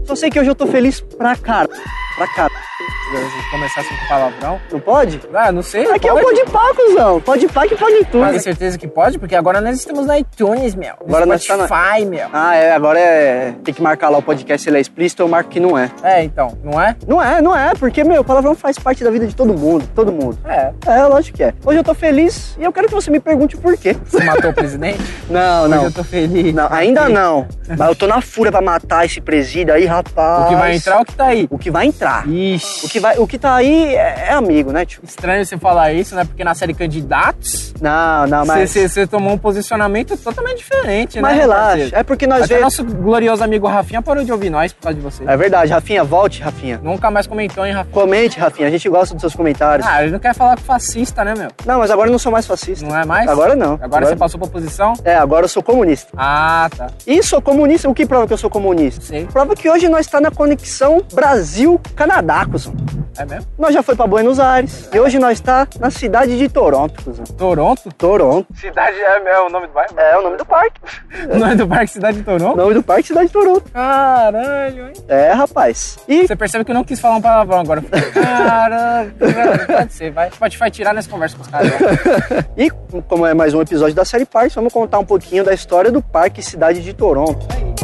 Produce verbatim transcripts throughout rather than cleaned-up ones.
Só sei que hoje eu tô feliz pra cara. Pra cara. Se começasse com palavrão. Não pode? Ah, não sei. Aqui pode. é o Podpah, cuzão. Podpah que pode tudo. Mas tem certeza que pode? Porque agora nós estamos na iTunes, meu. No Agora nós Spotify, tá na... meu. Ah, é. Agora é... Tem que marcar lá o podcast se ele é explícito, eu marco que não é. É, então. Não é? Não é, não é. Porque, meu, palavrão faz parte da vida de todo mundo. Todo mundo. É. É, lógico que é. Hoje eu tô feliz e eu quero que você me pergunte o porquê. Você matou o presidente? Não, Hoje não. eu tô feliz. Não, ainda não. Mas eu tô na fúria pra matar esse presídio aí, rapaz. O que vai entrar ou o que tá aí? O que vai entrar. Ixi. O que, vai, o que tá aí é, é amigo, né, tio? Estranho você falar isso, né? Porque na série Candidatos, Não, não, mas... você tomou um posicionamento totalmente diferente, Mas né? relaxa, parceiro? é porque nós Até vemos... nosso glorioso amigo Rafinha parou de ouvir nós por causa de você. É verdade, Rafinha, volte, Rafinha. Nunca mais comentou, hein, Rafinha? Comente, Rafinha, a gente gosta dos seus comentários. Ah, ele não quer falar com fascista, né, meu? Não, mas agora eu não sou mais fascista. Não é mais? Agora não. Agora, Agora- você passou pra posição? É, agora eu sou comunista. Ah, tá. E sou comunista, o que prova que eu sou comunista? Sei. Prova que hoje nós está na conexão Brasil-Canadá, cuzão. É mesmo? Nós já foi pra Buenos Aires e hoje nós está na cidade de Toronto, cuzão. Toronto? Toronto. Cidade é, é o nome do bairro? É o nome do parque. Não é do Parque Cidade de O Toronto? nome do parque, cidade de Toronto. Caralho, hein? É, rapaz. E Você percebe que eu não quis falar um palavrão agora. Caralho, velho, pode ser, vai. Pode vai tirar nessa conversa com os caras. Vai. E, como é mais um episódio da série Parques, vamos contar um pouquinho da história do Parque Cidade de Toronto.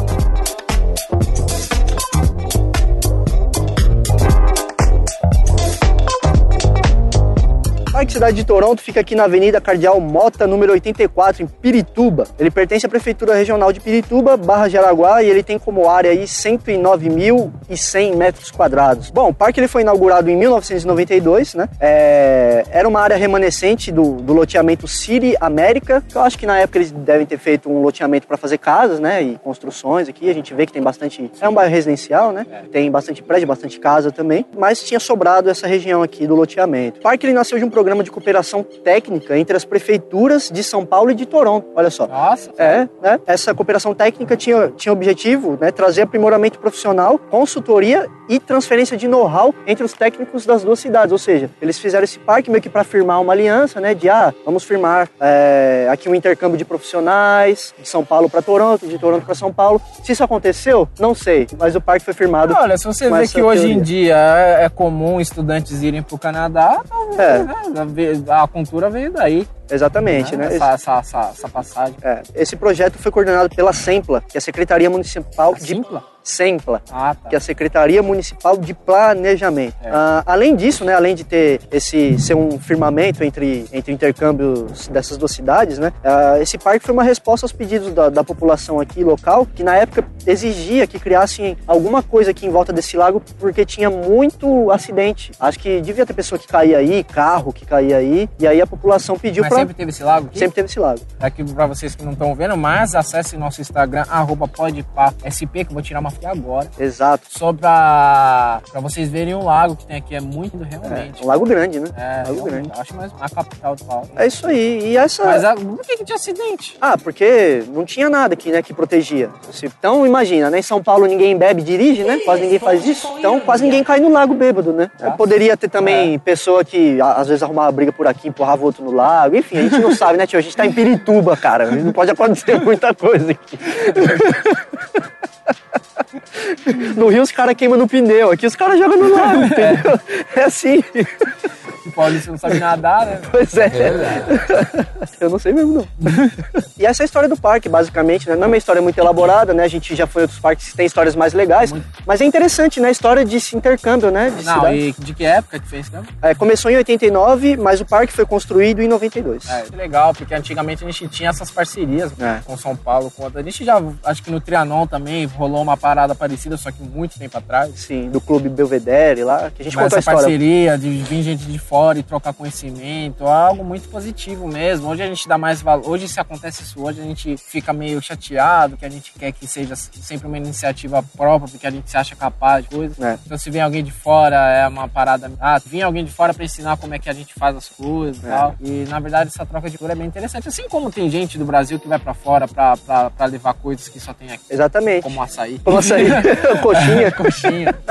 O Parque Cidade de Toronto fica aqui na Avenida Cardeal Mota, número oitenta e quatro, em Pirituba. Ele pertence à Prefeitura Regional de Pirituba, Barra Jaraguá, e ele tem como área aí cento e nove mil e cem metros quadrados. Bom, o parque ele foi inaugurado em mil novecentos e noventa e dois, né? É... Era uma área remanescente do, do loteamento City América. Eu acho que na época eles devem ter feito um loteamento para fazer casas, né? E construções aqui. A gente vê que tem bastante... É um bairro residencial, né? Tem bastante prédio, bastante casa também. Mas tinha sobrado essa região aqui do loteamento. O parque ele nasceu de um programa de cooperação técnica entre as prefeituras de São Paulo e de Toronto. Olha só. Nossa. É, né? Essa cooperação técnica tinha, tinha objetivo, né, trazer aprimoramento profissional, consultoria e transferência de know-how entre os técnicos das duas cidades. Ou seja, eles fizeram esse parque meio que para firmar uma aliança, né, de ah, vamos firmar é, aqui um intercâmbio de profissionais de São Paulo para Toronto, de Toronto para São Paulo. Se isso aconteceu, não sei, mas o parque foi firmado. Olha, se você com vê essa que hoje em teoria. dia é é comum estudantes irem pro Canadá, talvez, É. né? A cultura veio daí. Exatamente, né? Essa, essa, essa, essa passagem. É, esse projeto foi coordenado pela SEMPLA, que é a Secretaria Municipal A de... Simpla? SEMPLA, Ah, tá. que é a Secretaria Municipal de Planejamento. É. Ah, além disso, né, além de ter esse ser um firmamento entre, entre intercâmbios dessas duas cidades, né, ah, esse parque foi uma resposta aos pedidos da, da população aqui local, que na época exigia que criassem alguma coisa aqui em volta desse lago, porque tinha muito acidente. Acho que devia ter pessoa que caía aí, carro que caía aí, e aí a população pediu Mas para... sempre teve esse lago aqui? Sempre teve esse lago. Aqui pra vocês que não estão vendo, mas acessem nosso Instagram, arroba podpasp, que eu vou tirar uma foto agora. Exato. Só pra, pra vocês verem o lago que tem aqui, é muito realmente. É, um lago grande, né? É, lago realmente, grande. acho mais a capital do Paulo. É isso aí. E essa... Mas a, por que que tinha acidente? Ah, porque não tinha nada aqui, né, que protegia. Então, imagina, né, em São Paulo ninguém bebe e dirige, né? Quase ninguém faz isso. Então, quase ninguém cai no lago bêbado, né? Ah. Poderia ter também pessoa que, a- às vezes, arrumava briga por aqui, empurrava o outro no lago. Enfim, a gente não sabe, né, tio? A gente tá em Pirituba, cara. Não pode acontecer muita coisa aqui. No Rio, os caras queimam no pneu. Aqui, os caras jogam no lago, entendeu? É assim. O Paulista não sabe nadar, né? Pois é. Eu não sei mesmo, não. E essa é a história do parque, basicamente, né? Não é uma história muito elaborada, né? A gente já foi em outros parques que tem histórias mais legais. Muito. Mas é interessante, né? A história de esse intercâmbio, né? De Não, cidades. e de que época que fez, né? É, começou em oitenta e nove, mas o parque foi construído em noventa e dois. É, que legal, porque antigamente a gente tinha essas parcerias É. com São Paulo. Com a gente já, acho que no Trianon também rolou uma parada parecida, só que muito tempo atrás. Sim, do Clube Belvedere lá, que a gente Mas contou a essa história. parceria de vir gente de fora e trocar conhecimento é algo muito positivo mesmo. Hoje a gente dá mais valor. Hoje, se acontece isso hoje, a gente fica meio chateado, que a gente quer que seja sempre uma iniciativa própria, porque a gente se acha capaz de coisas. É. Então, se vem alguém de fora, é uma parada. Ah, vem alguém de fora pra ensinar como é que a gente faz as coisas e É. tal. E, na verdade, essa troca de cultura é bem interessante. Assim como tem gente do Brasil que vai pra fora pra, pra, pra levar coisas que só tem aqui, Exatamente. como açaí. Como açaí, coxinha. Coxinha.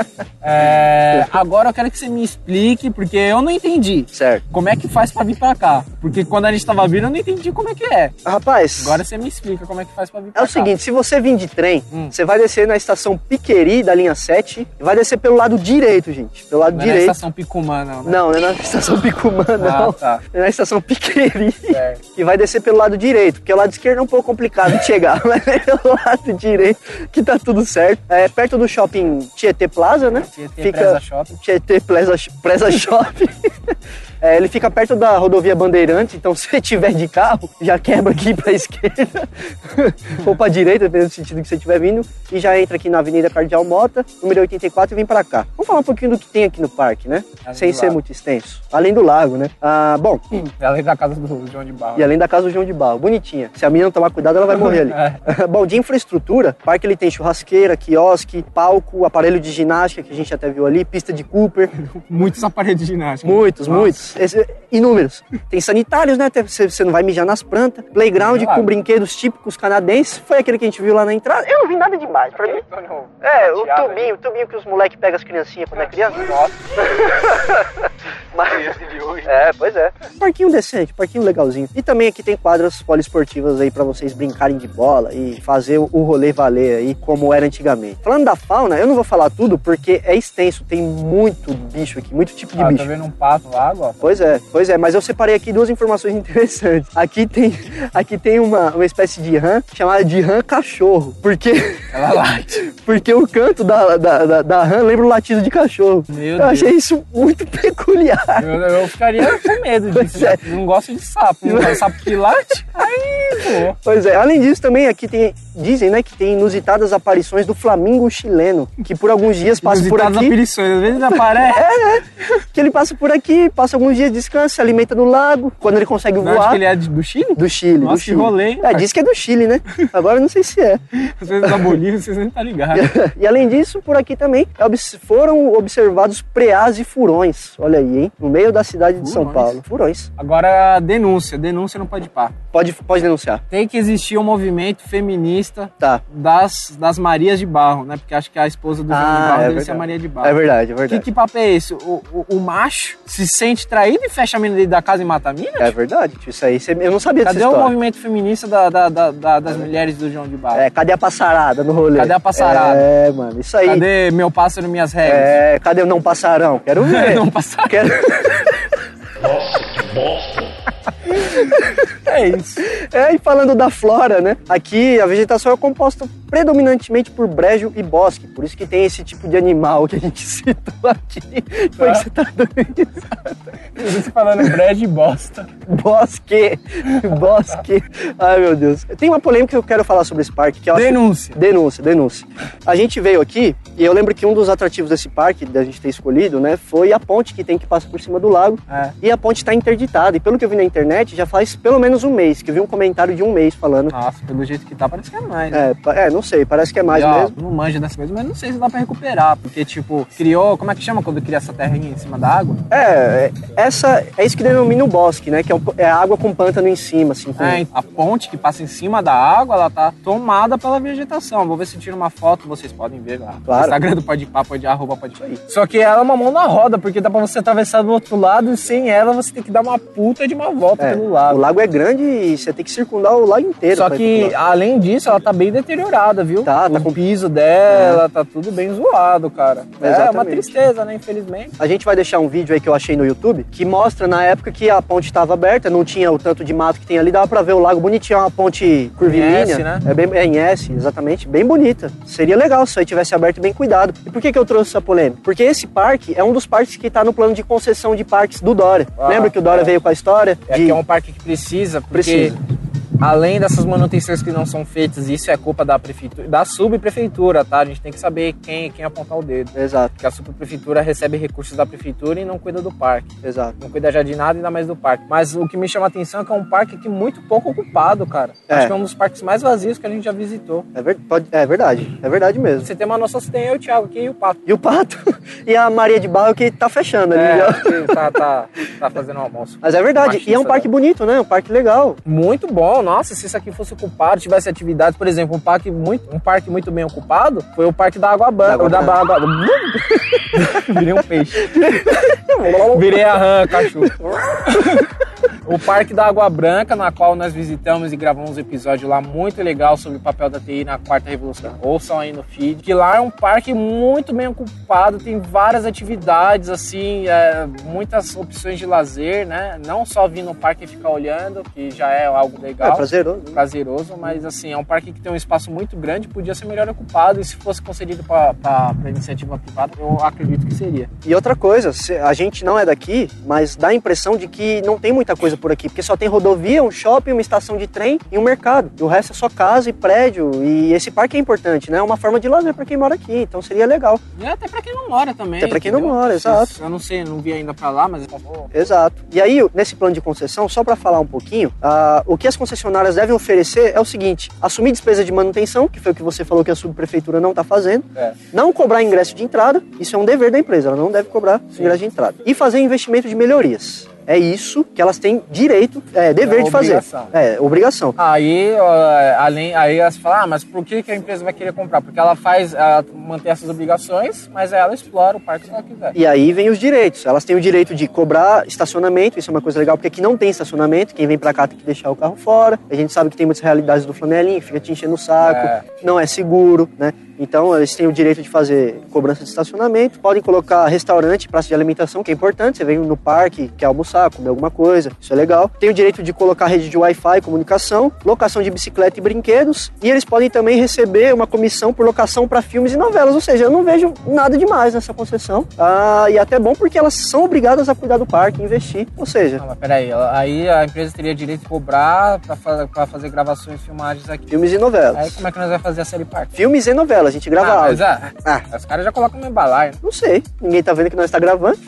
É, agora eu quero que você me explique, porque eu não entendi. Certo. Como é que faz pra vir pra cá? Porque quando a gente tava vindo, eu não entendi como é que é. Rapaz... Agora você me explica como é que faz pra vir pra É cá. o seguinte, se você vir de trem, Hum. você vai descer na estação Piqueri, da linha sete, e vai descer pelo lado direito, gente. Pelo lado Não é direito. na estação Picumã, não, né? Não, não é na estação Picumã, não. Ah, tá. É na estação Piqueri. Certo. E vai descer pelo lado direito, porque o lado esquerdo é um pouco complicado de chegar, mas é pelo lado direito que tá tudo certo. É perto do shopping Tietê Plaza, né? Tietê Plaza Shopping. Tietê Plaza, Plaza Shopping. É, ele fica perto da rodovia Bandeirantes, então se você tiver de carro, já quebra aqui pra esquerda ou pra direita, dependendo do sentido que você estiver vindo, e já entra aqui na Avenida Cardeal Mota, número oitenta e quatro, e vem pra cá. Vamos falar um pouquinho do que tem aqui no parque, né? Além Sem do ser lago. muito extenso. Além do lago, né? Ah, bom, Além da casa do João de Barro. e além da casa do João de Barro. Bonitinha. Se a menina não tomar cuidado, ela vai morrer ali. É. Bom, de infraestrutura, o parque ele tem churrasqueira, quiosque, palco, aparelho de ginástica, que a gente até viu ali, pista de Cooper. Muitos aparelhos de ginástica. Muitos, Nossa. muitos. Esse- inúmeros. Tem sanitários, né? Até Você, você não vai mijar nas plantas. Playground Claro. com brinquedos típicos canadenses. Foi aquele que a gente viu lá na entrada. Eu não vi nada demais. Pra mim. É, o tubinho, o tubinho que os moleques pegam as criancinhas quando é criança. Nossa. Mas- de hoje. É, pois é. Parquinho decente, parquinho legalzinho. E também aqui tem quadras poliesportivas aí pra vocês brincarem de bola e fazer o rolê valer aí como era antigamente. Falando da fauna, eu não vou falar tudo porque é extenso, tem muito bicho aqui, muito tipo de Ah, bicho. tá vendo um pato lá agora? Pois é, pois é, mas eu separei aqui duas informações interessantes. Aqui tem, aqui tem uma, uma espécie de rã chamada de rã cachorro, porque, Ela late. porque o canto da, da, da, da rã lembra o latido de cachorro. Meu eu Deus. achei isso muito peculiar. Eu, eu ficaria com medo disso. Pois é. Eu não gosto de sapo. Não gosto de sapo que late. Aí, pô. Pois é, além disso também aqui tem, dizem, né, que tem inusitadas aparições do flamingo chileno, que por alguns dias passa por Inusitadas aqui, aparições. Às vezes aparece. que ele passa por aqui, passa alguns dias, descansa, se alimenta no lago, quando ele consegue Não acho voar. que ele é de- do Chile? Do Chile, Nossa, do que Chile. rolê, hein, É, cara? diz que é do Chile, né? Agora eu não sei se é. Às vezes da Bolívia, vocês nem tá ligado. E além disso, por aqui também é obs- foram observados preás e furões. Olha aí, hein? No meio da cidade de São Furões? Paulo. Furões. Agora, denúncia. Denúncia não pode pá. Pode, pode denunciar. Tem que existir um movimento feminista Tá. das, das Marias de Barro, né? Porque acho que a esposa do João de Ah, Barro é deve ser a verdade. Maria de Barro. É verdade, é Que, verdade. que papo é esse? O, o, o macho se sente traído e fecha a menina dentro da casa e mata a mina? É verdade, tio. Isso aí, cê- eu não sabia Cadê dessa o história. movimento feminista da, da- da- da- das mulheres do João de Barro? É, cadê a passarada no rolê? Cadê a passarada? É, mano, isso aí. Cadê meu pássaro, minhas regras? É, cadê o não passarão? Quero ver. Não passar. Quero... É isso. É, e falando da flora, né? Aqui a vegetação é composta predominantemente por brejo e bosque. Por isso que tem esse tipo de animal que a gente citou aqui. Foi que você tá dando isso. Você falando bread e bosta. Bosque. Bosque. Ai, meu Deus. Tem uma polêmica que eu quero falar sobre esse parque. Que eu acho- Denúncia. Denúncia, denúncia. A gente veio aqui e eu lembro que um dos atrativos desse parque, da gente ter escolhido, né, foi a ponte que tem que passar por cima do lago. É. E a ponte está interditada. E pelo que eu vi na internet, já faz pelo menos um mês, que eu vi um comentário de um mês falando. Nossa, pelo jeito que tá, parece que é mais. né? É, pa- é, não sei, parece que é mais E, ó, mesmo. não manjo dessa coisa, mas não sei se dá pra recuperar. Porque, tipo, criou. Como é que chama quando cria essa terrinha em cima da água? É, é, essa, é isso que denomina o bosque, né? Que é, um- é a água com pântano em cima, assim. Com... É, a ponte que passa em cima da água, ela tá tomada pela vegetação. Vou ver se tiro uma foto, vocês podem ver lá. Claro. No Instagram do Pode Pá, pode arroba pode pá. Só que ela é uma mão na roda, porque dá pra você atravessar do outro lado e sem ela você tem que dar uma puta de uma volta É, pelo o lago. lago é grande e você tem que circundar o lago inteiro. Só pra ir que, pro lago. além disso, ela tá bem deteriorada, viu? Tá, o tá com- piso dela, tá tudo bem zoado, cara. É uma Exatamente. tristeza, né, infelizmente. A gente vai deixar um vídeo aí que eu achei no YouTube que mostra na época que a ponte estava aberta, não tinha o tanto de mato que tem ali, dava pra ver o lago bonitinho, é uma ponte curvilínea. Em S, né? É, bem, é em S, exatamente, bem bonita. Seria legal se isso aí tivesse aberto e bem cuidado. E por que, que eu trouxe essa polêmica? Porque esse parque é um dos parques que tá no plano de concessão de parques do Dória. Ah, Lembra que o Dória é. veio com a história? É de... que é um parque que precisa, porque Precisa. além dessas manutenções que não são feitas, isso é culpa da prefeitura, da subprefeitura, tá? A gente tem que saber quem, quem apontar o dedo. Exato, Porque a subprefeitura recebe recursos da prefeitura e não cuida do parque. exato. Não cuida já de nada, ainda mais do parque. Mas o que me chama a atenção é que é um parque aqui muito pouco ocupado, cara. É. Acho que é um dos parques mais vazios que a gente já visitou. É, ver... pode- é verdade, é verdade mesmo. Você tem uma noção, se tem eu, o Thiago aqui e o Pato. E o Pato e a Maria de Barro que tá fechando ali. É, já. que tá, tá, tá fazendo um almoço. Mas é verdade, Machista, e é um parque né? bonito, né? Um parque legal. Muito bom, nossa, se isso aqui fosse ocupado, tivesse atividade, por exemplo, um parque muito, um parque muito bem ocupado foi o Parque da Água Branca. Da Água Branca. Virei um peixe. Virei a rã, cachorro. O Parque da Água Branca, na qual nós visitamos e gravamos um episódio lá muito legal sobre o papel da T I na quarta revolução. Ouçam aí no feed. Que lá é um parque muito bem ocupado, tem várias atividades, assim, é, muitas opções de lazer, né? Não só vir no parque e ficar olhando, que já é algo legal. É prazeroso. Prazeroso, mas assim, é um parque que tem um espaço muito grande, podia ser melhor ocupado, e se fosse concedido para iniciativa privada, eu acredito que seria. E outra coisa, a gente não é daqui, mas dá a impressão de que não tem muita coisa por aqui, porque só tem rodovia, um shopping, uma estação de trem e um mercado. E o resto é só casa e prédio, e esse parque é importante, né? É uma forma de lazer para quem mora aqui, então seria legal. E até para quem não mora também. Até para quem entendeu? não mora, exato. Eu não sei, eu não vi ainda para lá, mas... Exato. E aí, nesse plano de concessão, só para falar um pouquinho, uh, o que as concessionárias devem oferecer é o seguinte: assumir despesa de manutenção, que foi o que você falou que a subprefeitura não está fazendo, é. Não cobrar ingresso de entrada, isso é um dever da empresa, ela não deve cobrar Sim. ingresso de entrada, e fazer investimento de melhorias. É isso que elas têm direito, é, dever é de fazer. Obrigação. É, obrigação. Aí, ó, além, aí elas falam, ah, mas por que, que a empresa vai querer comprar? Porque ela faz, ela mantém essas obrigações, mas ela explora o parque se ela quiser. E aí vem os direitos. Elas têm o direito de cobrar estacionamento, isso é uma coisa legal, porque aqui não tem estacionamento, quem vem pra cá tem que deixar o carro fora. A gente sabe que tem muitas realidades do flanelinho, que fica te enchendo o saco, é. não é seguro, né? Então, eles têm o direito de fazer cobrança de estacionamento, podem colocar restaurante, praça de alimentação, que é importante, você vem no parque, quer almoçar, comer alguma coisa, isso é legal. Tem o direito de colocar rede de Wi-Fi, comunicação, locação de bicicleta e brinquedos, e eles podem também receber uma comissão por locação para filmes e novelas, ou seja, eu não vejo nada demais nessa concessão, ah, e até bom porque elas são obrigadas a cuidar do parque, investir, ou seja... Não, mas peraí, aí a empresa teria direito de cobrar para fazer gravações, filmagens aqui. Filmes e novelas. Aí como é que nós vamos fazer a série parque? Filmes e novelas. A gente grava ah, áudio. Mas, ah, ah. Os caras já colocam uma embalagem. Não sei. Ninguém tá vendo que nós está gravando.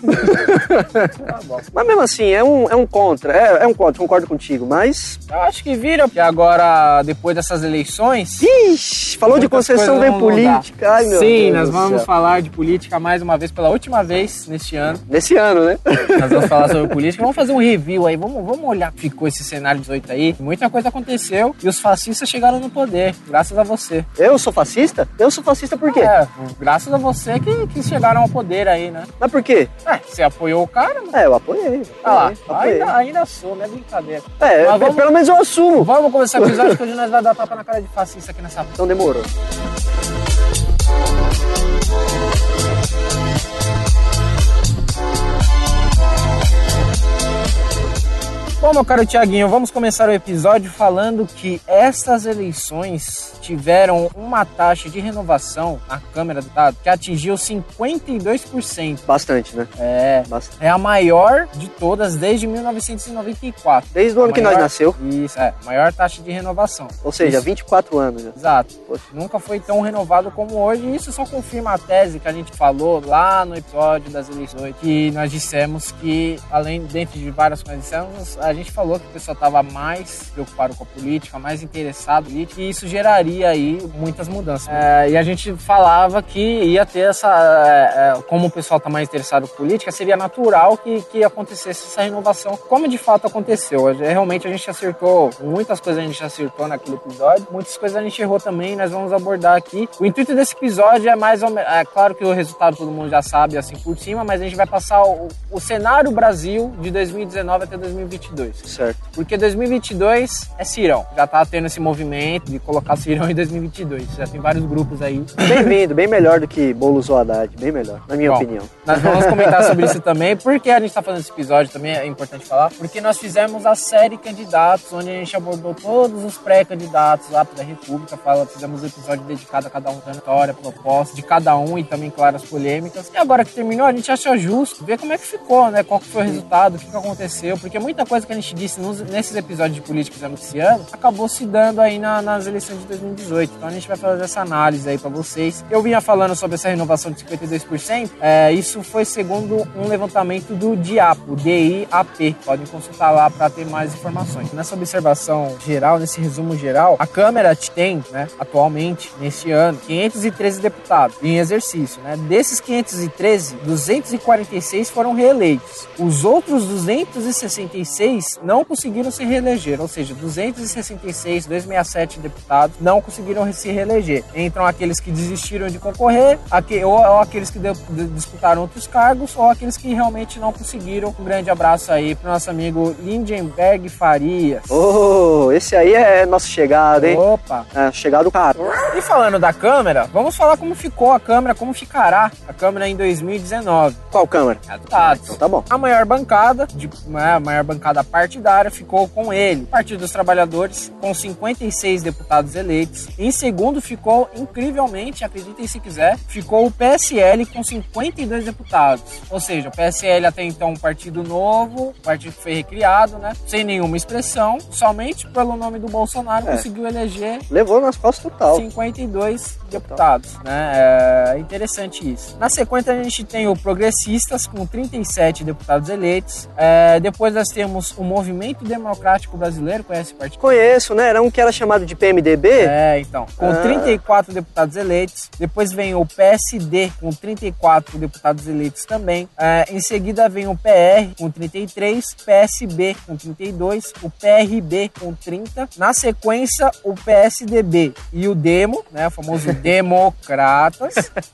Tá bom. Mas mesmo assim, é um, é um contra. É, é um contra, concordo contigo, mas... Eu acho que vira, porque agora, depois dessas eleições... Ixi, falou de concessão, vem política. Ai, meu Sim, Deus nós do vamos céu. falar de política mais uma vez, pela última vez neste ano. Nesse ano, né? Nós vamos falar sobre política. Vamos fazer um review aí. Vamos, vamos olhar como ficou esse cenário dezoito aí. Muita coisa aconteceu e os fascistas chegaram no poder, graças a você. Eu sou fascista? Eu sou fascista por quê? É, graças a você que, que chegaram ao poder aí, né? Mas por quê? É, você apoiou o cara, né? É, eu apoiei. Ah lá, apoiei. ainda, ainda sou, não é brincadeira. É, Mas vamos, pelo menos eu assumo. Vamos começar o episódio que hoje nós vamos dar tapa na cara de fascista aqui nessa... Então demorou. Bom, meu caro Thiaguinho, vamos começar o episódio falando que estas eleições tiveram uma taxa de renovação na Câmara do Estado que atingiu cinquenta e dois por cento. Bastante, né? É, Bastante. é a maior de todas desde mil novecentos e noventa e quatro. Desde o ano a que maior, nós nasceu. Isso, é, maior taxa de renovação. Ou seja, isso. vinte e quatro anos. Né? Exato. Poxa. Nunca foi tão renovado como hoje, e isso só confirma a tese que a gente falou lá no episódio das eleições, que nós dissemos que, além, dentro de várias coisas que dissemos, a gente falou que o pessoal estava mais preocupado com a política, mais interessado em política, e isso geraria aí muitas mudanças. É, e a gente falava que ia ter essa... É, é, como o pessoal está mais interessado em política, seria natural que, que acontecesse essa renovação, como de fato aconteceu. Realmente a gente acertou, muitas coisas a gente acertou naquele episódio, muitas coisas a gente errou também, nós vamos abordar aqui. O intuito desse episódio é mais ou menos... É claro que o resultado todo mundo já sabe, assim, por cima, mas a gente vai passar o, o cenário Brasil de dois mil e dezenove até dois mil e vinte e dois. Certo. Porque dois mil e vinte e dois é Cirão. Já tá tendo esse movimento de colocar Cirão em dois mil e vinte e dois. Já tem vários grupos aí. Bem-vindo, bem melhor do que Boulos ou Haddad. Bem melhor, na minha Bom, opinião. Nós vamos comentar sobre isso também. Por que a gente tá fazendo esse episódio também, é importante falar. Porque nós fizemos a série Candidatos, onde a gente abordou todos os pré-candidatos lá da República. Fala, fizemos um episódio dedicado a cada um, da história, proposta de cada um e também, claro, as polêmicas. E agora que terminou, a gente acha justo ver como é que ficou, né? Qual que foi o resultado, o que, que aconteceu. Porque muita coisa que a gente disse nos, nesses episódios de política que fizemos esse ano acabou se dando aí na, nas eleições de dois mil e dezoito. Então a gente vai fazer essa análise aí pra vocês. Eu vinha falando sobre essa renovação de cinquenta e dois por cento. É, isso foi segundo um levantamento do DIAP, D I A P. Podem consultar lá para ter mais informações. Nessa observação geral, nesse resumo geral, a Câmara tem, né, atualmente, neste ano, quinhentos e treze deputados em exercício, né? Desses quinhentos e treze, duzentos e quarenta e seis foram reeleitos. Os outros duzentos e sessenta e seis eles não conseguiram se reeleger, ou seja, duzentos e sessenta e seis, duzentos e sessenta e sete deputados não conseguiram se reeleger. Entram aqueles que desistiram de concorrer, aqu- ou, ou aqueles que de, de, disputaram outros cargos, ou aqueles que realmente não conseguiram. Um grande abraço aí pro nosso amigo Lindenberg Farias. Oh, esse aí é nosso chegado, hein? Opa! É, chegado, cara. E falando da Câmara, vamos falar como ficou a Câmara, como ficará a Câmara em dois mil e dezenove. Qual câmara? Deputados. Então tá bom. A maior bancada, de, né, a maior bancada partidária ficou com ele, Partido dos Trabalhadores, com cinquenta e seis deputados eleitos. Em segundo ficou, incrivelmente, acreditem se quiser, ficou o P S L com cinquenta e dois deputados. Ou seja, o P S L até então um partido novo, um partido que foi recriado, né? Sem nenhuma expressão, somente pelo nome do Bolsonaro É. conseguiu eleger Levou nas costas total. cinquenta e dois deputados, né? É interessante isso. Na sequência a gente tem o Progressistas com trinta e sete deputados eleitos. É, depois nós temos o Movimento Democrático Brasileiro, conhece o partido? Conheço, né? Era um que era chamado de P M D B. É, então, com Ah. trinta e quatro deputados eleitos. Depois vem o P S D com trinta e quatro deputados eleitos também. É, em seguida vem o P R com trinta e três, P S B com trinta e dois, o P R B com trinta. Na sequência, o P S D B e o Demo, né, o famoso Democratas,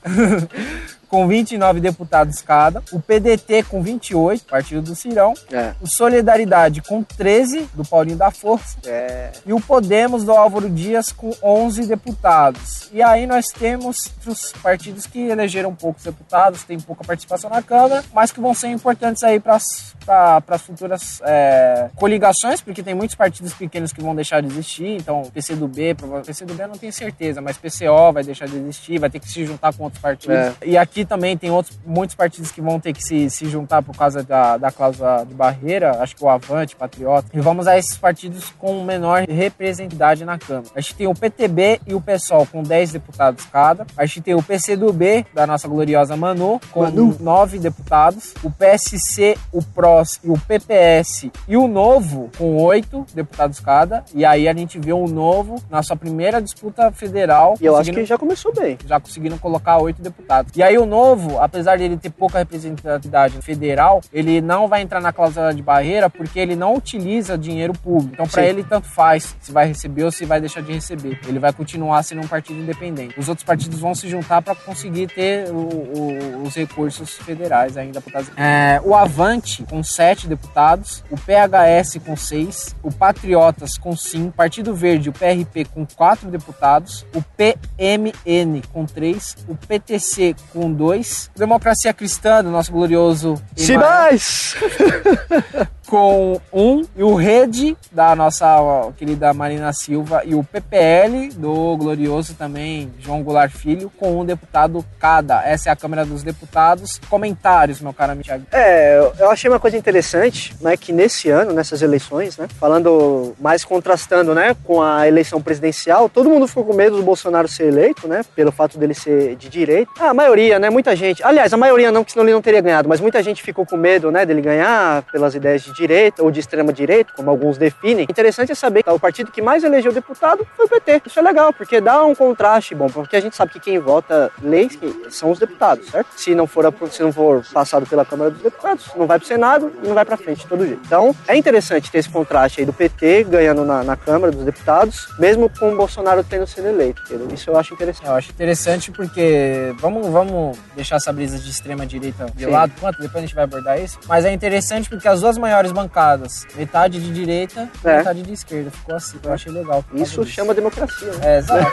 com vinte e nove deputados cada. O P D T com vinte e oito, Partido do Cirão. É. O Solidariedade com treze, do Paulinho da Força. É. E o Podemos do Álvaro Dias com onze deputados. E aí nós temos os partidos que elegeram poucos deputados, tem pouca participação na Câmara, mas que vão ser importantes aí para as futuras é, coligações, porque tem muitos partidos pequenos que vão deixar de existir. Então, P C do B, P C do B eu não tenho certeza, mas P C O vai deixar de existir, vai ter que se juntar com outros partidos. É. E aqui também tem outros, muitos partidos que vão ter que se, se juntar por causa da, da cláusula de barreira, acho que o Avante, Patriota. E vamos a esses partidos com menor representatividade na Câmara. A gente tem o P T B e o PSOL com dez deputados cada. A gente tem o P C do B, da nossa gloriosa Manu, com Manu. nove deputados. O P S C, o P R O S e o P P S e o Novo com oito deputados cada. E aí a gente vê o Novo na sua primeira disputa federal. E eu acho conseguindo- que já começou bem. já conseguiram colocar oito deputados. E aí o Novo, apesar de ele ter pouca representatividade federal, ele não vai entrar na cláusula de barreira porque ele não utiliza dinheiro público. Então, para Sim. ele, tanto faz se vai receber ou se vai deixar de receber. Ele vai continuar sendo um partido independente. Os outros partidos vão se juntar para conseguir ter o- o- os recursos federais ainda. É, o Avante, com sete deputados. O P H S, com seis. O Patriotas, com cinco. Partido Verde, o P R P, com quatro deputados. O P M N, com três. O P T C, com dois. Democracia Cristã, do nosso glorioso Simais! com um, e o Rede, da nossa ó, querida Marina Silva, e o P P L, do glorioso também João Goulart Filho, com um deputado cada. Essa é a Câmara dos Deputados. Comentários, meu caro amigo Thiago. É, eu- eu achei uma coisa interessante, né, que nesse ano, nessas eleições, né, falando mais contrastando, né, com a eleição presidencial, todo mundo ficou com medo do Bolsonaro ser eleito, né, pelo fato dele ser de direita. Ah, a maioria, né, muita gente, aliás, a maioria não, porque senão ele não teria ganhado, mas muita gente ficou com medo, né, dele ganhar pelas ideias de direita ou de extrema direita, como alguns definem. Interessante é saber que o partido que mais elegeu deputado foi o P T. Isso é legal, porque dá um contraste bom, porque a gente sabe que quem vota leis que são os deputados, certo? Se não for, apro- se não for passado pela Câmara dos Deputados, não vai pro Senado e não vai pra frente de todo jeito. Então, é interessante ter esse contraste aí do P T ganhando na, na Câmara dos Deputados, mesmo com o Bolsonaro tendo sido eleito. Entendeu? Isso eu acho interessante. Eu acho interessante porque vamos, vamos deixar essa brisa de extrema direita de Sim. lado, quanto depois a gente vai abordar isso, mas é interessante porque as duas maiores bancadas, metade de direita e É. metade de esquerda, ficou assim, eu achei legal. por causa Isso disso. chama democracia, né? É, exato.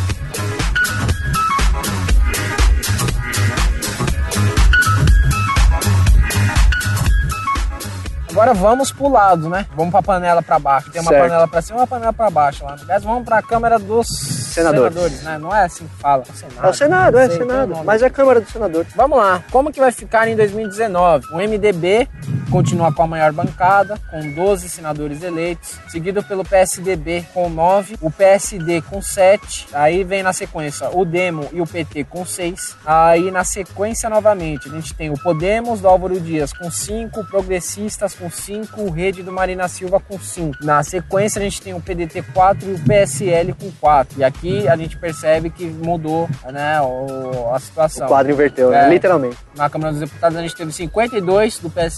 Agora vamos pro lado, né? Vamos pra panela pra baixo. Tem uma Certo. panela pra cima e uma panela pra baixo lá. Aliás, vamos pra Câmara dos Senadores. Senadores, né? Não é assim que fala. É o Senado. É o Senado, não é sei, tem um Senado, nome. mas é a Câmara dos Senadores. Vamos lá, como que vai ficar em dois mil e dezenove? O M D B continua com a maior bancada, com doze senadores eleitos, seguido pelo P S D B com nove, o P S D com sete, aí vem na sequência o Demo e o P T com seis, aí na sequência novamente a gente tem o Podemos do Álvaro Dias com cinco, Progressistas com cinco, o Rede do Marina Silva com cinco. Na sequência a gente tem o P D T quatro e o P S L com quatro, e aqui a gente percebe que mudou, né, o- a situação. O quadro inverteu, É. né? Literalmente. Na Câmara dos Deputados a gente teve cinquenta e dois do P S L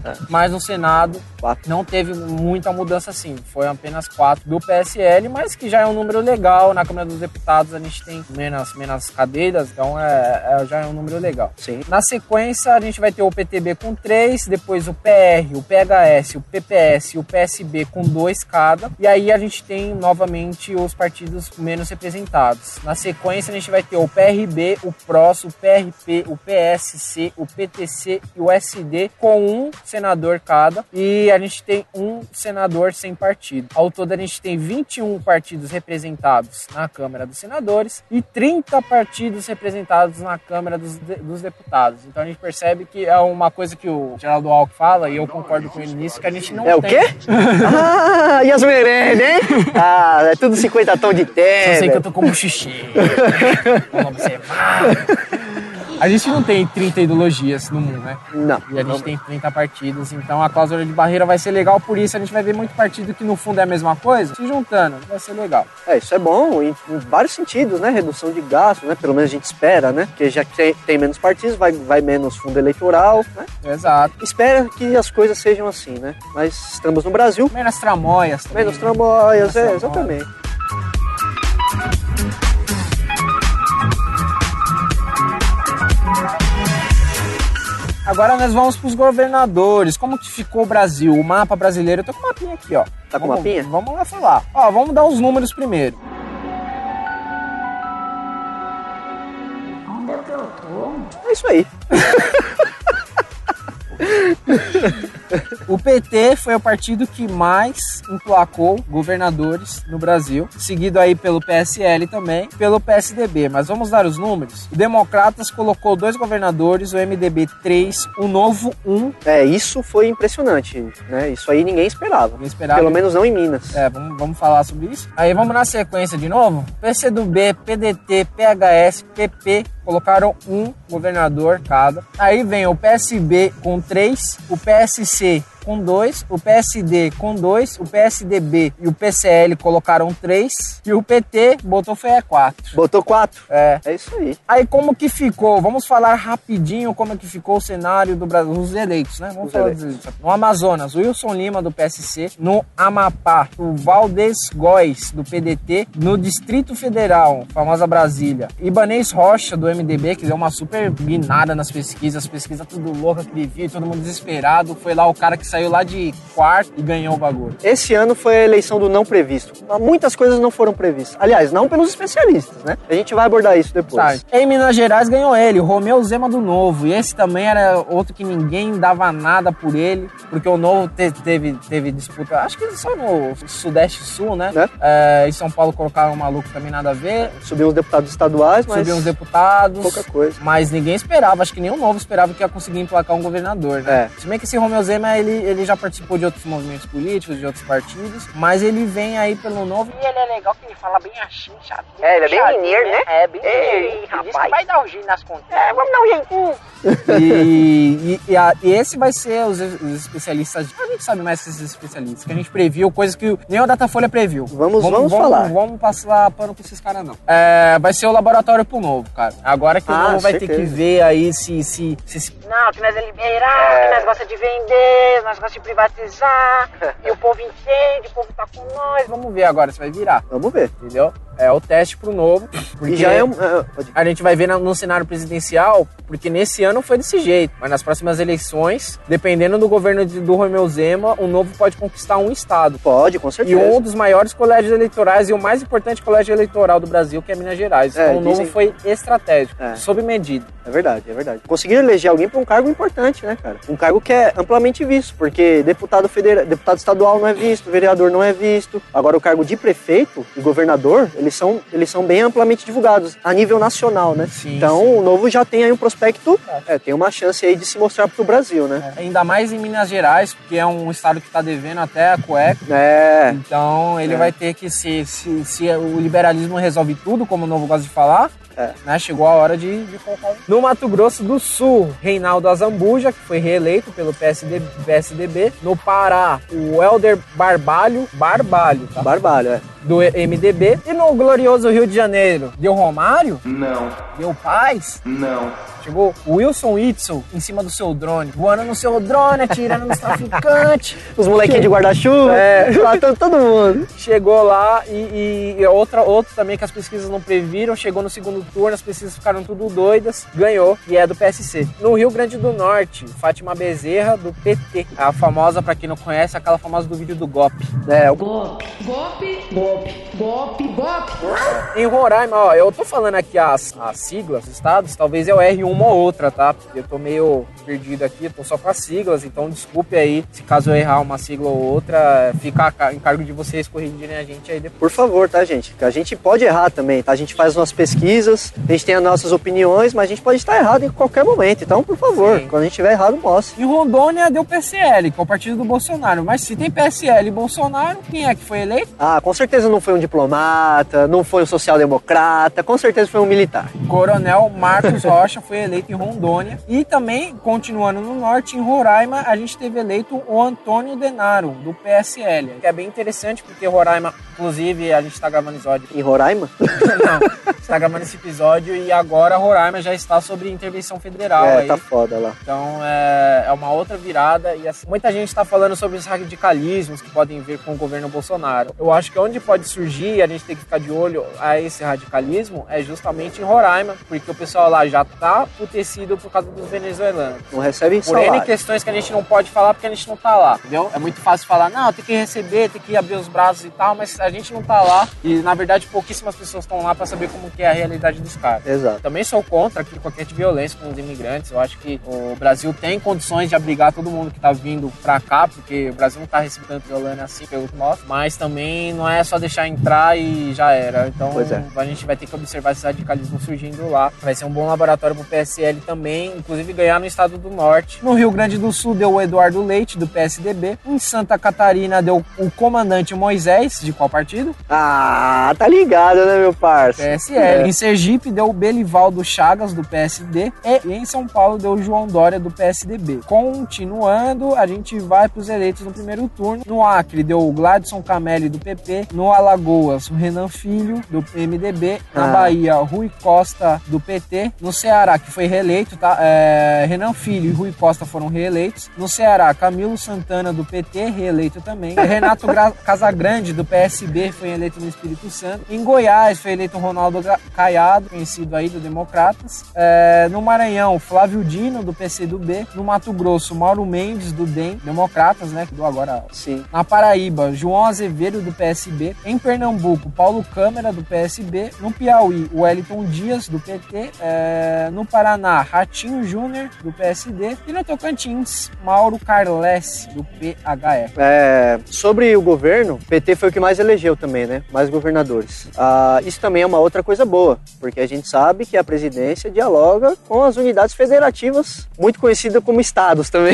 É. Mas no Senado Quatro. não teve muita mudança assim. Foi apenas quatro do P S L, mas que já é um número legal. Na Câmara dos Deputados a gente tem menos, menos cadeiras, então é, é, já é um número legal. Sim. Na sequência, a gente vai ter o P T B com três, depois o P R, o P H S, o P P S e o P S B com dois cada. E aí a gente tem novamente os partidos menos representados. Na sequência, a gente vai ter o P R B, o P R O S, o P R P, o P S C, o P T C e o S D com um senador cada. E a gente tem um senador sem partido. Ao todo, a gente tem vinte e um partidos representados na Câmara dos Senadores e trinta partidos representados na Câmara dos, de, dos Deputados. Então a gente percebe que é uma coisa que o Geraldo Alckmin fala, e eu concordo com ele nisso, que a gente não é tem. É o quê? Ah, e as merendas, hein? Ah, é tudo cinquenta tons de terra. Só sei que eu tô como xixi. Vamos observar. A gente não tem trinta ideologias no mundo, né? Não. E a gente não. tem trinta partidos, então a cláusula de barreira vai ser legal, por isso a gente vai ver muito partido que no fundo é a mesma coisa, se juntando, vai ser legal. É, isso é bom em, em vários sentidos, né? Redução de gastos, né? Pelo menos a gente espera, né? Porque já que tem, tem menos partidos, vai, vai menos fundo eleitoral, né? Exato. Espera que as coisas sejam assim, né? Mas estamos no Brasil. Menos tramóias também. Menos tramóias, é, exatamente. Agora nós vamos para os governadores. Como que ficou o Brasil? O mapa brasileiro. Eu tô com o mapinha aqui, ó. Tá com o vamos, mapinha? Vamos lá falar. Ó, vamos dar os números primeiro. Onde é que eu tô? É isso aí. O P T foi o partido que mais emplacou governadores no Brasil, seguido aí pelo P S L também, pelo P S D B. Mas vamos dar os números. O Democratas colocou dois governadores, o M D B três, o Novo um. É, isso foi impressionante, né? Isso aí ninguém esperava. Ninguém esperava. Pelo menos não em Minas. É, vamos, vamos falar sobre isso. Aí vamos na sequência de novo. P C do B, P D T, P H S, P P colocaram um governador cada. Aí vem o P S B com três, o P S C com dois, o P S D com dois, o P S D B e o P C L colocaram três e o P T botou foi é quatro. Botou quatro. É. É isso aí. Aí como que ficou? Vamos falar rapidinho como é que ficou o cenário do Brasil, os eleitos, né? Vamos Os falar eleitos. dos eleitos. No Amazonas, o Wilson Lima do P S C, no Amapá, o Valdez Góes do P D T, no Distrito Federal, famosa Brasília, Ibanez Rocha do M D B, que deu uma super guinada nas pesquisas, pesquisa tudo louca que ele viu, todo mundo desesperado, foi lá o cara que saiu lá de quarto e ganhou o bagulho. Esse ano foi a eleição do não previsto. Muitas coisas não foram previstas. Aliás, não pelos especialistas, né? A gente vai abordar isso depois. Tá. Em Minas Gerais ganhou ele, o Romeu Zema do Novo. E esse também era outro que ninguém dava nada por ele, porque o Novo te, teve, teve disputa, acho que só no Sudeste Sul, né? Né? É, em São Paulo colocaram um maluco também nada a ver. Subiu uns deputados estaduais, mas Subiu uns deputados. pouca coisa. Mas ninguém esperava, acho que nem o Novo esperava que ia conseguir emplacar um governador, né? É. Se bem que esse Romeu Zema, ele, ele já participou de outros movimentos políticos, de outros partidos, mas ele vem aí pelo Novo. E ele é legal que ele fala bem assim, sabe? É, ele é bem Puxadinho, mineiro, né? É, bem Ei, mineiro. Ele disse rapaz. que vai dar um jeito nas contas. É, vamos dar um jeitinho. E, e, e, a- e esse vai ser os, os especialistas. A gente sabe mais que esses especialistas, que a gente previu, coisas que nem o Datafolha previu. Vamos- vamos falar. Vamos passar pano pra esses caras, não. É, vai ser o laboratório pro Novo, cara. Agora que o Ah, Novo vai ter que certeza. ver aí se. se, se, se Não, que nós é liberar, que nós gostamos de vender, nós gostamos de privatizar. E o povo entende, o povo tá com nós. vamos ver agora se vai virar, Vamos ver. entendeu? É o teste pro Novo. Porque E já é um... é, pode- a gente vai ver na- no cenário presidencial, porque nesse ano foi desse jeito. Mas nas próximas eleições, dependendo do governo de- do Romeu Zema, o Novo pode conquistar um estado. Pode, com E certeza. um dos maiores colégios eleitorais e o mais importante colégio eleitoral do Brasil, que é Minas Gerais. É, Então o Novo dizem- foi estratégico, É. sob medida. É verdade, é verdade. Conseguiram eleger alguém para um cargo importante, né, cara? Um cargo que é amplamente visto, porque deputado federal, deputado estadual não é visto, vereador não é visto. Agora o cargo de prefeito e governador, eles são, eles são bem amplamente divulgados a nível nacional, né? Sim, então sim. o Novo já tem aí um prospecto, é, tem uma chance aí de se mostrar pro Brasil, né? Ainda mais em Minas Gerais, porque é um estado que está devendo até a cueca. É, Então ele É. vai ter que, se, se, se o liberalismo resolve tudo, como o Novo gosta de falar, É. né, chegou a hora de, de colocar. No Mato Grosso do Sul, Reinaldo Azambuja, que foi reeleito pelo P S D, P S D B. No Pará, o Helder Barbalho, Barbalho, tá? Barbalho, é. do M D B. E no glorioso Rio de Janeiro, deu Romário? Não. Deu Paz? Não. Chegou o Wilson Witzel em cima do seu drone, voando no seu drone, atirando nos traficantes. Os molequinhos de guarda-chuva, É. matando todo mundo. Chegou lá e, e outra, outro também que as pesquisas não previram, chegou no segundo turno, as pesquisas ficaram tudo doidas, ganhou, e é do P S C. No Rio Grande do Norte, Fátima Bezerra, do P T. A famosa, pra quem não conhece, aquela famosa do vídeo do golpe. É, o Golpe, golpe, golpe, golpe, golpe. Em Roraima, ó, eu tô falando aqui as, as siglas dos estados, talvez eu erre uma ou outra, tá? Porque eu tô meio perdido aqui, eu tô só com as siglas, então desculpe aí se caso eu errar uma sigla ou outra, fica a encargo de vocês corrigirem a gente aí depois. Por favor, tá, gente? A gente pode errar também, tá? A gente faz nossas pesquisas, a gente tem as nossas opiniões, mas a gente pode estar errado em qualquer momento. Então, por favor, Sim. quando a gente estiver errado, mostre. Em Rondônia deu P S L, que é o partido do Bolsonaro, mas se tem P S L e Bolsonaro, quem é que foi eleito? Ah, com certeza não foi um diplomata, não foi um social-democrata, com certeza foi um militar. Coronel Marcos Rocha foi eleito em Rondônia. E também, continuando no norte, em Roraima, a gente teve eleito o Antônio Denaro, do P S L. Que é bem interessante, porque Roraima, inclusive, a gente está gravando episódio. Em Roraima? Não, está gravando esse episódio e agora Roraima já está sobre intervenção federal. É, aí. tá foda lá. Então é, é uma outra virada. E assim, muita gente está falando sobre os radicalismos que podem vir com o governo Bolsonaro. Eu acho que onde pode surgir, a gente tem que ficar de olho a esse radicalismo, é justamente em Roraima, porque o pessoal lá já tá putecido por causa dos venezuelanos. Não recebe Por salário. N questões que a gente não pode falar porque a gente não tá lá, entendeu? É muito fácil falar, não, tem que receber, tem que abrir os braços e tal, mas a gente não tá lá e, na verdade, pouquíssimas pessoas estão lá pra saber como que é a realidade dos caras. Exato. Também sou contra aqui qualquer tipo de violência com os imigrantes. Eu acho que o Brasil tem condições de abrigar todo mundo que tá vindo pra cá, porque o Brasil não tá recebendo tanto violência assim, pelo que mostra, mas também não é só deixar entrar e já era. Então Pois é. a gente vai ter que observar esse radicalismo surgindo lá. Vai ser um bom laboratório pro P S L também, inclusive ganhar no estado do Norte. No Rio Grande do Sul deu o Eduardo Leite, do P S D B. Em Santa Catarina deu o comandante Moisés, de qual partido? Ah, tá ligado, né, meu parça? P S L. É. Em Sergipe deu o Belivaldo Chagas, do P S D. E em São Paulo deu o João Dória, do P S D B. Continuando, a gente vai para os eleitos no primeiro turno. No Acre deu o Gladson Camelli, do P P. No Alagoas, o Renan Filho, do M D B. Na Ah. Bahia, Rui Costa, do P T. No Ceará, que foi reeleito, tá? É, Renan Filho e Rui Costa foram reeleitos. No Ceará, Camilo Santana, do P T, reeleito também. Renato Gra- Casagrande, do P S B, foi eleito no Espírito Santo. Em Goiás, foi eleito o Ronaldo Ga- Caiado, conhecido aí do Democratas. É, no Maranhão, Flávio Dino, do P C do B. No Mato Grosso, Mauro Mendes, do D E M, Democratas, né? Que do agora. Sim. Na Paraíba, João Azevedo, do P S B. Em Pernambuco, Paulo Câmara, do P S B. No Piauí, Wellington Dias, do P T. É, no Paraná, Ratinho Júnior, do P S D. E no Tocantins, Mauro Carles, do P H E. É, sobre o governo, o P T foi o que mais elegeu também, né? Mais governadores. Ah, isso também é uma outra coisa boa, porque a gente sabe que a presidência dialoga com as unidades federativas, muito conhecidas como estados também.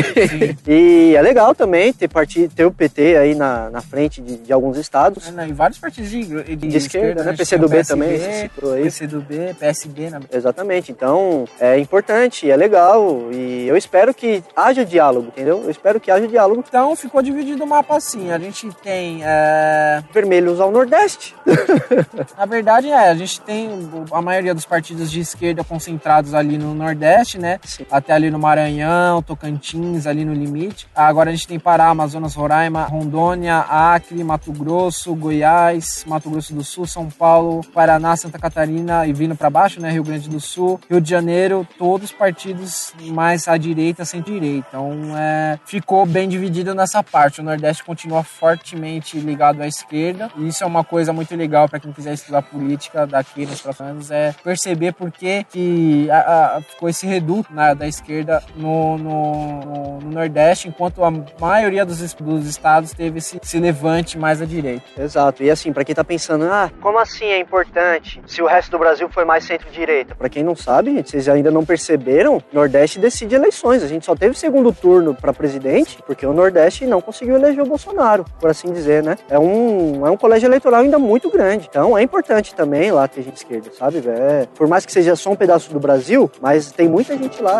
E é legal também ter, parti- ter o P T aí na, na frente de, de alguns estados. É, né, e vários partidos de, de, De esquerda, né? P C do B também, você citou aí. P C do B, P S B, na Exatamente, então é importante, é legal e eu espero que haja diálogo, entendeu? Eu espero que haja diálogo. Então ficou dividido o mapa assim. A gente tem. É... Vermelhos ao Nordeste. Na verdade, é, a gente tem a maioria dos partidos de esquerda concentrados ali no Nordeste, né? Sim. Até ali no Maranhão, Tocantins, ali no limite. Agora a gente tem Pará, Amazonas, Roraima, Rondônia, Acre, Mato Grosso, Goiás, Mato Grosso do Sul, São Paulo, Paraná, Santa Catarina e vindo para baixo, né? Rio Grande do Sul, Rio de Janeiro, todos partidos mais à direita, centro-direita. Então, é, ficou bem dividido nessa parte. O Nordeste continua fortemente ligado à esquerda. E isso é uma coisa muito legal para quem quiser estudar política daqui nos próximos anos, é perceber por que, que a, a, ficou esse reduto na, da esquerda no, no, no, no Nordeste, enquanto a maioria dos, dos estados teve esse, esse levante mais à direita. Exato, e assim, pra quem tá pensando, ah, como assim é importante se o resto do Brasil foi mais centro-direita? Pra quem não sabe, gente, vocês ainda não perceberam, Nordeste decide eleições. A gente só teve segundo turno pra presidente porque o Nordeste não conseguiu eleger o Bolsonaro, por assim dizer, né? É um, é um colégio eleitoral ainda muito grande. Então é importante também lá ter gente de esquerda, sabe? É, por mais que seja só um pedaço do Brasil, mas tem muita gente lá.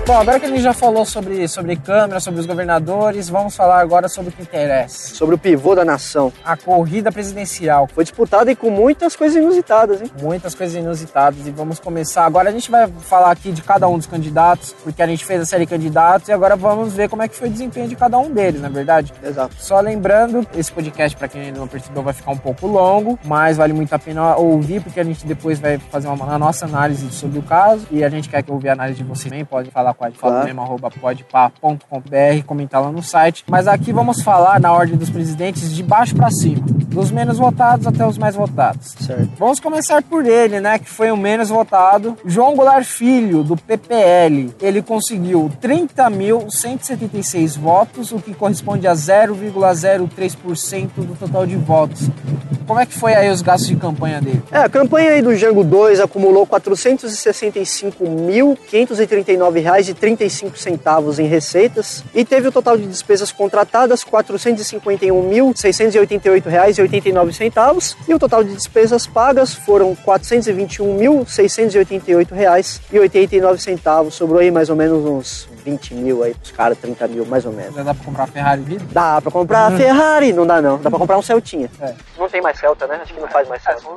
Bom, agora que a gente já falou sobre, sobre Câmara, sobre os governadores, vamos falar agora sobre o que interessa. Sobre o pivô da nação. A corrida presidencial. Foi disputada e com muitas coisas inusitadas, hein? Muitas coisas inusitadas. E vamos começar. Agora a gente vai falar aqui de cada um dos candidatos, porque a gente fez a série candidatos e agora vamos ver como é que foi o desempenho de cada um deles, na verdade. Exato. Só lembrando, esse podcast, para quem ainda não percebeu, vai ficar um pouco longo, mas vale muito a pena ouvir, porque a gente depois vai fazer uma, a nossa análise sobre o caso e a gente quer que ouvir a análise de você também, pode falar com a gente, fala mesmo, arroba podpá ponto com ponto br, comentar lá no site. Mas aqui vamos falar na ordem dos presidentes de baixo para cima, dos menos votados até os mais votados. Certo. Vamos começar por ele, né, que foi o menos votado, João Goulart Filho, do P P L. Ele conseguiu trinta mil cento e setenta e seis votos, o que corresponde a zero vírgula zero três por cento do total de votos. Como é que foi aí os gastos de campanha dele? É, a campanha aí do Jango dois acumulou quatrocentos e sessenta e cinco mil quinhentos e trinta e nove reais e trinta e cinco centavos em receitas e teve o total de despesas contratadas quatrocentos e cinquenta e um mil seiscentos e oitenta e oito reais e oitenta e nove centavos e o total de despesas pagas foram quatrocentos e vinte e um mil seiscentos e oitenta e oito reais e oitenta e nove centavos. Sobrou aí mais ou menos uns vinte mil aí pros caras, trinta mil mais ou menos. Já dá pra comprar a Ferrari vida? Dá pra comprar a Ferrari? Não dá não, dá pra comprar um Celtinha. É. Não tem mais Celta, né? Acho que não faz mais Celta.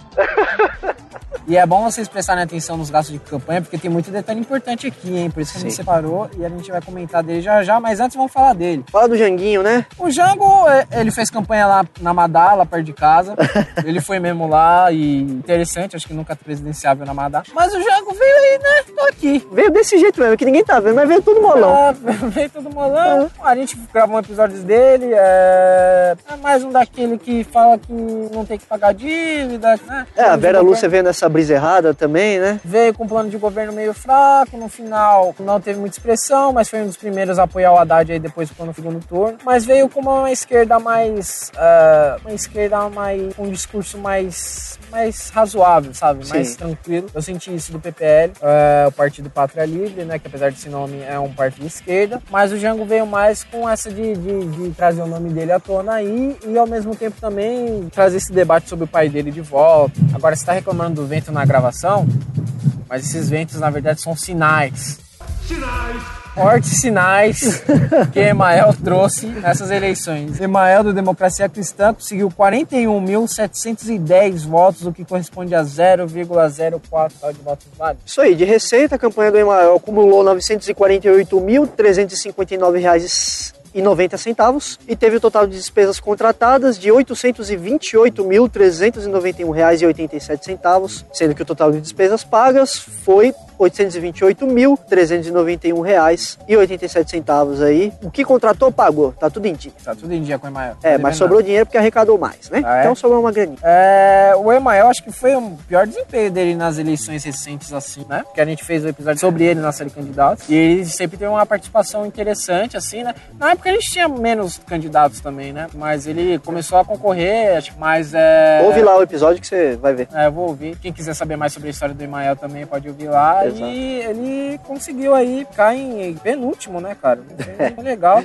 E é bom vocês prestarem atenção nos gastos de campanha, porque tem muito detalhe importante aqui, hein? Por isso que Sim. a gente separou e a gente vai comentar dele já já, mas antes vamos falar dele. Fala do Janguinho, né? O Jango, ele fez campanha lá na Madá, lá perto de casa. Ele foi mesmo lá e interessante, acho que nunca presidenciável na Madá. Mas o Jango veio aí, né? Tô aqui. Veio desse jeito mesmo, que ninguém tá vendo, mas veio tudo molão. Ah, veio tudo molão. A gente gravou um episódio dele, é... é mais um daquele que fala que não tem que pagar dívida, né? É, a Vera Lúcia veio nessa brisa errada também, né? Veio com um plano de governo meio fraco, no final não teve muita expressão, mas foi um dos primeiros a apoiar o Haddad aí depois do segundo turno. Mas veio com uma esquerda mais... Uh, uma esquerda mais... com um discurso mais... mais razoável, sabe? Sim. Mais tranquilo. Eu senti isso do P P L, uh, o Partido Pátria Livre, né? Que apesar desse nome é um partido de esquerda. Mas o Jango veio mais com essa de, de, de trazer o nome dele à tona aí e ao mesmo tempo também trazer esse debate sobre o pai dele de volta. Agora, você tá reclamando do vento na gravação, mas esses ventos na verdade são sinais. Sinais! Fortes sinais que Emael trouxe nessas eleições. Emael, do Democracia Cristã, conseguiu quarenta e um mil setecentos e dez votos, o que corresponde a zero vírgula zero quatro por cento de votos válidos. Isso aí, de receita, a campanha do Emael acumulou novecentos e quarenta e oito mil trezentos e cinquenta e nove reais e noventa centavos e teve o total de despesas contratadas de oitocentos e vinte e oito mil trezentos e noventa e um reais e oitenta e sete centavos, sendo que o total de despesas pagas foi oitocentos e vinte e oito mil trezentos e noventa e um reais e oitenta e sete centavos aí. O que contratou, pagou. Tá tudo em dia. Tá tudo em dia com o Emael. É, mas sobrou dinheiro porque arrecadou mais, né? Ah, é? Então sobrou uma graninha. É, o Emael, acho que foi o pior desempenho dele nas eleições recentes, assim, né? Porque a gente fez o episódio sobre ele na série Candidatos. E ele sempre teve uma participação interessante, assim, né? Na época a gente tinha menos candidatos também, né? Mas ele começou a concorrer, acho que mais é... Ouve lá o episódio que você vai ver. É, eu vou ouvir. Quem quiser saber mais sobre a história do Emael também pode ouvir lá. Exato. E ele conseguiu aí ficar em penúltimo, né, cara? Foi legal.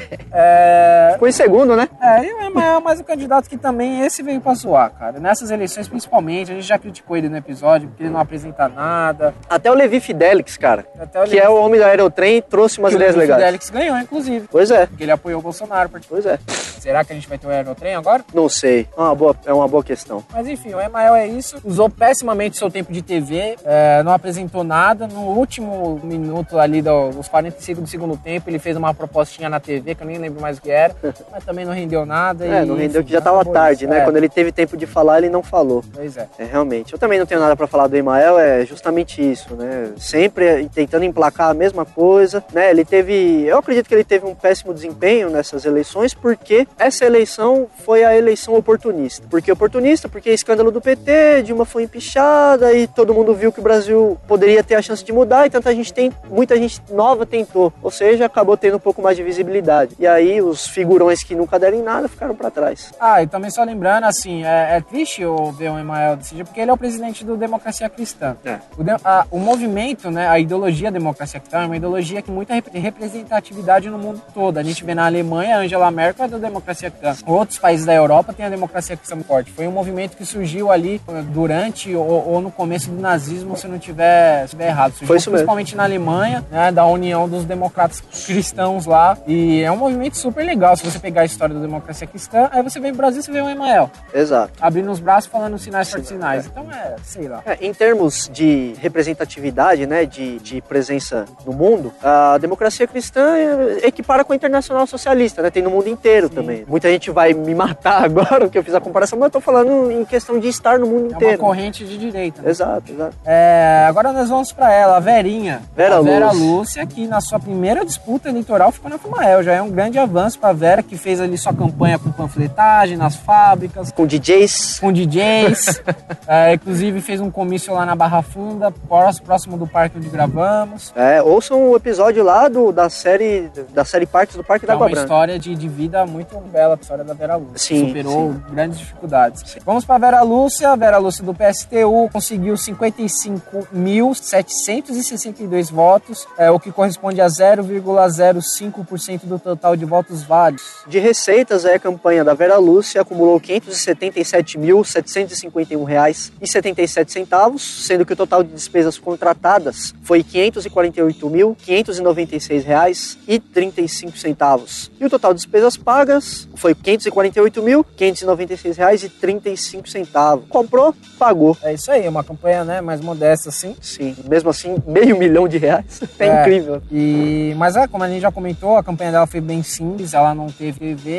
É... Ficou em segundo, né? É, e o Emael é mais um candidato que também esse veio pra zoar, cara. Nessas eleições, principalmente, a gente já criticou ele no episódio, porque ele não apresenta nada. Até o Levi Fidelix, cara, Até o que é o homem da Aerotrem, trouxe umas que ideias o legais. Fidelix ganhou, inclusive. Pois é, Porque ele apoiou o Bolsonaro. pois é. Será que a gente vai ter o Aerotrem agora? Não sei, é uma boa, é uma boa questão. Mas enfim, o Emael é isso. Usou pessimamente seu tempo de T V, é, não apresentou nada. No último minuto ali, dos quarenta e cinco do segundo tempo, ele fez uma propostinha na T V, que eu nem lembro mais o que era, mas também não rendeu nada. É, e, não rendeu enfim, que já tava acabou tarde, isso. né? É, Quando ele teve tempo de falar, ele não falou. Pois é. É, realmente. Eu também não tenho nada pra falar do Emael, é justamente isso, né? Sempre tentando emplacar a mesma coisa, né? Ele teve... Eu acredito que ele teve um péssimo desempenho nessas eleições, porque essa eleição foi a eleição oportunista. Por que oportunista? Porque escândalo do P T, Dilma foi empichada e todo mundo viu que o Brasil poderia ter a chance de mudar e tanta gente tem, muita gente nova tentou. Ou seja, acabou tendo um pouco mais de visibilidade. E aí os figurões que nunca deram em nada ficaram pra trás. Ah, e também só lembrando, assim, é, é triste eu ver o Emael desse jeito, porque ele é o presidente do Democracia Cristã. É. O, de, a, o movimento, né, a ideologia Democracia Cristã é uma ideologia que tem muita rep- representatividade no mundo todo. A gente vê na Alemanha, a Angela Merkel é da Democracia Cristã. Outros países da Europa têm a Democracia Cristã forte. Foi um movimento que surgiu ali durante ou, ou no começo do nazismo, se não tiver, é, super errado. Surgiu Foi isso mesmo. principalmente na Alemanha, né, da União dos Democratas Cristãos lá, e é um movimento super legal. Se você pegar a história da democracia cristã, aí você vem no Brasil, você vê o Emael Exato. abrindo os braços, falando sinais fortes sinais. Então é, sei lá. É, em termos de representatividade, né, de, de presença no mundo, a democracia cristã é, equipara com a internacional socialista, né, tem no mundo inteiro Sim. também. Muita gente vai me matar agora porque eu fiz a comparação, mas eu tô falando em questão de estar no mundo É inteiro. uma corrente de direita. Né? Exato, exato. É, agora nós vamos pra ela, a Verinha. Vera a Vera Lúcia. Lúcia, que na sua primeira disputa eleitoral ficou na Fumael. Já é um grande avanço pra Vera, que fez ali sua campanha com panfletagem nas fábricas, Com D Js. com D Js. é, inclusive fez um comício lá na Barra Funda, próximo do parque onde gravamos. É, ouçam o episódio lá do, da série da série Parques do Parque É da uma Água Branca. história de, de vida muito bela, a história da Vera Lúcia. Sim, Superou sim. grandes dificuldades. Sim. Vamos para Vera Lúcia. A Vera Lúcia do P S T U conseguiu cinquenta e cinco mil setecentos e sessenta e dois votos, é, o que corresponde a zero vírgula zero cinco por cento do total de votos válidos. De receitas, a campanha da Vera Lúcia acumulou quinhentos e setenta e sete mil setecentos e cinquenta e um reais e setenta e sete centavos, sendo que o total de despesas contratadas foi quinhentos e quarenta e oito mil quinhentos e noventa e seis reais e trinta e cinco centavos. E o total de despesas pagas foi quinhentos e quarenta e oito mil quinhentos e noventa e seis reais e trinta e cinco centavos. Comprou, pagou. É isso aí, uma campanha, né, mais modesta assim. Sim, mesmo assim, meio milhão de reais. É, É. incrível. E, mas é, como a gente já comentou, a campanha dela foi bem simples, ela não teve T V,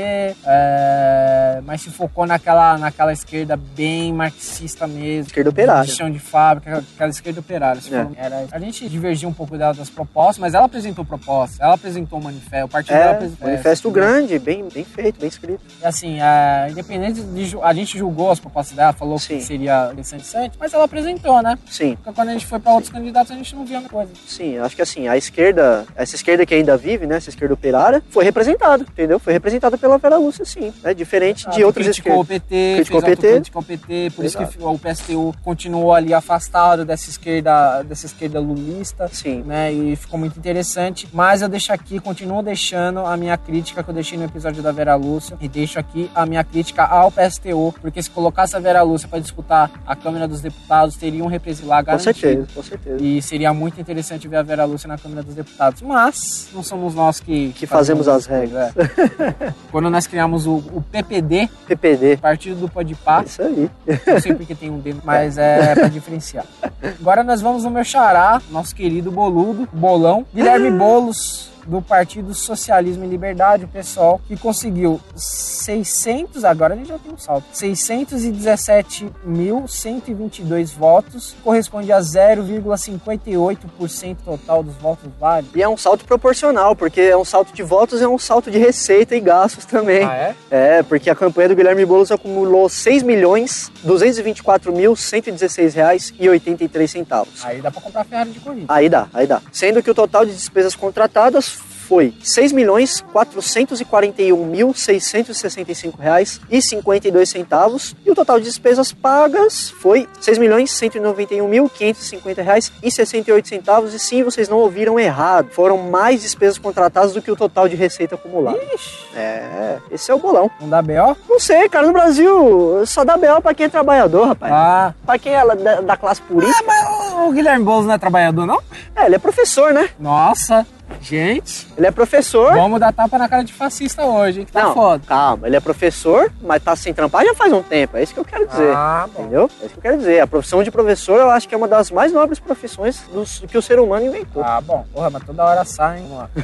é, mas se focou naquela, naquela esquerda bem marxista mesmo. Esquerda operária. De chão de fábrica, aquela esquerda operária. É. Falou, era, a gente divergiu um pouco dela das propostas, mas ela apresentou propostas, ela apresentou o manifesto, o partido dela É, apresentou. manifesto é, grande, bem, bem feito, bem escrito. E assim, é, independente de... A gente julgou as propostas dela, falou Sim. que seria interessante, mas ela apresentou, né? Sim. Porque quando a gente foi para outros candidatos, a gente não via a mesma coisa. Sim, acho que assim, a esquerda, essa esquerda que ainda vive, né, essa esquerda operária, foi representada, entendeu? Foi representada pela Vera Lúcia, sim, né, diferente de Ah, outras criticou esquerdas. o P T, Criticou fez o P T. autocrítica ao P T, por Exato. isso que o P S T U continuou ali afastado dessa esquerda, dessa esquerda lulista, Sim. né, e ficou muito interessante, mas eu deixo aqui, continuo deixando a minha crítica que eu deixei no episódio da Vera Lúcia, e deixo aqui a minha crítica ao P S T U, porque se colocasse a Vera Lúcia para disputar a Câmara dos Deputados, teriam um reprise lá Com garantido. certeza, com certeza. E seria muito interessante ver a Vera Lúcia na Câmara dos Deputados. Mas não somos nós que... Que fazemos as regras. É. Quando nós criamos o, o P P D, P P D. Partido do Podpah, Isso aí. não sei porque tem um D, mas é pra diferenciar. Agora nós vamos no meu xará, nosso querido boludo, bolão, Guilherme Boulos, do Partido Socialismo e Liberdade, o PSOL, que conseguiu seiscentos, agora a gente já tem um salto, seiscentos e dezessete mil cento e vinte e dois votos, corresponde a zero vírgula cinquenta e oito por cento total dos votos válidos. E é um salto proporcional, porque é um salto de votos, é um salto de receita e gastos também. Ah, é? É, porque a campanha do Guilherme Boulos acumulou seis milhões duzentos e vinte e quatro mil cento e dezesseis reais e oitenta e três centavos. Aí dá pra comprar Ferrari de corrida. Aí dá, aí dá. Sendo que o total de despesas contratadas foi seis milhões quatrocentos e quarenta e um mil seiscentos e sessenta e cinco reais e cinquenta e dois centavos, e o total de despesas pagas foi seis milhões cento e noventa e um mil quinhentos e cinquenta reais e sessenta e oito centavos. E sim, vocês não ouviram errado, foram mais despesas contratadas do que o total de receita acumulada. Ixi, É, esse é o bolão. não dá B O? Não sei, cara, no Brasil só dá B O pra quem é trabalhador, rapaz. Ah, Pra quem é da, da classe política. mas o Guilherme Boulos não é trabalhador, não? É, ele é professor, né? Nossa, gente, Ele é professor. vamos dar tapa na cara de fascista hoje, hein, que tá Não, foda. calma, ele é professor, mas tá sem trampar já faz um tempo, é isso que eu quero dizer. Ah, bom. Entendeu? É isso que eu quero dizer. A profissão de professor eu acho que é uma das mais nobres profissões dos, que o ser humano inventou. Ah, bom. Porra, mas toda hora sai, hein? Vamos lá.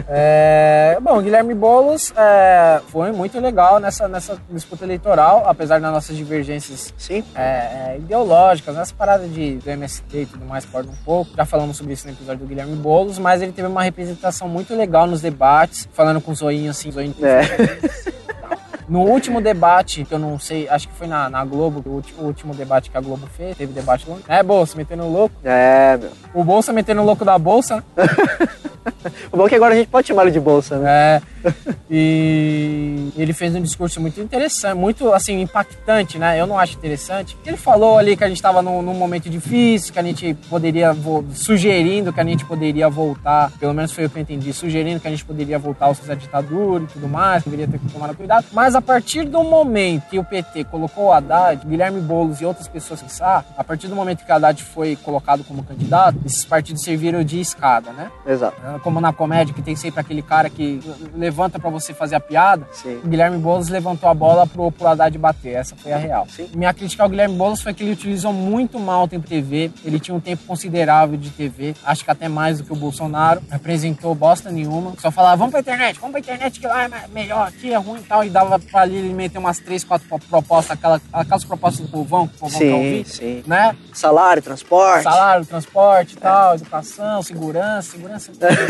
é, bom, o Guilherme Boulos é, foi muito legal nessa, nessa disputa eleitoral, apesar das nossas divergências Sim. é, é, ideológicas, nessa parada de, do M S T e tudo mais, corda um pouco. Já falamos sobre isso no episódio do Guilherme Boulos, mas ele teve uma representação muito legal nos debates, falando com o zoinho assim, zoinho. É. No último debate, que eu não sei, acho que foi na, na Globo, o último, o último debate que a Globo fez, teve debate longo. É, Bolsa, metendo o louco. É, meu. O Bolsa metendo o louco da Bolsa. O bom é que agora a gente pode chamar ele de bolsa, né? É, E ele fez um discurso muito interessante, muito, assim, impactante, né? Eu não acho interessante. Ele falou ali que a gente estava num, num momento difícil, que a gente poderia, sugerindo que a gente poderia voltar, pelo menos foi o que eu entendi, sugerindo que a gente poderia voltar aos da ditadura e tudo mais, deveria ter que tomar cuidado. Mas a partir do momento que o P T colocou o Haddad, Guilherme Boulos e outras pessoas que sa, a partir do momento que o Haddad foi colocado como candidato, esses partidos serviram de escada, né? Exato. Como na comédia, que tem sempre aquele cara que levanta pra você fazer a piada. Sim. O Guilherme Boulos levantou a bola pro, pro Haddad bater. Essa foi a real. Sim. Minha crítica ao Guilherme Boulos foi que ele utilizou muito mal o tempo T V. Ele tinha um tempo considerável de T V. Acho que até mais do que o Bolsonaro. Apresentou bosta nenhuma. Só falava, vamos pra internet, vamos pra internet que lá é melhor, aqui é ruim e tal. E dava pra ali ele meter umas três, quatro propostas, aquelas, aquelas propostas do povão, que o povão sim, quer ouvir. Sim. Né? Salário, transporte. Salário, transporte e tal, é. Educação, segurança, segurança.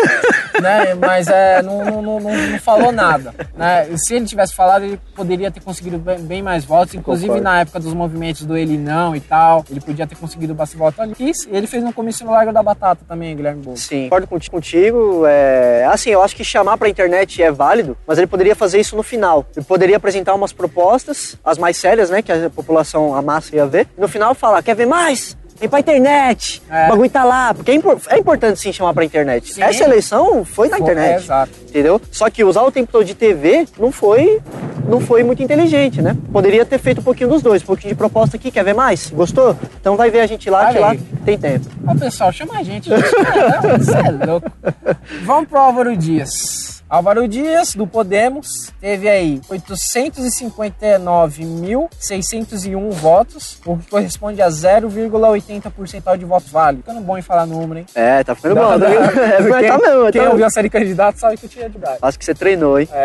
Né? Mas é, não, não, não, não falou nada. Né? E se ele tivesse falado, ele poderia ter conseguido bem, bem mais votos. Inclusive, Concordo. Na época dos movimentos do Ele Não e tal, ele podia ter conseguido bastante votos ali. E ele fez no comício no Largo da Batata também, Guilherme Boulos. Sim, concordo contigo. É... Assim, eu acho que chamar pra internet é válido, mas ele poderia fazer isso no final. Ele poderia apresentar umas propostas, as mais sérias, né, que a população, a massa ia ver. No final falar, quer ver mais? Vem pra internet, é. O bagulho tá lá, porque é, impor- é importante sim chamar pra internet. Sim. Essa eleição foi na foi, internet, é, exato. Entendeu? Só que usar o tempo todo de T V não foi, não foi muito inteligente, né? Poderia ter feito um pouquinho dos dois, um pouquinho de proposta aqui, quer ver mais? Gostou? Então vai ver a gente lá, Aí. que lá tem tempo. Ó, pessoal, chama a gente, gente. Você é louco. Vamos pro Álvaro Dias. Álvaro Dias, do Podemos, teve aí oitocentos e cinquenta e nove mil, seiscentos e um votos, o que corresponde a zero vírgula oitenta por cento de votos válidos. Ficando bom em falar número, hein? É, tá ficando Dá, bom. Dá, tá, é, quem tá mesmo, quem tá ouviu a série Candidato sabe que eu tinha de braço. Acho que você treinou, hein?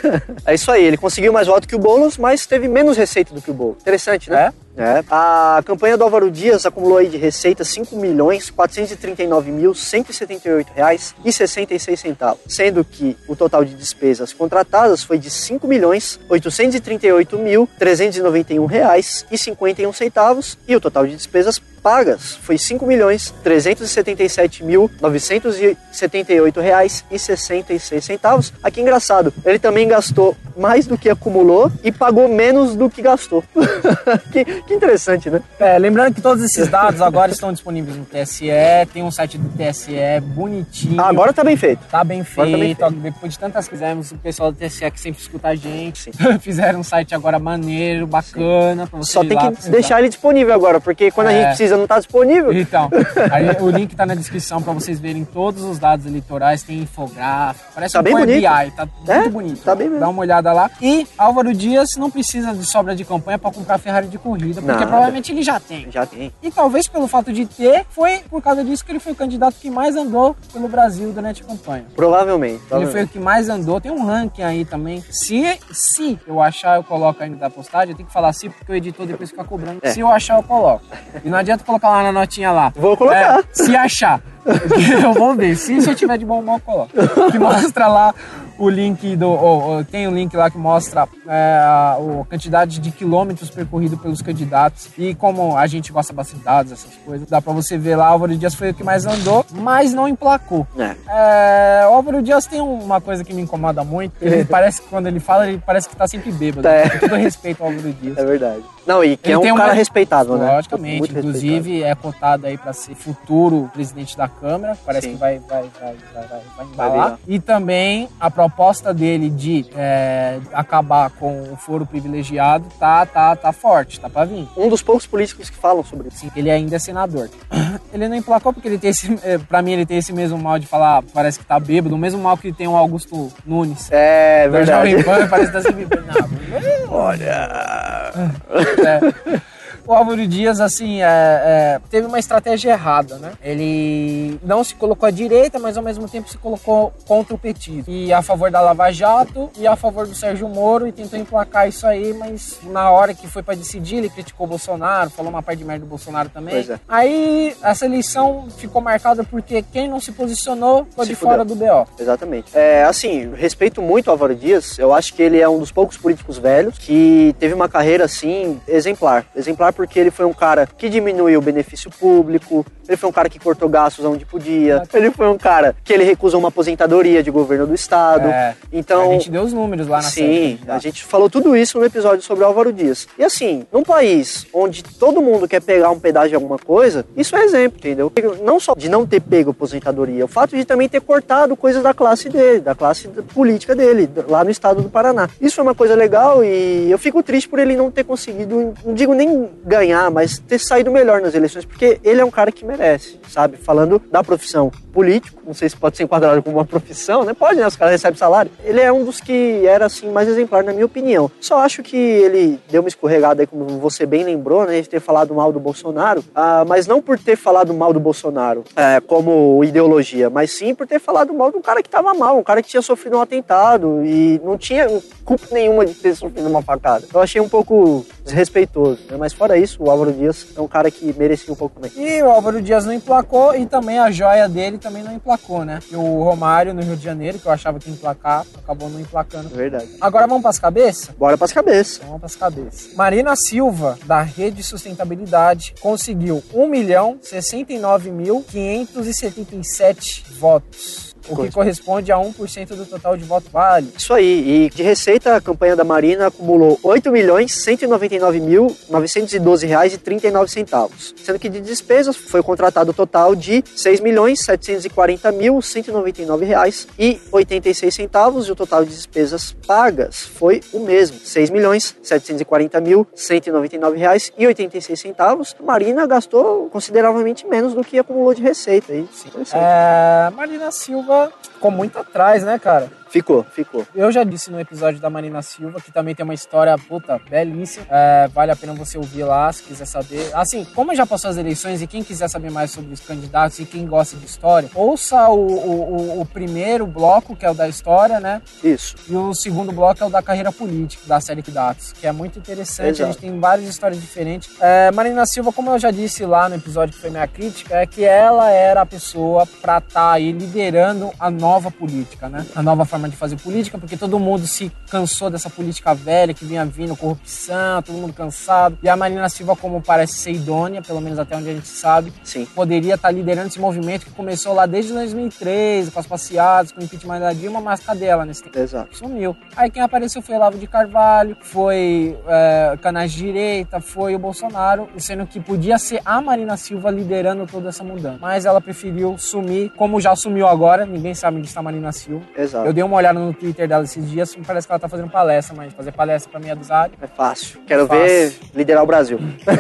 É. É isso aí, ele conseguiu mais votos que o Boulos, mas teve menos receita do que o Boulos. Interessante, né? É? É. A campanha do Álvaro Dias acumulou aí de receita cinco milhões quatrocentos e trinta e nove mil cento e setenta e oito reais e sessenta e seis centavos, sendo que o total de despesas contratadas foi de cinco milhões oitocentos e trinta e oito mil trezentos e noventa e um reais e cinquenta e um centavos e o total de despesas pagas foi cinco milhões trezentos e setenta e sete mil novecentos e setenta e oito reais e sessenta e seis centavos. Aqui engraçado, ele também gastou mais do que acumulou e pagou menos do que gastou. que, que interessante, né? É, lembrando que todos esses dados agora estão disponíveis no T S E, tem um site do T S E bonitinho. Ah, agora tá bem feito. Tá bem feito. Tá bem feito. Depois de tantas que fizemos, o pessoal do T S E que sempre escuta a gente, fizeram um site agora maneiro, bacana, pra você Só tem que precisar. deixar ele disponível agora, porque quando é. a gente precisa não tá disponível. Então, aí, o link tá na descrição pra vocês verem todos os dados eleitorais, tem infográfico, parece tá um bem Power bonito. B I, tá é? muito bonito. Tá bem mesmo. Dá uma olhada lá. E Álvaro Dias não precisa de sobra de campanha pra comprar Ferrari de corrida, porque Nada. provavelmente ele já tem. Já tem. E talvez pelo fato de ter, foi por causa disso que ele foi o candidato que mais andou pelo Brasil durante a campanha. Provavelmente. Ele provavelmente. foi o que mais andou, tem um ranking aí também. Se, se eu achar, eu coloco ainda da postagem, eu tenho que falar se, porque o editor depois fica cobrando. É. Se eu achar, eu coloco. E não adianta colocar lá na notinha lá. Vou colocar. É, se achar. Eu vou ver. Se, se eu tiver de bom humor, eu coloco. Que mostra lá o link do... Oh, oh, tem um link lá que mostra é, a, a quantidade de quilômetros percorridos pelos candidatos. E como a gente gosta bastante de dados, essas coisas, dá pra você ver lá, Álvaro Dias foi o que mais andou, mas não emplacou. É. É, o Álvaro Dias tem uma coisa que me incomoda muito. Ele parece que quando ele fala, ele parece que tá sempre bêbado. É. Com todo respeito ao Álvaro Dias. É verdade. Não, e que Ele é um tem cara uma... respeitável, né? Logicamente, Muito inclusive respeitado. é cotado aí pra ser futuro presidente da Câmara, parece Sim. que vai, vai, vai, vai, vai, vai embalar. Vai virar. E também a proposta dele de é, acabar com o foro privilegiado tá, tá, tá forte, tá pra vir. Um dos poucos políticos que falam sobre isso. Sim, ele ainda é senador. Ele não emplacou porque ele tem esse, pra mim ele tem esse mesmo mal de falar, parece que tá bêbado, o mesmo mal que tem o Augusto Nunes. É verdade. Da Jovem Pan, parece que tá sempre bêbado. Não, Olha... É. O Álvaro Dias, assim, é, é, teve uma estratégia errada, né? Ele não se colocou à direita, mas ao mesmo tempo se colocou contra o petismo. E a favor da Lava Jato e a favor do Sérgio Moro e tentou emplacar isso aí, mas na hora que foi pra decidir, ele criticou o Bolsonaro, falou uma parte de merda do Bolsonaro também. Pois é. Aí essa eleição ficou marcada porque quem não se posicionou ficou Se de fudeu. fora do B O. Exatamente. É, assim, respeito muito o Álvaro Dias, eu acho que ele é um dos poucos políticos velhos que teve uma carreira, assim, exemplar. Exemplar porque ele foi um cara que diminuiu o benefício público, ele foi um cara que cortou gastos onde podia, ele foi um cara que ele recusou uma aposentadoria de governo do estado. É, então, a gente deu os números lá na série. Sim, a gente falou tudo isso no episódio sobre Álvaro Dias. E assim, num país onde todo mundo quer pegar um pedaço de alguma coisa, isso é exemplo, entendeu? Não só de não ter pego aposentadoria, o fato de também ter cortado coisas da classe dele, da classe política dele, lá no estado do Paraná. Isso é uma coisa legal e eu fico triste por ele não ter conseguido, não digo nem ganhar, mas ter saído melhor nas eleições, porque ele é um cara que merece, sabe? Falando da profissão político, não sei se pode ser enquadrado como uma profissão, né? Pode, né? Os caras recebem salário. Ele é um dos que era, assim, mais exemplar, na minha opinião. Só acho que ele deu uma escorregada aí, como você bem lembrou, né? De ter falado mal do Bolsonaro, ah, mas não por ter falado mal do Bolsonaro é, como ideologia, mas sim por ter falado mal de um cara que tava mal, um cara que tinha sofrido um atentado e não tinha culpa nenhuma de ter sofrido uma facada. Eu achei um pouco desrespeitoso, né? Mas fora isso, o Álvaro Dias é um cara que merecia um pouco mais. E o Álvaro Dias não emplacou e também a joia dele também não emplacou, né? E o Romário no Rio de Janeiro, que eu achava que ia emplacar, acabou não emplacando. Verdade. Agora vamos pras cabeças? Bora pras cabeças. Então vamos pras cabeças. Marina Silva, da Rede Sustentabilidade, conseguiu um milhão sessenta e nove mil quinhentos e setenta e sete votos. O que corresponde a um por cento do total de voto válido. Isso aí. E de receita, a campanha da Marina acumulou oito milhões cento e noventa e nove mil novecentos e doze reais e trinta e nove centavos. Sendo que de despesas foi contratado o total de seis milhões setecentos e quarenta mil cento e noventa e nove reais e oitenta e seis centavos. E o total de despesas pagas foi o mesmo. seis milhões setecentos e quarenta mil cento e noventa e nove reais e oitenta e seis centavos. A Marina gastou consideravelmente menos do que acumulou de receita. Aí. É, Marina Silva ficou muito atrás, né, cara? Ficou, ficou. Eu já disse no episódio da Marina Silva, que também tem uma história, puta, belíssima. É, vale a pena você ouvir lá, se quiser saber. Assim, como já passou as eleições e quem quiser saber mais sobre os candidatos e quem gosta de história, ouça o, o, o primeiro bloco, que é o da história, né? Isso. E o segundo bloco é o da carreira política, da série Dados, que é muito interessante. Exato. A gente tem várias histórias diferentes. É, Marina Silva, como eu já disse lá no episódio que foi minha crítica, é que ela era a pessoa pra estar aí liderando a nova política, né? A nova forma de fazer política, porque todo mundo se cansou dessa política velha que vinha vindo, corrupção, todo mundo cansado. E a Marina Silva, como parece ser idônea, pelo menos até onde a gente sabe, sim, poderia estar liderando esse movimento que começou lá desde dois mil e treze, com as passeadas, com o impeachment da Dilma, mas cadê ela nesse tempo? Exato. Sumiu. Aí quem apareceu foi Olavo de Carvalho, foi é, canais de direita, foi o Bolsonaro, sendo que podia ser a Marina Silva liderando toda essa mudança. Mas ela preferiu sumir, como já sumiu agora, ninguém sabe onde está a Marina Silva. Exato. Eu dei uma olhada no Twitter dela esses dias, parece que ela tá fazendo palestra, mas fazer palestra pra mim é do Zari. É fácil. Quero é fácil. ver liderar o Brasil.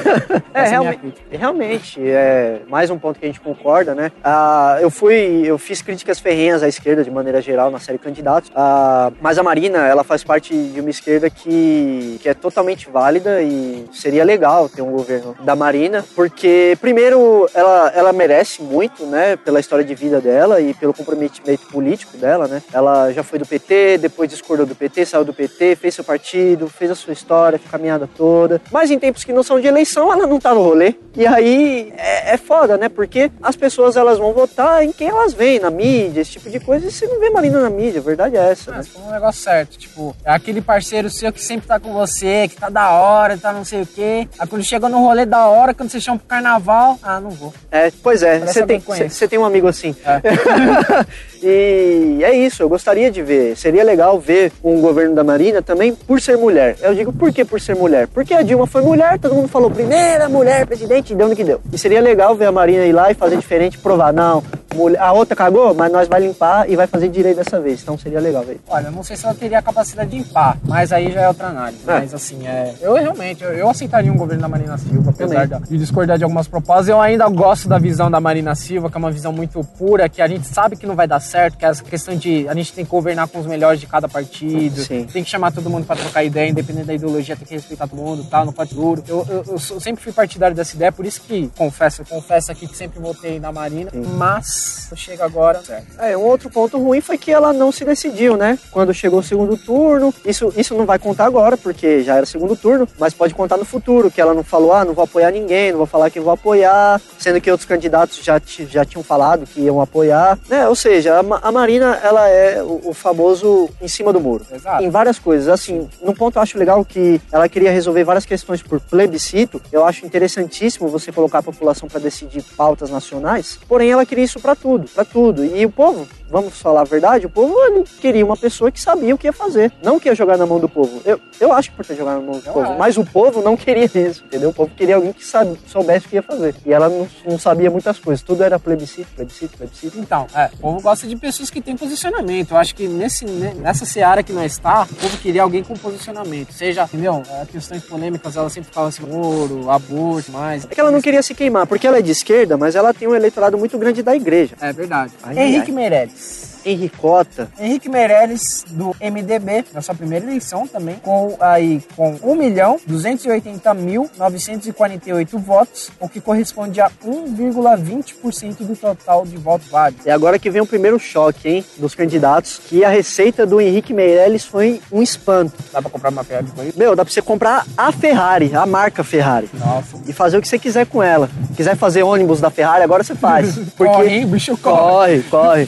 é, é realmente, realmente, é mais um ponto que a gente concorda, né? Ah, eu fui, eu fiz críticas ferrenhas à esquerda, de maneira geral, na série Candidatos, ah, mas a Marina, ela faz parte de uma esquerda que, que é totalmente válida e seria legal ter um governo da Marina, porque, primeiro, ela, ela merece muito, né, pela história de vida dela e pelo comprometimento político dela, né? Ela já foi do P T, depois discordou do P T, saiu do P T, fez seu partido, fez a sua história, a caminhada toda. Mas em tempos que não são de eleição, ela não tá no rolê. E aí é, é foda, né? Porque as pessoas, elas vão votar em quem elas veem, na mídia, esse tipo de coisa, e você não vê Marina na mídia, a verdade é essa, Mas né? foi um negócio certo, tipo, é aquele parceiro seu que sempre tá com você, que tá da hora, tá não sei o quê. Aí quando chega no rolê da hora, quando você chama pro carnaval, ah, não vou. É, pois é, Parece você tem, alguém que conhece. você tem um amigo assim. É. E é isso, eu gostaria de ver. Seria legal ver um governo da Marina também por ser mulher. Eu digo, por que por ser mulher? Porque a Dilma foi mulher, todo mundo falou primeira mulher presidente, e deu no que deu. E seria legal ver a Marina ir lá e fazer diferente, provar, não, mulher, a outra cagou, mas nós vai limpar e vai fazer direito dessa vez. Então seria legal ver. Olha, eu não sei se ela teria a capacidade de limpar, mas aí já é outra análise. É. Mas assim, é, eu realmente, eu, eu aceitaria um governo da Marina Silva, apesar Também. de discordar de algumas propostas. Eu ainda gosto da visão da Marina Silva, que é uma visão muito pura, que a gente sabe que não vai dar certo, que é essa questão de a gente tem que governar com os melhores de cada partido, Sim. tem que chamar todo mundo pra trocar ideia, independente da ideologia, tem que respeitar todo mundo, tal, não pode duro. Eu, eu, eu sempre fui partidário dessa ideia, por isso que, confesso, confesso aqui que sempre votei na Marina, Sim. mas chega agora, certo. É, um outro ponto ruim foi que ela não se decidiu, né? Quando chegou o segundo turno, isso, isso não vai contar agora, porque já era segundo turno, mas pode contar no futuro, que ela não falou, ah, não vou apoiar ninguém, não vou falar que vou apoiar, sendo que outros candidatos já, já tinham falado que iam apoiar, né? Ou seja, a, Ma- a Marina, ela é o, o famoso em cima do muro. Exato. Em várias coisas. Assim, num ponto eu acho legal que ela queria resolver várias questões por plebiscito. Eu acho interessantíssimo você colocar a população para decidir pautas nacionais. Porém, ela queria isso para tudo, para tudo. E o povo, vamos falar a verdade, o povo ele queria uma pessoa que sabia o que ia fazer. Não que ia jogar na mão do povo. Eu, eu acho que por ter jogado na mão do Eu povo. acho. Mas o povo não queria isso, entendeu? O povo queria alguém que sabe, soubesse o que ia fazer. E ela não, não sabia muitas coisas. Tudo era plebiscito, plebiscito, plebiscito. Então, é, o povo gosta de pessoas que têm posicionamento. Eu acho que nesse, né, nessa seara que nós está, o povo queria alguém com posicionamento. Seja, entendeu? É, questões polêmicas, ela sempre fala assim, ouro, aborto, mais. É que ela não queria se queimar, porque ela é de esquerda, mas ela tem um eleitorado muito grande da igreja. É verdade. Ai, Henrique ai. Meirelles. Henricota. Henrique Meirelles, do M D B, na sua primeira eleição também, com, aí, com um milhão duzentos e oitenta mil novecentos e quarenta e oito votos, o que corresponde a um vírgula vinte por cento do total de votos válidos. E agora que vem o primeiro choque, hein, dos candidatos, que a receita do Henrique Meirelles foi um espanto. Dá pra comprar uma Ferrari com isso? Meu, dá pra você comprar a Ferrari, a marca Ferrari. Nossa. E fazer o que você quiser com ela. Quiser fazer ônibus da Ferrari, agora você faz. Porque... Corre, hein? Bicho corre. Corre, corre.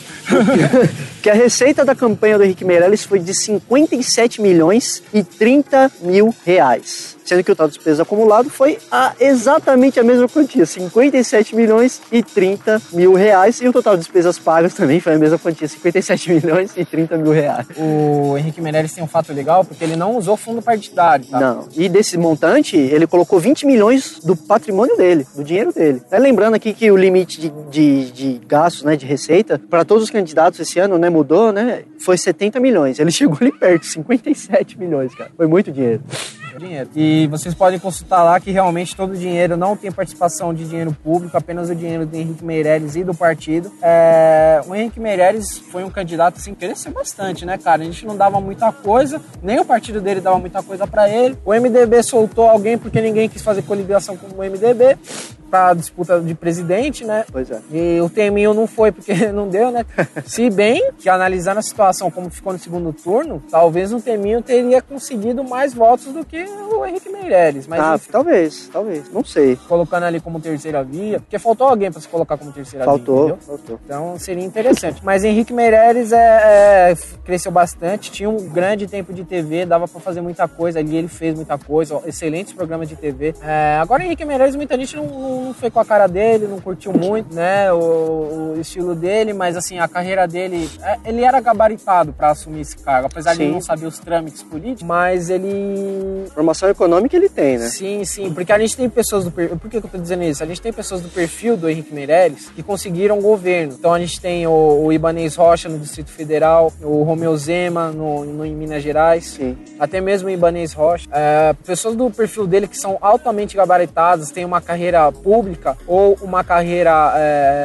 Porque a receita da campanha do Henrique Meirelles foi de cinquenta e sete milhões e trinta mil reais. Sendo que o total de despesa acumulado foi a exatamente a mesma quantia, cinquenta e sete milhões e trinta mil reais. E o total de despesas pagas também foi a mesma quantia, cinquenta e sete milhões e trinta mil reais. O Henrique Meirelles tem um fato legal, porque ele não usou fundo partidário, tá? Não. E desse montante, ele colocou vinte milhões do patrimônio dele, do dinheiro dele. É, lembrando aqui que o limite de, de, de gastos, né, de receita, para todos os candidatos esse ano, né, mudou, né, foi setenta milhões. Ele chegou ali perto, cinquenta e sete milhões, cara. Foi muito dinheiro. Dinheiro. E vocês podem consultar lá que realmente todo o dinheiro não tem participação de dinheiro público, apenas o dinheiro do Henrique Meirelles e do partido. É, o Henrique Meirelles foi um candidato assim, que cresceu bastante, né, cara? A gente não dava muita coisa, nem o partido dele dava muita coisa pra ele. O M D B soltou alguém porque ninguém quis fazer coligação com o M D B pra disputa de presidente, né? Pois é. E o Teminho não foi porque não deu, né? Se bem que analisando a situação como ficou no segundo turno, talvez o Teminho teria conseguido mais votos do que o Henrique Meirelles. Mas Ah, enfim, talvez, talvez. Não sei. colocando ali como terceira via, porque faltou alguém pra se colocar como terceira Faltou, via, entendeu? faltou. Então seria interessante. Mas Henrique Meirelles é, é, cresceu bastante, tinha um grande tempo de T V, dava pra fazer muita coisa ali, ele fez muita coisa, ó, excelentes programas de T V. É, agora Henrique Meirelles, muita gente não, não, não foi com a cara dele, não curtiu muito, né, o, o estilo dele, mas assim, a carreira dele, é, ele era gabaritado pra assumir esse cargo, apesar de Sim. ele não saber os trâmites políticos, mas ele... Formação econômica ele tem, né? Sim, sim, porque a gente tem pessoas do perfil. Por que eu tô dizendo isso? A gente tem pessoas do perfil do Henrique Meirelles que conseguiram governo. Então a gente tem o, o Ibanez Rocha no Distrito Federal, o Romeu Zema no, no, em Minas Gerais, Sim. até mesmo o Ibanez Rocha. É, pessoas do perfil dele que são altamente gabaritadas, têm uma carreira pública ou uma carreira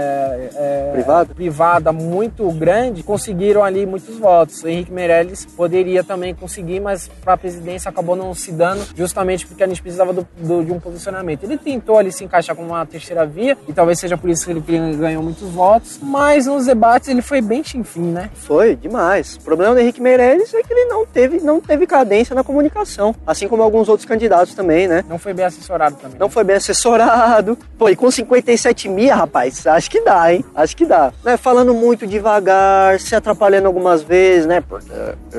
é, é, Privada? privada muito grande, conseguiram ali muitos votos. O Henrique Meirelles poderia também conseguir, mas para a presidência acabou não se dando, justamente porque a gente precisava do, do, de um posicionamento. Ele tentou ali se encaixar como uma terceira via, e talvez seja por isso que ele ganhou muitos votos, mas nos debates ele foi bem chinfim, né? Foi demais. O problema do Henrique Meirelles é que ele não teve, não teve cadência na comunicação, assim como alguns outros candidatos também, né? Não foi bem assessorado também. Não foi bem assessorado. Pô, e com cinquenta e sete mil, rapaz, acho que dá, hein? Acho que dá. Né? Falando muito devagar, se atrapalhando algumas vezes, né? Porque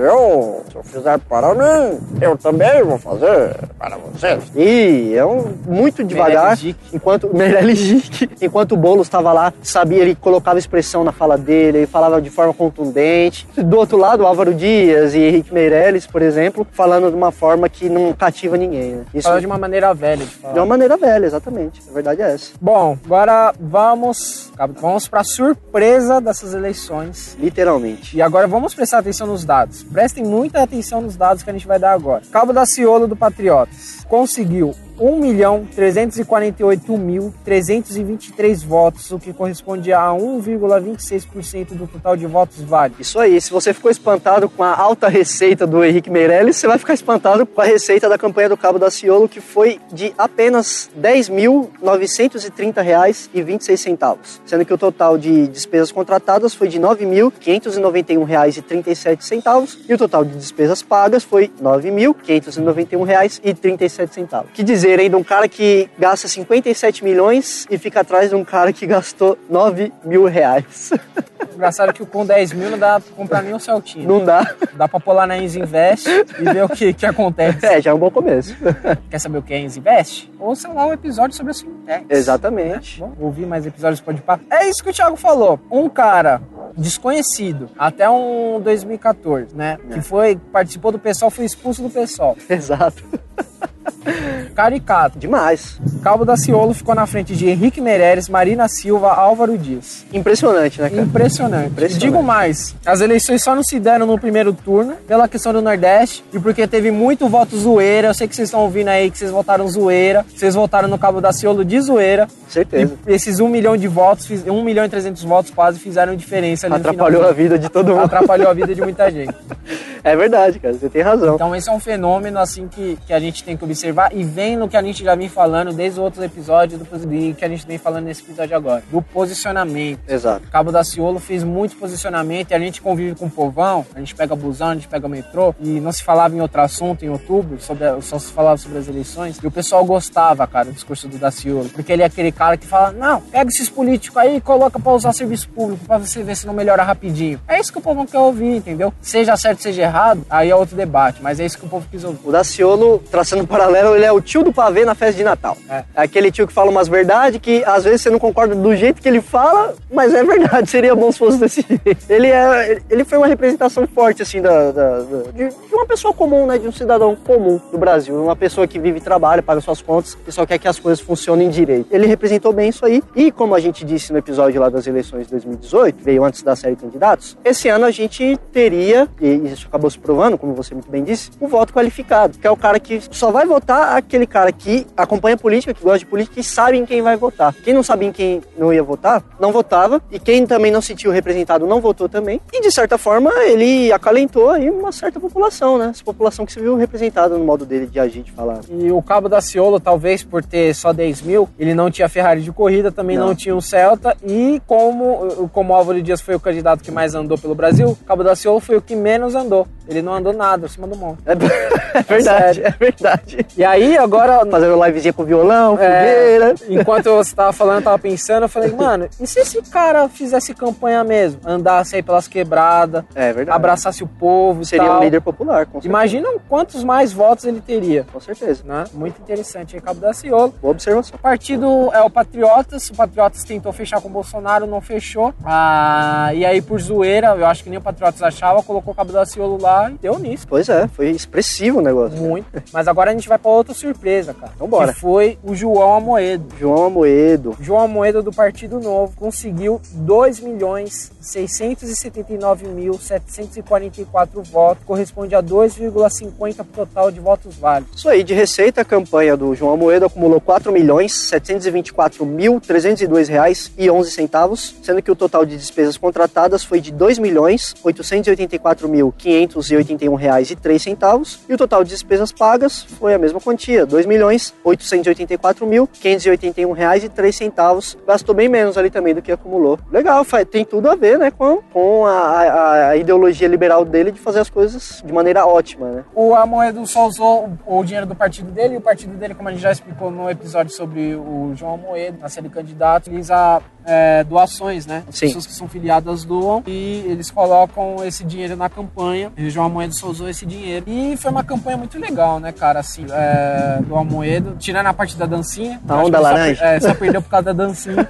eu, se eu fizer para mim, eu também vou fazer para vocês. E é um, muito devagar. Meirelles Gic. Enquanto Meirelles Gic, enquanto o Boulos estava lá, sabia, ele colocava expressão na fala dele, ele falava de forma contundente. Do outro lado, o Álvaro Dias e Henrique Meirelles, por exemplo, falando de uma forma que não cativa ninguém, né? Isso Falou de uma maneira velha de falar. de uma maneira velha, exatamente. A verdade é essa. Bom, agora vamos, vamos para a surpresa dessas eleições. Literalmente. E agora vamos prestar atenção nos dados. Prestem muita atenção nos dados que a gente vai dar agora. Cabo Daciolo do Patriotas conseguiu um milhão trezentos e quarenta e oito mil trezentos e vinte e três votos, o que corresponde a um vírgula vinte e seis por cento do total de votos válidos. Isso aí, se você ficou espantado com a alta receita do Henrique Meirelles, você vai ficar espantado com a receita da campanha do Cabo Daciolo, que foi de apenas dez mil novecentos e trinta reais e vinte e seis centavos, sendo que o total de despesas contratadas foi de nove mil quinhentos e noventa e um reais e trinta e sete centavos e o total de despesas pagas foi nove mil quinhentos e noventa e um reais e trinta e sete sete centavos. Que dizer, hein, de um cara que gasta cinquenta e sete milhões e fica atrás de um cara que gastou nove mil reais. Engraçado que com dez mil não dá pra comprar nem um Celtinha. Não dá. Dá pra pôr lá na Enzo Invest e ver o que, que acontece. É, já é um bom começo. Quer saber o que é Enzo Invest? Ouça lá um episódio sobre as fintechs. Exatamente. Né? Bom, ouvir mais episódios do Podpah. É isso que o Thiago falou. Um cara desconhecido até um dois mil e quatorze, né? É. Que foi, participou do PSOL, foi expulso do PSOL. Exato. Caricato. Demais. Cabo Daciolo ficou na frente de Henrique Meirelles, Marina Silva, Álvaro Dias. Impressionante, né, cara? Impressionante. Impressionante. Digo mais, as eleições só não se deram no primeiro turno, pela questão do Nordeste, e porque teve muito voto zoeira. Eu sei que vocês estão ouvindo aí que vocês votaram zoeira, vocês votaram no Cabo Daciolo de zoeira. Certeza. E esses um milhão de votos, um milhão e trezentos votos quase fizeram diferença ali. Atrapalhou a vida de todo mundo. Atrapalhou a vida de muita gente. É verdade, cara, você tem razão. Então esse é um fenômeno assim que, que a gente tem que observar e vem no que a gente já vem falando desde outros episódios do que a gente vem falando nesse episódio agora, do posicionamento. Exato. Cabo Daciolo fez muito posicionamento e a gente convive com o povão, a gente pega busão, a gente pega metrô e não se falava em outro assunto em outubro, sobre a, só se falava sobre as eleições e o pessoal gostava, cara, do discurso do Daciolo, porque ele é aquele cara que fala, não, pega esses políticos aí e coloca pra usar serviço público pra você ver se não melhora rapidinho. É isso que o povo quer ouvir, entendeu? Seja certo, seja errado, aí é outro debate, mas é isso que o povo quis ouvir. O Daciolo, traçando um paralelo, ele é o tio do pavê na festa de Natal. É. Aquele tio que fala umas verdades que às vezes você não concorda do jeito que ele fala, mas é verdade, seria bom se fosse desse jeito. Ele, é, ele foi uma representação forte, assim, da, da, da, de, de uma pessoa comum, né, de um cidadão comum do Brasil, uma pessoa que vive e trabalha, paga suas contas e só quer que as coisas funcionem direito. Ele representou bem isso aí e, como a gente disse no episódio lá das eleições de dois mil e dezoito, veio antes da série Candidatos, esse ano a gente teria, e isso acabou se provando, como você muito bem disse, o voto qualificado, que é o cara que só vai votar aquele cara que acompanha política, que gosta de política e sabe em quem vai votar. Quem não sabia em quem não ia votar, não votava, e quem também não se sentiu representado não votou também, e de certa forma ele acalentou aí uma certa população, né? Essa população que se viu representada no modo dele de agir, de falar. E o Cabo Daciolo, talvez por ter só dez mil, ele não tinha Ferrari de corrida, também não, não tinha um Celta, e como, como o Álvaro Dias foi o candidato que mais andou pelo Brasil, o Cabo Daciolo foi o que menos andou. Ele não andou nada acima do monte. É, é verdade, é, é verdade. E aí, agora... Fazendo livezinha com violão, fogueira. É, enquanto você tava falando, eu tava pensando, eu falei, mano, e se esse cara fizesse campanha mesmo? Andasse aí pelas quebradas, é verdade, abraçasse o povo e seria tal. um líder popular, com certeza. Imagina quantos mais votos ele teria. Com certeza. Né? Muito interessante aí, Cabo Daciolo. Boa observação. O partido é o Patriotas. O Patriotas tentou fechar com o Bolsonaro, não fechou. Ah, e aí, por zoeira, eu acho que nem o Patriotas achava, colocou o Cabo Daciolo lá e deu nisso. Pois é, foi expressivo o negócio. Muito. Mas agora a gente vai pra outra surpresa, cara. Então bora. Que foi o João Amoedo. João Amoedo. João Amoedo do Partido Novo conseguiu dois milhões seiscentos e setenta e nove mil setecentos e quarenta e quatro votos, corresponde a dois vírgula cinquenta por cento total de votos válidos. Isso aí, de receita, a campanha do João Amoedo acumulou quatro milhões setecentos e vinte e quatro mil trezentos e dois reais e onze centavos, sendo que o total de despesas contratadas foi de dois milhões oitocentos e oitenta e quatro mil quinhentos e oitenta e um reais e três centavos, e o total de despesas pagas foi a mesma quantia, dois milhões oitocentos e oitenta e quatro mil quinhentos e oitenta e um reais e três centavos. Gastou bem menos ali também do que acumulou. Legal, tem tudo a ver, né, com, com a, a, a ideologia liberal dele de fazer as coisas de maneira ótima, né? O Amoedo só usou o, o dinheiro do partido dele, e o partido dele, como a gente já explicou no episódio sobre o João Amoedo, na série Candidato, eles a é, doações, né? As Sim. pessoas que são filiadas doam e eles colocam esse dinheiro na campanha. E o João Amoedo só usou esse dinheiro. E foi uma campanha muito legal, né, cara, assim, é, do Amoedo, tirando a parte da dancinha. A onda laranja? Só, é, só perdeu por causa da dancinha.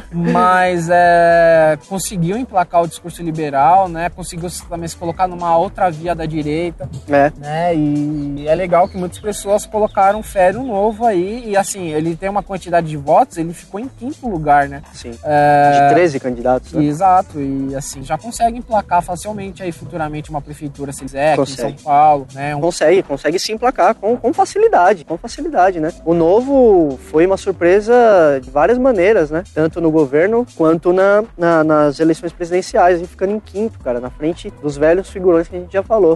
Mas é, conseguiu emplacar o discurso liberal, né? Conseguiu também se colocar numa outra via da direita. É. Né? E é legal que muitas pessoas colocaram fé no Novo aí. E assim, ele tem uma quantidade de votos, ele ficou em quinto lugar, né? Sim. É, de treze candidatos, né? Exato. E assim, já consegue emplacar facilmente aí futuramente uma prefeitura, se quiser, aqui em São Consegue. Paulo, né? Um... Consegue, consegue se emplacar com, com facilidade, com facilidade, né? O Novo foi uma surpresa de várias maneiras, né? Tanto no governo quanto na, na, nas eleições presidenciais, e ficando em quinto, cara, na frente dos velhos figurantes que a gente já falou.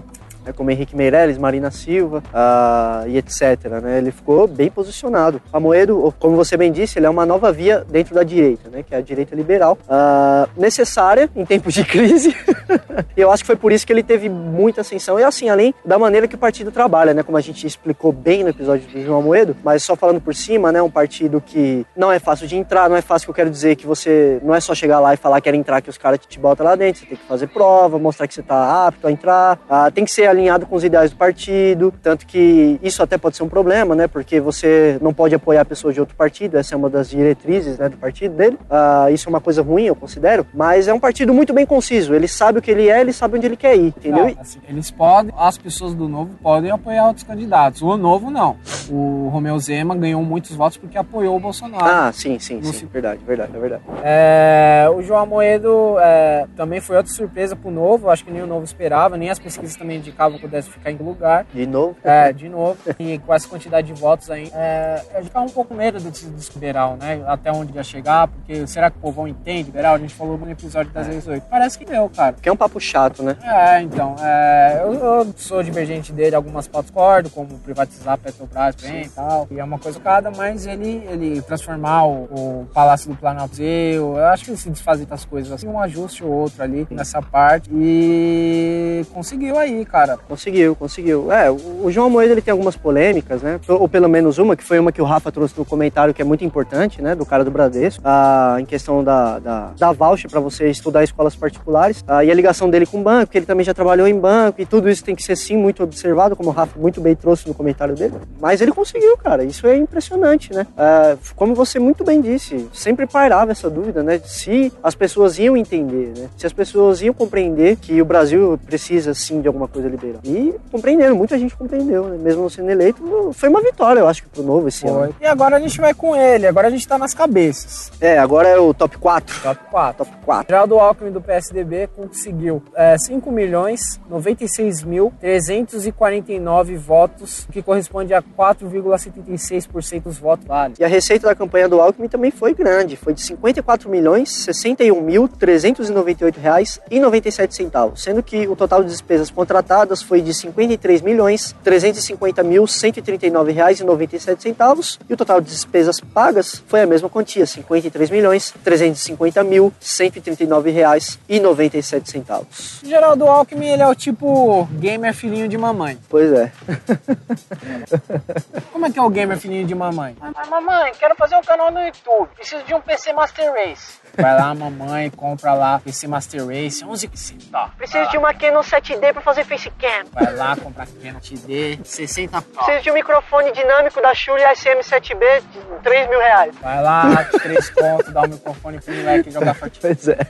né, como Henrique Meirelles, Marina Silva uh, e etcétera, né? Ele ficou bem posicionado. O Amoedo, como você bem disse, ele é uma nova via dentro da direita, né, que é a direita liberal, uh, necessária em tempos de crise. E eu acho que foi por isso que ele teve muita ascensão. E assim, além da maneira que o partido trabalha, né, como a gente explicou bem no episódio do João Amoedo, mas só falando por cima, né, um partido que não é fácil de entrar, não é fácil, que eu quero dizer que você não é só chegar lá e falar que quer entrar, que os caras te botam lá dentro, você tem que fazer prova, mostrar que você tá apto a entrar, uh, tem que ser alinhado com os ideais do partido, tanto que isso até pode ser um problema, né, porque você não pode apoiar pessoas de outro partido, essa é uma das diretrizes, né, do partido dele, uh, isso é uma coisa ruim, eu considero, mas é um partido muito bem conciso, ele sabe o que ele é, ele sabe onde ele quer ir, entendeu? Não, assim, eles podem, as pessoas do Novo podem apoiar outros candidatos, o Novo não. O Romeu Zema ganhou muitos votos porque apoiou o Bolsonaro. Ah, sim, sim, sim, verdade, verdade, é verdade. É, o João Amoedo é, também foi outra surpresa pro Novo, acho que nem o Novo esperava, nem as pesquisas também indicavam que pudesse ficar em lugar. De novo? É, de novo. E com essa quantidade de votos aí, é, eu ficava um pouco com medo desse disco liberal, né? Até onde ia chegar, porque será que o povão entende liberal? A gente falou no episódio das eleições. Parece que deu, cara. Que é um papo chato, né? É, então, é, eu, eu sou divergente dele, algumas pautas concordo, como privatizar a Petrobras bem e tal, e é uma coisa cada, mas ele, ele transformar o, o Palácio do Planalto, eu, eu acho que ele se desfazer das coisas assim, um ajuste ou outro ali nessa parte, e conseguiu aí, cara. Conseguiu, conseguiu. É, o, o João Amoedo, ele tem algumas polêmicas, né, ou pelo menos uma, que foi uma que o Rafa trouxe no comentário, que é muito importante, né, do cara do Bradesco, ah, em questão da, da, da voucher para você estudar em escolas particulares, ah, e a ligação dele com o banco, que ele também já trabalhou em banco, e tudo isso tem que ser sim muito observado, como o Rafa muito bem trouxe no comentário dele, mas ele conseguiu, cara, isso é impressionante, né, ah, como você muito bem disse, sempre pairava essa dúvida, né, se as pessoas iam entender, né, se as pessoas iam compreender que o Brasil precisa sim de alguma coisa liberal, e compreenderam, muita gente compreendeu, né? Mesmo não sendo eleito, foi uma vitória, eu acho que pro Novo esse foi. ano. E agora a gente vai com ele, agora a gente tá nas cabeças. É, agora é o top quatro. Top quatro. Top quatro. Geraldo Alckmin do P S D B conseguiu é, cinco milhões noventa e seis mil trezentos e quarenta e nove votos, que corresponde a quatro vírgula setenta e seis por cento dos votos válidos. E a receita da campanha do Alckmin também foi grande, foi de cinquenta e quatro milhões sessenta e um mil trezentos e noventa e oito reais e noventa e sete centavos, sendo que o total de despesas contratadas foi de cinquenta e três milhões trezentos e cinquenta mil cento e trinta e nove reais e noventa e sete centavos, e o total de despesas pagas foi a mesma quantia, cinquenta e três milhões trezentos e cinquenta mil cento e trinta e nove reais e noventa e sete centavos. Geraldo Alckmin, ele é o tipo gamer filhinho de mamãe. Pois é. Como é que é o gamer filhinho de mamãe? Mas mamãe, quero fazer um canal no YouTube, preciso de um P C Master Race. Vai lá, mamãe, compra lá P C Master Race, onze P C, tá. Preciso de uma Canon sete D pra fazer facecam. Vai lá, compra Canon T D, sessenta pau. Preciso de um microfone dinâmico da Shure S M sete B de três mil reais. Vai lá, três contos, dá o microfone pro moleque jogar Fortnite. Pois é.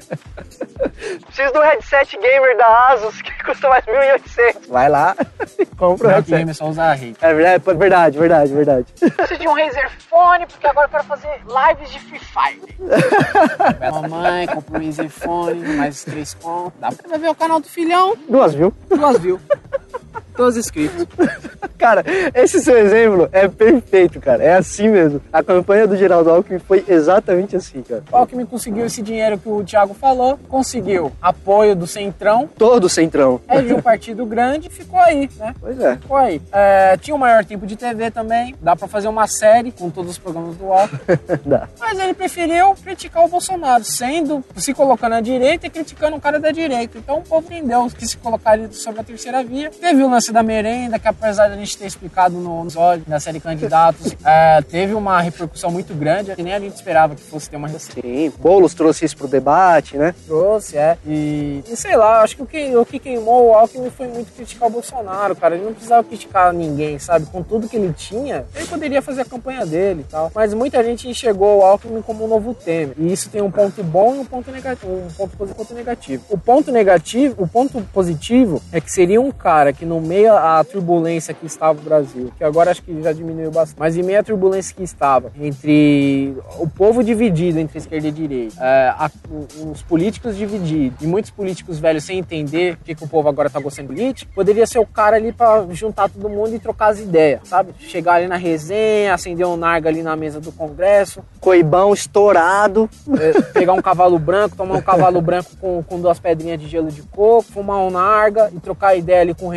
Preciso de um headset gamer da Asus que custa mais mil e oitocentos. Vai lá, compra o Não, headset. gamer só usa a rede. É verdade, é verdade, verdade, verdade. Preciso de um Razer Phone, porque agora eu quero fazer lives de Free Fire. Vai lá, mamãe, compra um Easy Phone, mais três contos. Dá pra ver o canal do filhão, Duas, viu? duas views. Todos inscritos. Cara, esse seu exemplo é perfeito, cara. É assim mesmo. A campanha do Geraldo Alckmin foi exatamente assim, cara. O Alckmin conseguiu esse dinheiro que o Thiago falou, conseguiu apoio do Centrão, Todo centrão. é de um partido grande, ficou aí, né? Pois é. Ficou aí. É, tinha o maior tempo de T V também, dá pra fazer uma série com todos os programas do Alckmin. Dá. Mas ele preferiu criticar o Bolsonaro, sendo, se colocando à direita e criticando um cara da direita. Então o povo entendeu que se colocar ali sobre a terceira via. Teve o lance da merenda, que apesar de a gente ter explicado no episódio da série Candidatos, é, teve uma repercussão muito grande, que nem a gente esperava que fosse ter uma receita. Sim, Boulos trouxe isso pro debate, né? Trouxe, é. E, e sei lá, acho que o, que o que queimou o Alckmin foi muito criticar o Bolsonaro, cara. Ele não precisava criticar ninguém, sabe? Com tudo que ele tinha, ele poderia fazer a campanha dele e tal. Mas muita gente enxergou o Alckmin como um novo Temer. E isso tem um ponto bom e um ponto negativo. Um ponto positivo e um ponto negativo. O ponto negativo, o ponto positivo é que seria um cara que no meio à turbulência que estava o Brasil, que agora acho que já diminuiu bastante, mas em meio à turbulência que estava, entre o povo dividido entre esquerda e direita, é, a, os políticos divididos, e muitos políticos velhos sem entender o que, que o povo agora tá gostando de político, poderia ser o cara ali pra juntar todo mundo e trocar as ideias, sabe? Chegar ali na resenha, acender um narga ali na mesa do Congresso, Coibão estourado. é, pegar um cavalo branco, tomar um cavalo branco com, com duas pedrinhas de gelo de coco, fumar um narga e trocar ideia ali com o Renan,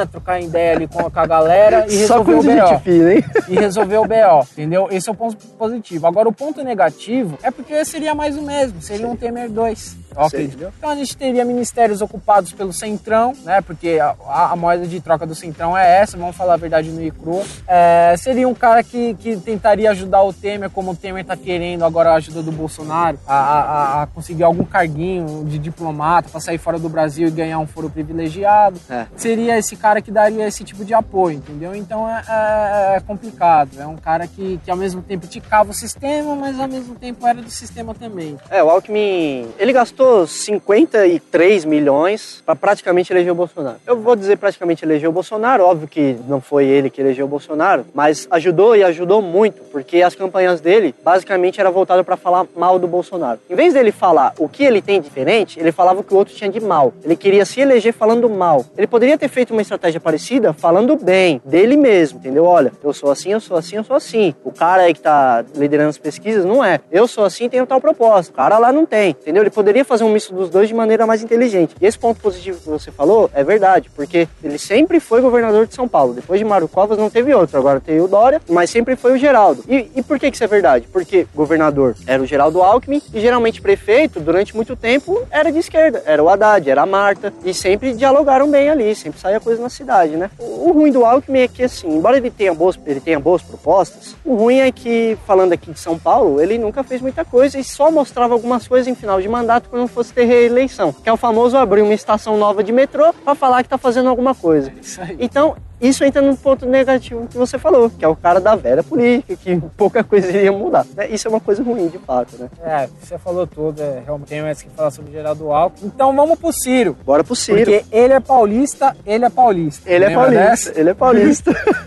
Instagram, trocar ideia ali com a galera e Só resolver o coisa B de O. gente fina, hein? E resolver o B O, entendeu? Esse é o ponto positivo. Agora, o ponto negativo é porque seria mais o mesmo, seria um Temer dois. Ok, entendeu? Então a gente teria ministérios ocupados pelo Centrão, né? Porque a, a, a moeda de troca do Centrão é essa, vamos falar a verdade no e crua. É, seria um cara que, que tentaria ajudar o Temer, como o Temer tá querendo agora a ajuda do Bolsonaro, a, a, a conseguir algum carguinho de diplomata para sair fora do Brasil e ganhar um foro privilegiado. É. Seria esse cara que daria esse tipo de apoio, entendeu? Então é, é, é complicado. É um cara que, que ao mesmo tempo ticava o sistema, mas ao mesmo tempo era do sistema também. É, o Alckmin, ele gastou cinquenta e três milhões para praticamente eleger o Bolsonaro. Eu vou dizer praticamente eleger o Bolsonaro, óbvio que não foi ele que elegeu o Bolsonaro, mas ajudou e ajudou muito, porque as campanhas dele basicamente era voltada para falar mal do Bolsonaro. Em vez dele falar o que ele tem diferente, ele falava o que o outro tinha de mal. Ele queria se eleger falando mal. Ele poderia ter feito uma estratégia parecida falando bem dele mesmo, entendeu? Olha, eu sou assim, eu sou assim, eu sou assim. O cara aí que tá liderando as pesquisas não é. Eu sou assim, tenho tal proposta. O cara lá não tem, entendeu? Ele poderia fazer um misto dos dois de maneira mais inteligente. E esse ponto positivo que você falou é verdade, porque ele sempre foi governador de São Paulo. Depois de Mário Covas não teve outro. Agora tem o Dória, mas sempre foi o Geraldo. E, e por que que isso é verdade? Porque governador era o Geraldo Alckmin e geralmente prefeito, durante muito tempo, era de esquerda. Era o Haddad, era a Marta. E sempre dialogaram bem ali, sempre saía coisa na cidade, né? O, o ruim do Alckmin é que, assim, embora ele tenha boas, ele tenha boas propostas, o ruim é que, falando aqui de São Paulo, ele nunca fez muita coisa e só mostrava algumas coisas em final de mandato quando não fosse ter reeleição, que é o famoso abrir uma estação nova de metrô para falar que tá fazendo alguma coisa. Então, isso entra no ponto negativo que você falou, que é o cara da velha política, que pouca coisa iria mudar. Isso é uma coisa ruim, de fato, né? É, você falou tudo, é, realmente tem mais que falar sobre o Geraldo Alckmin. Então vamos pro Ciro. Bora pro Ciro. Porque ele é paulista, ele é paulista. Ele é paulista, dessa? ele é paulista.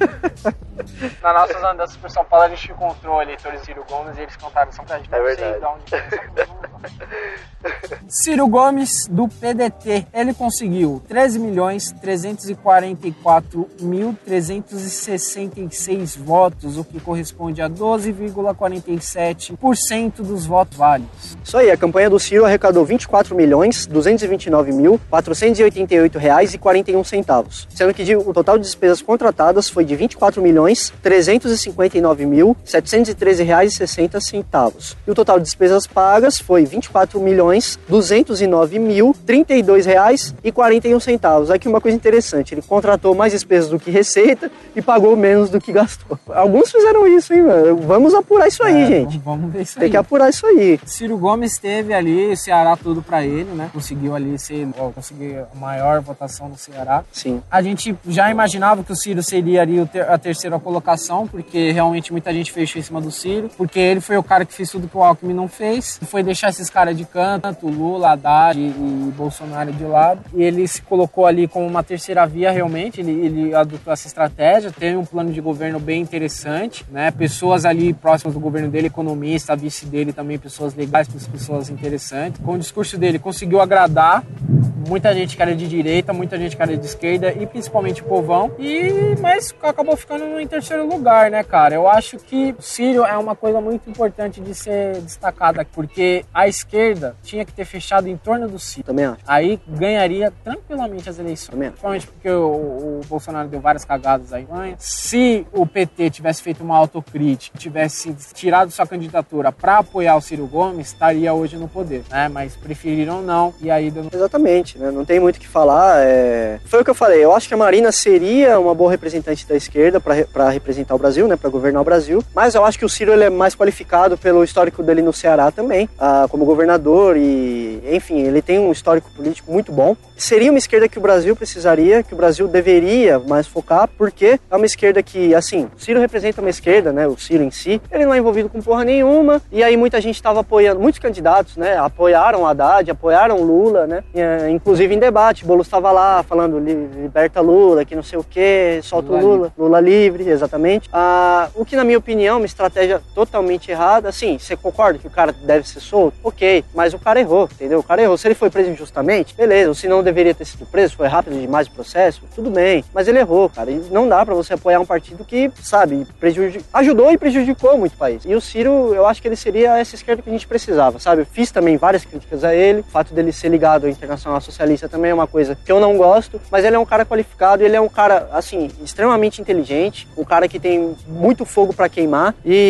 Nas nossas andanças por São Paulo, a gente encontrou eleitores Ciro Gomes e eles contaram só pra gente. É verdade. Ciro Gomes, do P D T, ele conseguiu treze milhões trezentos e quarenta e quatro mil trezentos e sessenta e seis votos, o que corresponde a doze vírgula quarenta e sete por cento dos votos válidos. Isso aí, a campanha do Ciro arrecadou vinte e quatro milhões duzentos e vinte e nove mil quatrocentos e oitenta e oito reais e quarenta e um centavos, sendo que o total de despesas contratadas foi de vinte e quatro milhões trezentos e cinquenta e nove mil setecentos e treze reais e sessenta centavos. E o total de despesas pagas foi vinte e quatro milhões duzentos e nove mil trinta e dois reais e quarenta e um centavos. Aqui uma coisa interessante, ele contratou mais despesas do que receita e pagou menos do que gastou. Alguns fizeram isso, hein, mano? Vamos apurar isso aí, é, gente. Vamos ver isso Tem aí. que apurar isso aí. Ciro Gomes teve ali o Ceará tudo pra ele, né? Conseguiu ali ser, ó, conseguir a maior votação no Ceará. Sim. A gente já imaginava que o Ciro seria ali a terceira colocação, porque realmente muita gente fechou em cima do Ciro, porque ele foi o cara que fez tudo que o Alckmin não fez, foi deixar esses caras de canto, Lula, Haddad e Bolsonaro de lado, e ele se colocou ali como uma terceira via realmente, ele, ele adotou essa estratégia, tem um plano de governo bem interessante, né? Pessoas ali próximas do governo dele, economista, a vice dele também, pessoas legais, pessoas interessantes. Com o discurso dele, conseguiu agradar muita gente que era de direita, muita gente que era de esquerda e principalmente o povão, e, mas acabou ficando em terceiro lugar, né, cara? Eu acho que o Ciro é uma coisa muito importante de ser destacada, porque a esquerda tinha que ter fechado em torno do Ciro. Também acho. Aí ganharia tranquilamente as eleições. Também acho. Principalmente porque o, o Bolsonaro deu várias cagadas aí. Se o P T tivesse feito uma autocrítica, tivesse tirado sua candidatura para apoiar o Ciro Gomes, estaria hoje no poder, né? Mas preferiram não, e aí deu... Exatamente, né? Não tem muito o que falar. É... Foi o que eu falei, eu acho que a Marina seria uma boa representante da esquerda para representar o Brasil, né? Para governar o Brasil, mas eu acho que o Ciro ele é mais qualificado pelo histórico dele no Ceará também, ah, como governador e, enfim, ele tem um histórico político muito bom. Seria uma esquerda que o Brasil precisaria, que o Brasil deveria mais focar, porque é uma esquerda que, assim, o Ciro representa uma esquerda, né? O Ciro em si, ele não é envolvido com porra nenhuma, e aí muita gente estava apoiando, muitos candidatos, né? Apoiaram o Haddad, apoiaram Lula, né? E, inclusive em debate, Boulos estava lá falando liberta Lula, que não sei o que, solta o Lula, Lula livre, exatamente. Ah, o que, na minha opinião, é uma estratégia totalmente errada. Assim, você concorda que o cara deve ser solto? Ok, mas o cara errou, entendeu? O cara errou. Se ele foi preso injustamente, beleza. Ou se não deveria ter sido preso, foi rápido demais o processo, tudo bem. Mas ele errou, cara. E não dá pra você apoiar um partido que, sabe, prejudic... ajudou e prejudicou muito o país. E o Ciro, eu acho que ele seria essa esquerda que a gente precisava, sabe? Eu fiz também várias críticas a ele. O fato dele ser ligado à Internacional Social socialista também é uma coisa que eu não gosto, mas ele é um cara qualificado, ele é um cara, assim, extremamente inteligente, um cara que tem muito fogo pra queimar,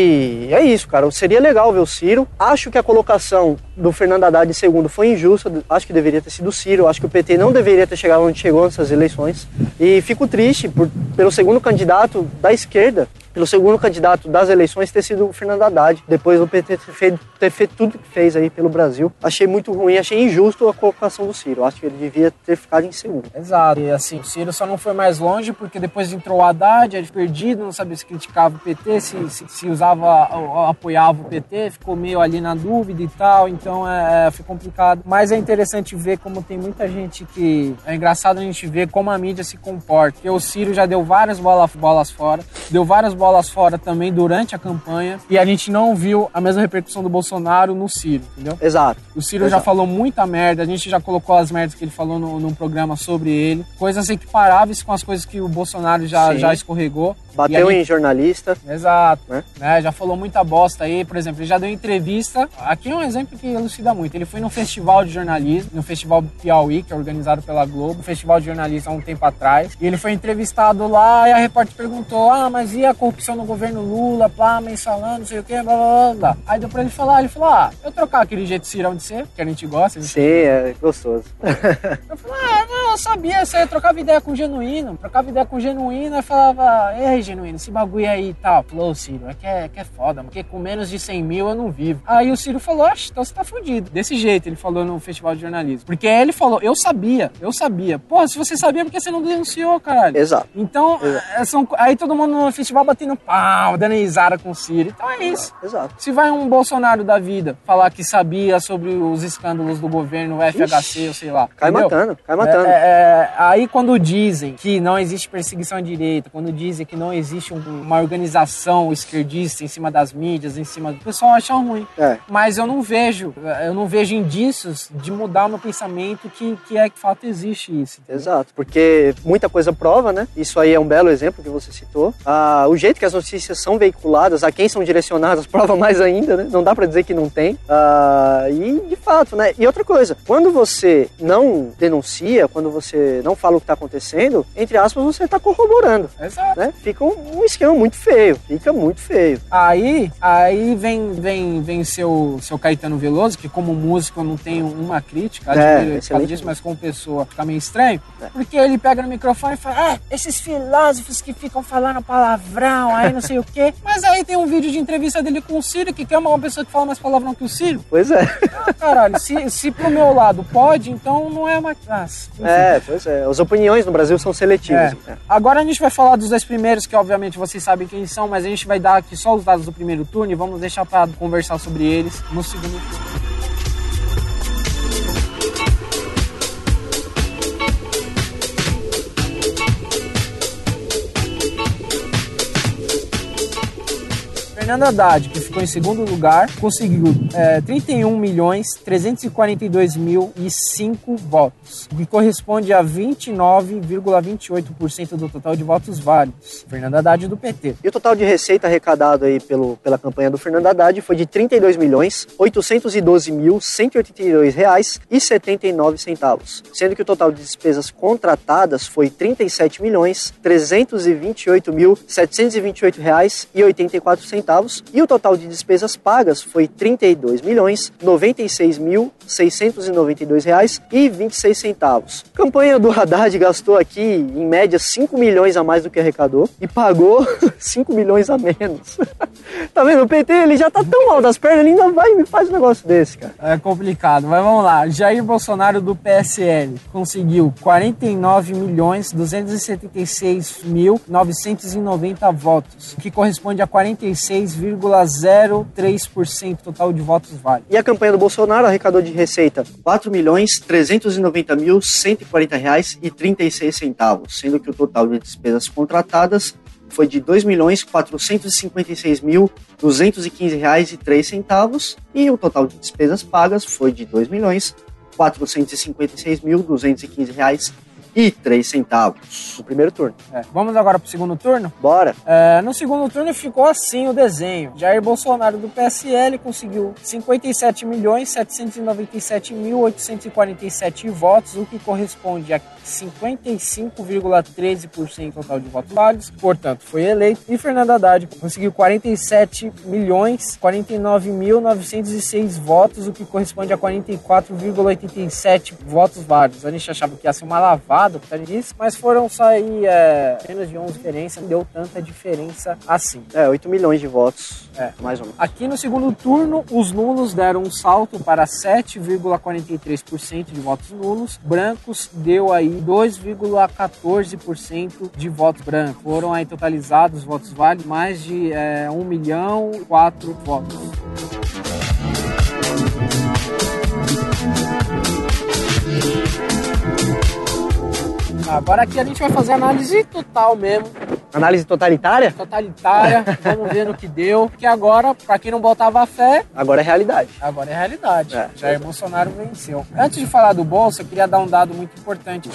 e é isso, cara, seria legal ver o Ciro. Acho que a colocação do Fernando Haddad em segundo foi injusta, acho que deveria ter sido o Ciro, acho que o P T não deveria ter chegado onde chegou nessas eleições, e fico triste por, pelo segundo candidato da esquerda, pelo segundo candidato das eleições ter sido o Fernando Haddad, depois do P T ter feito, ter feito tudo que fez aí pelo Brasil. Achei muito ruim, achei injusto a colocação do Ciro. Acho que ele devia ter ficado em segundo. Exato. E assim, o Ciro só não foi mais longe porque depois entrou o Haddad, ele perdido, não sabia se criticava o P T, se, se, se usava, apoiava o P T, ficou meio ali na dúvida e tal, então é, foi complicado. Mas é interessante ver como tem muita gente que... É engraçado a gente ver como a mídia se comporta. Porque o Ciro já deu várias bolas, bolas fora, deu várias bolas bolas fora também durante a campanha e a gente não viu a mesma repercussão do Bolsonaro no Ciro, entendeu? Exato. O Ciro Exato. já falou muita merda, a gente já colocou as merdas que ele falou no, num programa sobre ele, coisas equiparáveis com as coisas que o Bolsonaro já, já escorregou. Bateu gente... em jornalista. Exato. Né? Né? Já falou muita bosta aí, por exemplo, ele já deu entrevista, aqui é um exemplo que elucida muito, ele foi num festival de jornalismo, no Festival Piauí, que é organizado pela Globo, um festival de jornalismo há um tempo atrás, e ele foi entrevistado lá e a repórter perguntou, ah, mas e a corrupção no governo Lula, plá, mensalão, não sei o que, blá, blá, blá. Aí deu pra ele falar, ele falou, ah, eu trocar aquele jeito Cirão de ser, que a gente gosta. A gente Sim, é gostoso. Eu falei, ah, não, eu sabia, isso aí, eu trocava ideia com o Genuíno, trocava ideia com o Genuíno, e falava, ei, Genuíno, esse bagulho aí e tal. Falou, Ciro, é que é, que é foda, porque com menos de cem mil eu não vivo. Aí o Ciro falou, acho, então você tá fudido. Desse jeito, ele falou no Festival de Jornalismo. Porque aí ele falou, eu sabia, eu sabia. Porra, se você sabia, por que você não denunciou, caralho? Exato. Então, Exato. São, aí todo mundo no festival batendo pau, dando risada com o Ciro. Então é isso. Exato. Se vai um Bolsonaro da vida falar que sabia sobre os escândalos do governo, o F H C, Ixi, ou sei lá. Cai entendeu? matando, cai matando. É, é, aí quando dizem que não existe perseguição à direita, quando dizem que não existe um, uma organização esquerdista em cima das mídias, em cima do... O pessoal acha ruim. É. Mas eu não vejo, eu não vejo indícios de mudar o meu pensamento que, que é que de fato existe isso. Entendeu? Exato, porque muita coisa prova, né? Isso aí é um belo exemplo que você citou. Ah, o jeito que as notícias são veiculadas, a quem são direcionadas, prova mais ainda, né? Não dá pra dizer que não tem. Ah, e, de fato, né? E outra coisa, quando você não denuncia, quando você não fala o que tá acontecendo, entre aspas, você tá corroborando. Exato. Né? Fica um, um esquema muito feio. Fica muito feio. Aí, aí vem, vem, vem seu, seu Caetano Veloso, que como músico eu não tenho uma crítica, admiro por causa disso, mas como pessoa fica meio estranho, é. Porque ele pega no microfone e fala, ah, esses filósofos que ficam falando palavrão, aí não sei o quê. Mas aí tem um vídeo de entrevista dele com o Ciro, que é uma pessoa que fala mais palavrão que o Ciro. Pois é. Ah, caralho, se, se pro meu lado pode, então não é uma... Ah, é, pois é. As opiniões no Brasil são seletivas. É. É. Agora a gente vai falar dos dois primeiros, que obviamente vocês sabem quem são, mas a gente vai dar aqui só os dados do primeiro turno e vamos deixar pra conversar sobre eles no segundo turno. Fernando Haddad, que ficou em segundo lugar, conseguiu é, trinta e um milhões trezentos e quarenta e dois mil e cinco votos, o que corresponde a vinte e nove vírgula vinte e oito por cento do total de votos válidos. Fernando Haddad do P T. E o total de receita arrecadado aí pelo, pela campanha do Fernando Haddad foi de trinta e dois milhões oitocentos e doze mil cento e oitenta e dois reais e setenta e nove centavos, sendo que o total de despesas contratadas foi trinta e sete milhões trezentos e vinte e oito mil setecentos e vinte e oito reais e oitenta e quatro centavos. E o total de despesas pagas foi trinta e dois milhões noventa e seis mil seiscentos e noventa e dois reais e vinte e seis centavos. A campanha do Haddad gastou aqui, em média, cinco milhões a mais do que arrecadou e pagou cinco milhões a menos. Tá vendo? O P T, ele já tá tão mal das pernas, ele ainda vai e me faz um negócio desse, cara. É complicado, mas vamos lá. Jair Bolsonaro do P S L conseguiu quarenta e nove milhões duzentos e setenta e seis mil novecentos e noventa votos, o que corresponde a quarenta e seis vírgula zero três por cento total de votos válidos. E a campanha do Bolsonaro arrecadou de receita quatro milhões trezentos e noventa mil cento e quarenta reais e trinta e seis centavos, sendo que o total de despesas contratadas foi de dois milhões quatrocentos e cinquenta e seis mil duzentos e quinze reais e três centavos e o total de despesas pagas foi de dois milhões quatrocentos e cinquenta e seis mil duzentos e quinze reais e três centavos no primeiro turno. É. Vamos agora pro segundo turno? Bora. É, no segundo turno ficou assim o desenho. Jair Bolsonaro do P S L conseguiu cinquenta e sete milhões setecentos e noventa e sete mil oitocentos e quarenta e sete votos, o que corresponde a cinquenta e cinco vírgula treze por cento total de votos válidos, portanto foi eleito. E Fernando Haddad conseguiu quarenta e sete milhões quarenta e nove mil novecentos e seis votos, o que corresponde a quarenta e quatro vírgula oitenta e sete votos válidos. A gente achava que ia ser uma lavada por causa disso, mas foram sair é, menos de onze diferença, não deu tanta diferença assim. É, oito milhões de votos, é. mais ou menos. Aqui no segundo turno, os nulos deram um salto para sete vírgula quarenta e três por cento de votos nulos, brancos deu aí dois vírgula quatorze por cento de votos brancos. Foram aí totalizados votos válidos, mais de é, um milhão e quatro votos. Agora aqui a gente vai fazer análise total mesmo. Análise totalitária? Totalitária, vamos ver no que deu. Porque agora, pra quem não botava fé... Agora é realidade. Agora é realidade. É. Jair Bolsonaro venceu. Antes de falar do Bolsa, eu queria dar um dado muito importante.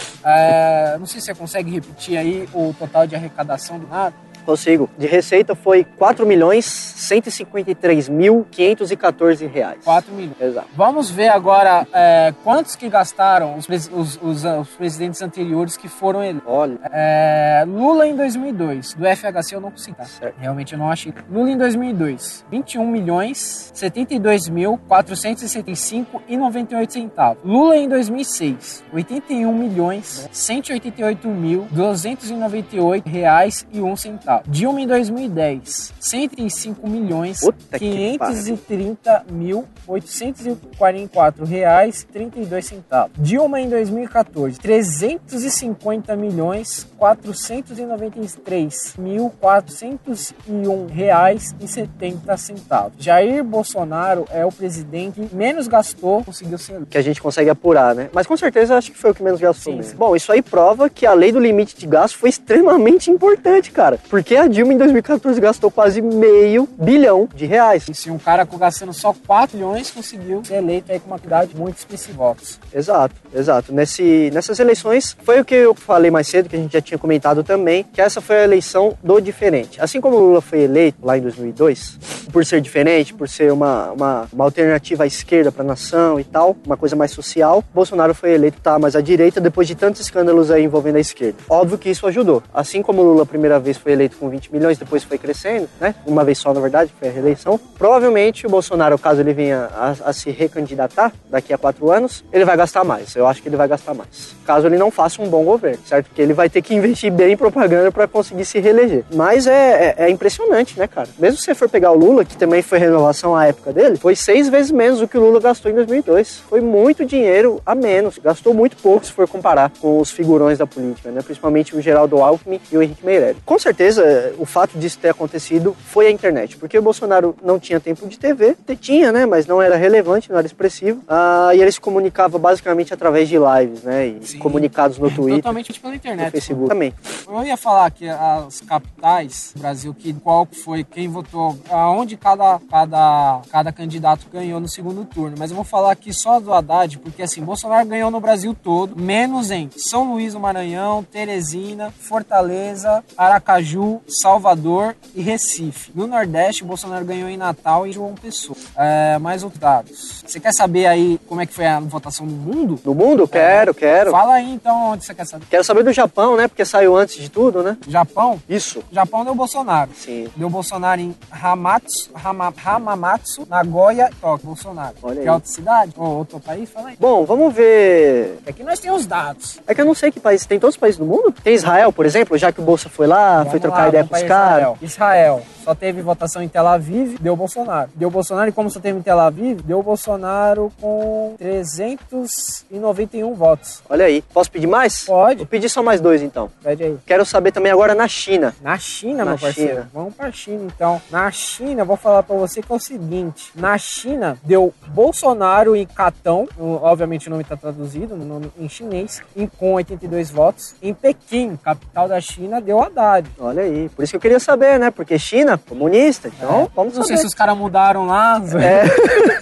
É, não sei se você consegue repetir aí o total de arrecadação do nada. Consigo. De receita foi quatro milhões cento e cinquenta e três mil quinhentos e quatorze reais. quatro milhões. Exato. Vamos ver agora é, quantos que gastaram os, os, os, os presidentes anteriores que foram eleitos. Olha. É, Lula em dois mil e dois. Do F H C eu não consegui. Tá? Certo. Realmente eu não achei. Lula em dois mil e dois. vinte e um milhões setenta e dois mil quatrocentos e sessenta e cinco e noventa e oito centavos. Lula em dois mil e seis. oitenta e um milhões cento e oitenta e oito mil duzentos e noventa e oito reais e um centavo. Dilma em dois mil e dez, cento e cinco milhões quinhentos e trinta mil oitocentos e quarenta e quatro reais e trinta e dois centavos. Dilma em dois mil e quatorze, trezentos e cinquenta milhões quatrocentos e noventa e três mil quatrocentos e um reais e setenta centavos. Jair Bolsonaro é o presidente que menos gastou, conseguiu ser. Que a gente consegue apurar, né? Mas com certeza acho que foi o que menos gastou Sim, mesmo. sim. Bom, isso aí prova que a lei do limite de gasto foi extremamente importante, cara. Porque a Dilma em dois mil e quatorze gastou quase meio bilhão de reais. E se um cara gastando só quatro milhões conseguiu ser eleito aí com uma quantidade muito expressiva de votos. Exato, exato. Nesse, nessas eleições, foi o que eu falei mais cedo, que a gente já tinha comentado também, que essa foi a eleição do diferente. Assim como o Lula foi eleito lá em dois mil e dois, por ser diferente, por ser uma, uma, uma alternativa à esquerda para a nação e tal, uma coisa mais social, Bolsonaro foi eleito tá, mais à direita depois de tantos escândalos aí envolvendo a esquerda. Óbvio que isso ajudou. Assim como o Lula a primeira vez foi eleito com vinte milhões, depois foi crescendo, né? Uma vez só, na verdade, foi a reeleição. Provavelmente o Bolsonaro, caso ele venha a, a se recandidatar daqui a quatro anos, ele vai gastar mais. Eu acho que ele vai gastar mais. Caso ele não faça um bom governo, certo? Porque ele vai ter que investir bem em propaganda para conseguir se reeleger. Mas é, é, é impressionante, né, cara? Mesmo se você for pegar o Lula, que também foi renovação à época dele, foi seis vezes menos do que o Lula gastou em dois mil e dois. Foi muito dinheiro a menos. Gastou muito pouco se for comparar com os figurões da política, né? Principalmente o Geraldo Alckmin e o Henrique Meirelles. Com certeza, o fato disso ter acontecido foi a internet, porque o Bolsonaro não tinha tempo de T V, tinha, né, mas não era relevante, não era expressivo, ah, e ele se comunicava basicamente através de lives, né, e Sim. comunicados no Twitter, Totalmente pela internet. no Facebook também. Eu ia falar que as capitais do Brasil, que qual foi, quem votou, aonde cada, cada, cada candidato ganhou no segundo turno, mas eu vou falar aqui só do Haddad, porque assim, Bolsonaro ganhou no Brasil todo, menos em São Luís do Maranhão, Teresina, Fortaleza, Aracaju, Salvador e Recife. No Nordeste, Bolsonaro ganhou em Natal e João Pessoa. É, mais outros dados. Você quer saber aí como é que foi a votação no mundo? Do mundo? Quero, quero. Fala aí então onde você quer saber. Quero saber do Japão, né, porque saiu antes de tudo, né? Japão? Isso. Japão deu Bolsonaro. Sim. Deu Bolsonaro em Hamatsu, Hama, Hamamatsu, Nagoya e Tóquio. Bolsonaro. Olha aí. Que é outra cidade? Ou outro país? Fala aí. Bom, vamos ver... Aqui nós temos os dados. É que eu não sei que país. Tem todos os países do mundo? Tem Israel, por exemplo, já que o Bolsa foi lá, Vamos foi trocar lá, ideia vamos com os pra caras. Israel. Israel. Só teve votação em Tel Aviv, deu Bolsonaro. Deu Bolsonaro e como só teve em Tel Aviv, deu Bolsonaro com trezentos e noventa e um votos. Olha aí. Posso pedir mais? Pode. Vou pedir só mais dois, então. Pede aí. Quero saber também agora na China. Na China, Na meu parceiro. China. Vamos pra China, então. Na China, eu vou falar pra você que é o seguinte. Na China, deu Bolsonaro e Catão. Obviamente o nome tá traduzido no nome em chinês. Em, com oitenta e dois votos. Em Pequim, capital da China, deu Haddad. Olha aí. Por isso que eu queria saber, né? Porque China, comunista. Então, É. vamos Não saber. sei se os caras mudaram lá. É.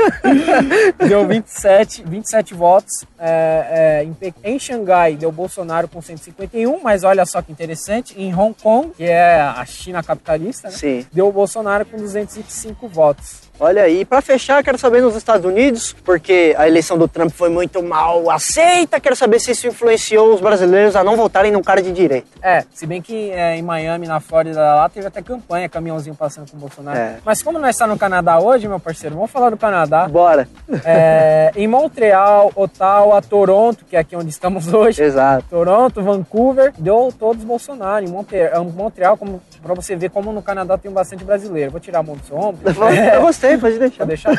Deu vinte e sete, vinte e sete votos. É, é, em, Pe- em Xangai, deu Bolsonaro com cento e cinquenta e um, mas olha só que interessante, em Hong Kong, que é a China capitalista, né? Sim. Deu o Bolsonaro com duzentos e cinco votos. Olha aí, pra fechar, quero saber nos Estados Unidos, porque a eleição do Trump foi muito mal aceita, quero saber se isso influenciou os brasileiros a não votarem num cara de direita. É, se bem que é, em Miami, na Flórida, lá teve até campanha, caminhãozinho passando com o Bolsonaro. É. Mas como nós estamos no Canadá hoje, meu parceiro, vamos falar do Canadá. Bora. É, em Montreal, Ottawa, Toronto, que é aqui onde estamos hoje. Exato. Toronto, Vancouver, deu todos Bolsonaro. Em Montreal, Montreal como, pra você ver como no Canadá tem bastante brasileiro. Vou tirar a mão do seu ombro. Eu gostei, pode deixar. Vou deixar.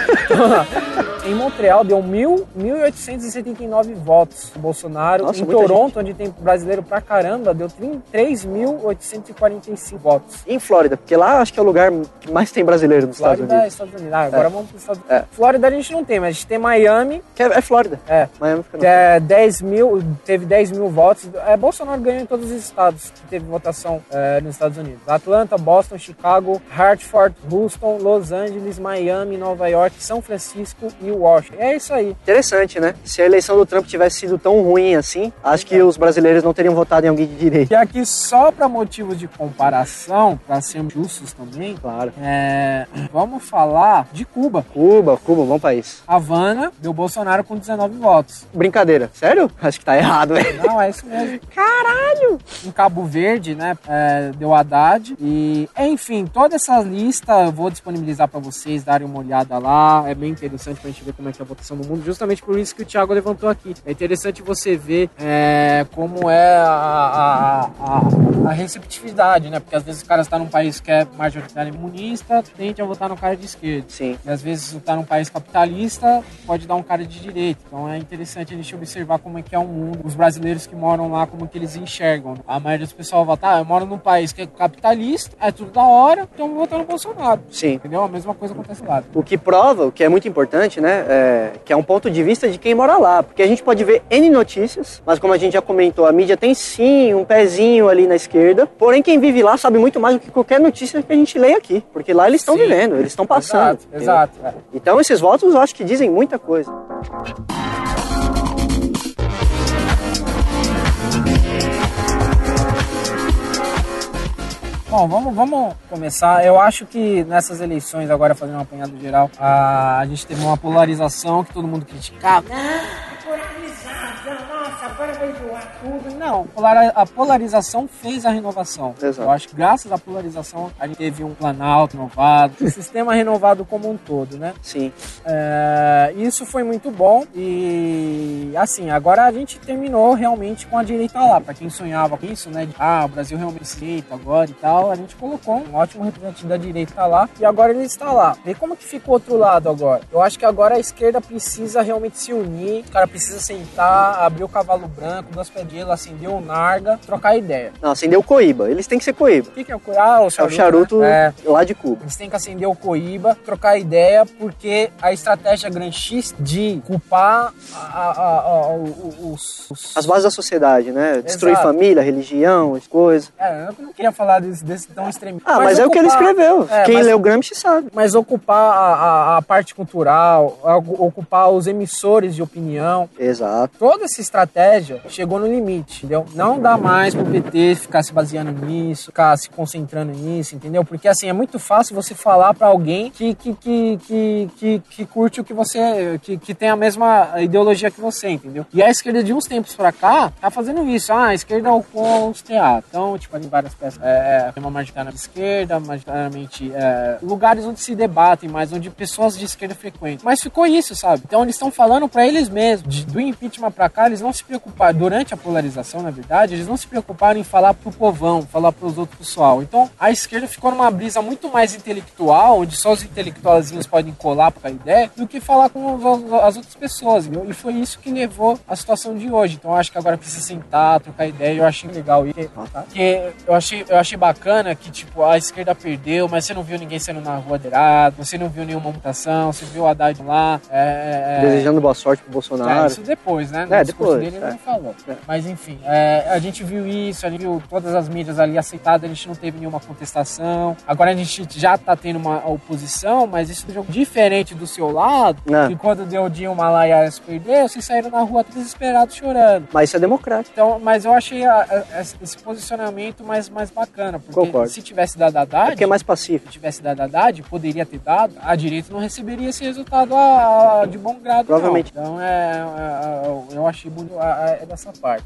Em Montreal deu mil, mil oitocentos e setenta e nove votos o Bolsonaro. Nossa, em muita Toronto, onde tem brasileiro pra caramba, deu três mil oitocentos e quarenta e cinco votos. E em Flórida, porque lá acho que é o lugar que mais tem brasileiro nos Estados Flórida, Unidos. Estados Unidos. Ah, agora É. vamos para os Estados É. Unidos. Flórida a gente não tem, mas a gente tem Miami, Que é, é Flórida. é, Miami fica no que é dez mil, teve dez mil votos. É, Bolsonaro ganhou em todos os estados que teve votação é, nos Estados Unidos. Atlanta, Boston, Chicago, Hartford, Houston, Los Angeles, Miami, Nova York, São Francisco e Washington. É isso aí. Interessante, né? Se a eleição do Trump tivesse sido tão ruim assim, acho que os brasileiros não teriam votado em alguém de direita. E aqui só para motivos de comparação, para sermos justos também, Claro. é, vamos falar de Cuba. Cuba, Cuba, bom país. Havana deu Bolsonaro com dezenove votos. Brincadeira. Sério? Acho que tá errado, velho. Não, é isso mesmo. Caralho! Em Cabo Verde, né, é, deu Haddad. E, enfim, toda essa lista eu vou disponibilizar para vocês darem uma olhada lá. É bem interessante pra gente ver como é que é a votação no mundo. Justamente por isso que o Thiago levantou aqui. É interessante você ver é, como é a, a, a, a receptividade, né? Porque às vezes o cara está num país que é majoritário comunista, tende a votar no cara de esquerda. Sim. E às vezes está num país capitalista, pode dar um cara de direita. Então é interessante a gente observar como é que é o mundo, os brasileiros que moram lá, como é que eles enxergam. A maioria dos pessoal vota, ah, eu moro num país que é capitalista, é tudo da hora, então eu vou votar no Bolsonaro. Sim. Entendeu? A mesma coisa acontece lá. O que prova, o que é muito importante, né, é, que é um ponto de vista de quem mora lá. Porque a gente pode ver N notícias, mas como a gente já comentou, a mídia tem sim um pezinho ali na esquerda. Porém, quem vive lá sabe muito mais do que qualquer notícia que a gente lê aqui. Porque lá eles estão Sim. vivendo, eles estão passando. Exato, exato. É. Então esses votos eu acho que dizem muita coisa. Bom, vamos, vamos começar. Eu acho que nessas eleições, agora fazendo um apanhado geral, a, a gente teve uma polarização que todo mundo criticava. Polarizada, nossa, agora vai voar tudo. Não, polara- a polarização fez a renovação. Exato. Eu acho que graças à polarização a gente teve um Planalto renovado, um sistema renovado como um todo, né? Sim. É, isso foi muito bom e assim, agora a gente terminou realmente com a direita lá. Pra quem sonhava com isso, né? De, ah, o Brasil realmente aceita agora e tal, a gente colocou um ótimo representante da direita lá e agora ele está lá. E como que fica o outro lado agora? Eu acho que agora a esquerda precisa realmente se unir, o cara precisa sentar, abrir o cavalo branco, duas pés de gelo, acender o narga, trocar ideia. Não, acendeu o Coíba. Eles têm que ser Coíba. O que, que é o ah, o É charuto? o charuto Né? É. lá de Cuba. Eles têm que acender o Coíba, trocar ideia, porque a estratégia granchista de culpar a, a, a, a, os, os... As bases da sociedade, né? Destruir Exato. família, religião, as coisas. É, eu não queria falar desse, desse tão extremista. Ah, mas, é o que ele escreveu. É, Quem mas- leu Gramsci sabe. Mas ocupar a, a, a parte cultural, a- ocupar os emissores de opinião, Exato. toda essa estratégia chegou no limite, entendeu? Não dá mais pro P T ficar se baseando nisso, ficar se concentrando nisso, entendeu? Porque assim, é muito fácil você falar pra alguém que, que, que, que, que, que curte o que você, que, que tem a mesma ideologia que você, entendeu? E a esquerda de uns tempos pra cá tá fazendo isso. Ah, a esquerda ocupou os teatros. Então, tipo, ali várias peças. É, tem uma majoritariamente de esquerda, majoritariamente é, lugares onde se debatem, mas onde pessoas de esquerda frequentam. Mas ficou isso, sabe? Então eles estão falando pra eles mesmos. De, do impeachment pra cá, eles não se preocuparam. Durante a polarização, na verdade, eles não se preocuparam em falar pro povão, falar pros outros pessoal. Então a esquerda ficou numa brisa muito mais intelectual, onde só os intelectualzinhos podem colar pra ideia, do que falar com os, as outras pessoas, entendeu? E foi isso que levou à situação de hoje. Então eu acho que agora precisa sentar, trocar ideia. Eu achei legal isso, tá? Porque eu achei, eu achei bacana que, tipo, a esquerda perdeu, mas você não viu ninguém sendo na rua aderado, você não viu nenhuma mutação, você viu o Haddad lá. É, é, Desejando boa sorte pro é, Bolsonaro. isso depois, né? No É, discurso depois. dele ele não falou. É. Mas enfim, é, a gente viu isso, a gente viu todas as mídias ali aceitadas, a gente não teve nenhuma contestação. Agora a gente já tá tendo uma oposição, mas isso é um jogo diferente do seu lado, não. Que quando deu o dia o Malaias perdeu, vocês saíram na rua desesperados chorando. Mas isso é democrático. Então, mas eu achei a, a, esse posicionamento mais, mais bacana, porque Concordo. Se tivesse dado a Haddad... É porque é mais pacífico. Se tivesse dado a Haddad, poderia ter dado, a direita não receberia esse resultado a, a, de bom grado. Provavelmente. Não. Então, é, é, eu achei bonito é dessa parte.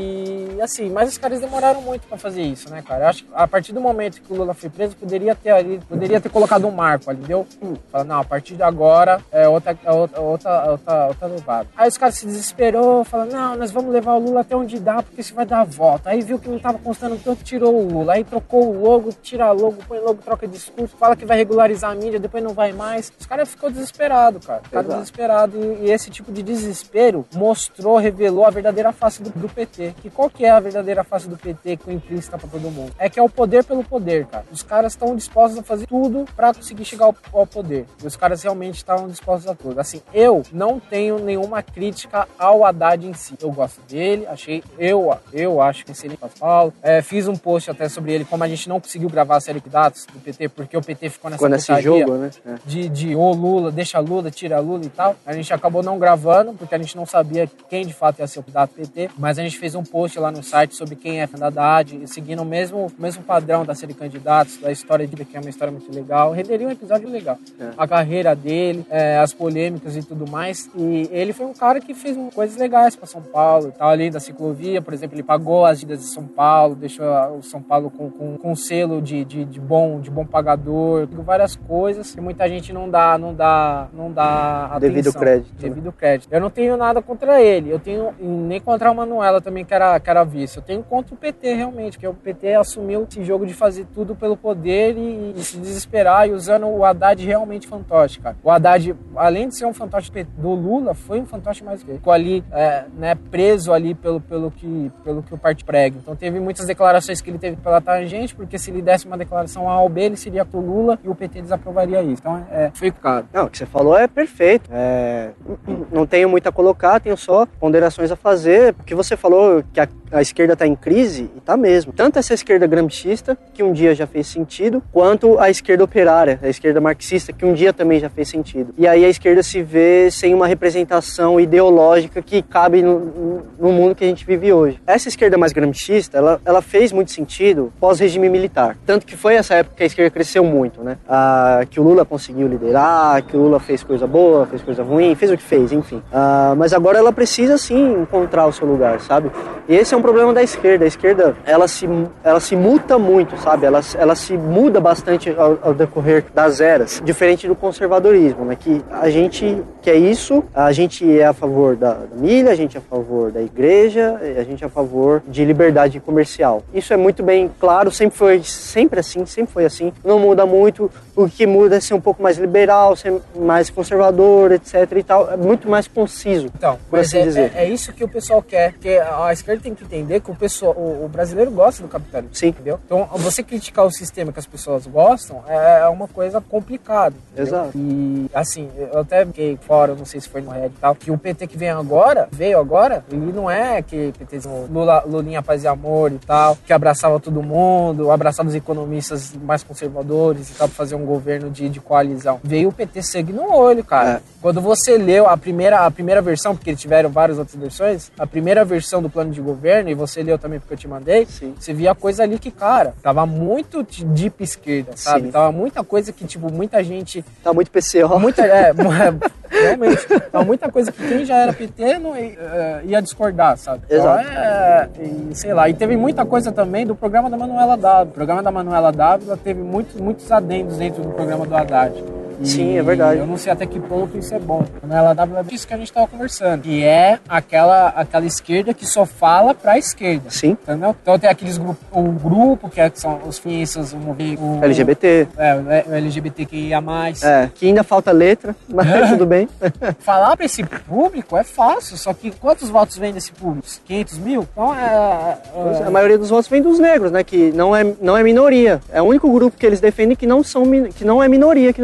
E, assim, mas os caras demoraram muito pra fazer isso, né, cara? Eu acho que a partir do momento que o Lula foi preso, poderia ter ali, poderia ter colocado um marco ali, deu? Hum. Fala, não, a partir de agora é outra, é outra, outra, outra, outra levada. Aí os caras se desesperou, falaram, não, nós vamos levar o Lula até onde dá, porque isso vai dar a volta. Aí viu que não tava constando tanto, tirou o Lula. Aí trocou o logo, tira logo, põe logo, troca discurso, fala que vai regularizar a mídia, depois não vai mais. Os caras ficou desesperados, cara. Ficaram desesperados. E, e esse tipo de desespero mostrou, revelou a verdadeira face do, do P T. Que qual que é a verdadeira face do P T que é implícita pra todo mundo? É que é o poder pelo poder, cara. Os caras estão dispostos a fazer tudo pra conseguir chegar ao, ao poder. E os caras realmente estavam dispostos a tudo. Assim, eu não tenho nenhuma crítica ao Haddad em si. Eu gosto dele, achei, eu, eu acho que excelente Paulo. É, fiz um post até sobre ele, como a gente não conseguiu gravar a série de dados do P T, porque o P T ficou nessa Ficou nesse jogo, né? É. De, de ô Lula, deixa Lula, tira Lula e tal. A gente acabou não gravando, porque a gente não sabia quem de fato ia ser o candidato do P T, mas a gente fez um post lá no site sobre quem é candidato da Haddad, seguindo o mesmo, o mesmo padrão da série de candidatos, da história dele, que é uma história muito legal. Renderia um episódio legal. É. A carreira dele, é, as polêmicas e tudo mais. E ele foi um cara que fez coisas legais para São Paulo e tal, além da ciclovia, por exemplo, ele pagou as dívidas de São Paulo, deixou o São Paulo com, com, com um selo de, de, de, bom, de bom pagador, várias coisas que muita gente não dá, não dá, não dá atenção. Devido crédito. Devido crédito. Eu não tenho nada contra ele, eu tenho nem contra a Manuela também, que era, que era vice. Eu tenho contra o P T, realmente, porque o P T assumiu esse jogo de fazer tudo pelo poder e, e se desesperar, e usando o Haddad realmente fantoche, cara. O Haddad, além de ser um fantoche do Lula, foi um fantoche mais que ficou ali, é, né, preso ali pelo, pelo, que, pelo que o partido prega. Então teve muitas declarações que ele teve pela tangente, porque se ele desse uma declaração A ou B, ele seria pro Lula e o P T desaprovaria isso. Então é, foi caro. Não, o que você falou é perfeito. É, não tenho muito a colocar, tenho só ponderações a fazer, porque você falou que a, a esquerda está em crise, e tá mesmo. Tanto essa esquerda gramscista, que um dia já fez sentido, quanto a esquerda operária, a esquerda marxista, que um dia também já fez sentido. E aí a esquerda se vê sem uma representação ideológica que cabe no, no mundo que a gente vive hoje. Essa esquerda mais gramscista, ela, ela fez muito sentido pós-regime militar. Tanto que foi essa época que a esquerda cresceu muito, né? Ah, que o Lula conseguiu liderar, que o Lula fez coisa boa, fez coisa ruim, fez o que fez, enfim. Ah, mas agora ela precisa, sim, encontrar o seu lugar, sabe? E esse é um problema da esquerda. A esquerda, ela se, ela se muta muito, sabe? Ela, ela se muda bastante ao, ao decorrer das eras, diferente do conservadorismo, né? Que a gente quer isso, a gente é a favor da, da milha, a gente é a favor da igreja, a gente é a favor de liberdade comercial. Isso é muito bem claro, sempre foi sempre assim, sempre foi assim. Não muda muito, o que muda é ser um pouco mais liberal, ser mais conservador, etc e tal. É muito mais conciso, então, por assim é, dizer. É, é isso que o pessoal quer, porque a esquerda tem que entender que o, pessoal, o, o brasileiro gosta do capitalismo. Sim. Entendeu? Então, você criticar o sistema que as pessoas gostam é uma coisa complicada. Entendeu? Exato. E, assim, eu até fiquei fora, não sei se foi no Red e tal, que o P T que vem agora, veio agora, ele não é que P T Lula, Lulinha Paz e Amor e tal, que abraçava todo mundo, abraçava os economistas mais conservadores e tal, pra fazer um governo de, de coalizão. Veio o P T sangue no olho, cara. É. Quando você leu a primeira, a primeira versão, porque eles tiveram várias outras versões, a primeira versão do plano de governo, e você leu também porque eu te mandei, sim, você via a coisa ali que, cara, tava muito deep esquerda, sabe? Sim. Tava muita coisa que, tipo, muita gente... Tava muito P C O. Muita, é, realmente. Tava muita coisa que quem já era P T não ia, ia discordar, sabe? Exato. Então, é, e, sei lá, e teve muita coisa também do programa da Manuela Dávila. O programa da Manuela Dávila teve muitos, muitos adendos dentro do programa do Haddad. E sim, é verdade. Eu não sei até que ponto isso é bom. Ela dá isso que a gente estava conversando, que é aquela, aquela esquerda que só fala pra esquerda. Sim. Entendeu? Então tem aqueles grupos, o grupo, que, é, que são os feministas, o, o L G B T. É, o L G B T Q I A mais. É, que ainda falta letra, mas tudo bem. Falar pra esse público é fácil, só que quantos votos vem desse público? quinhentos mil? Então é, é... A maioria dos votos vem dos negros, né? Que não é, não é minoria. É o único grupo que eles defendem que não, são, que não é minoria aqui no Brasil, né?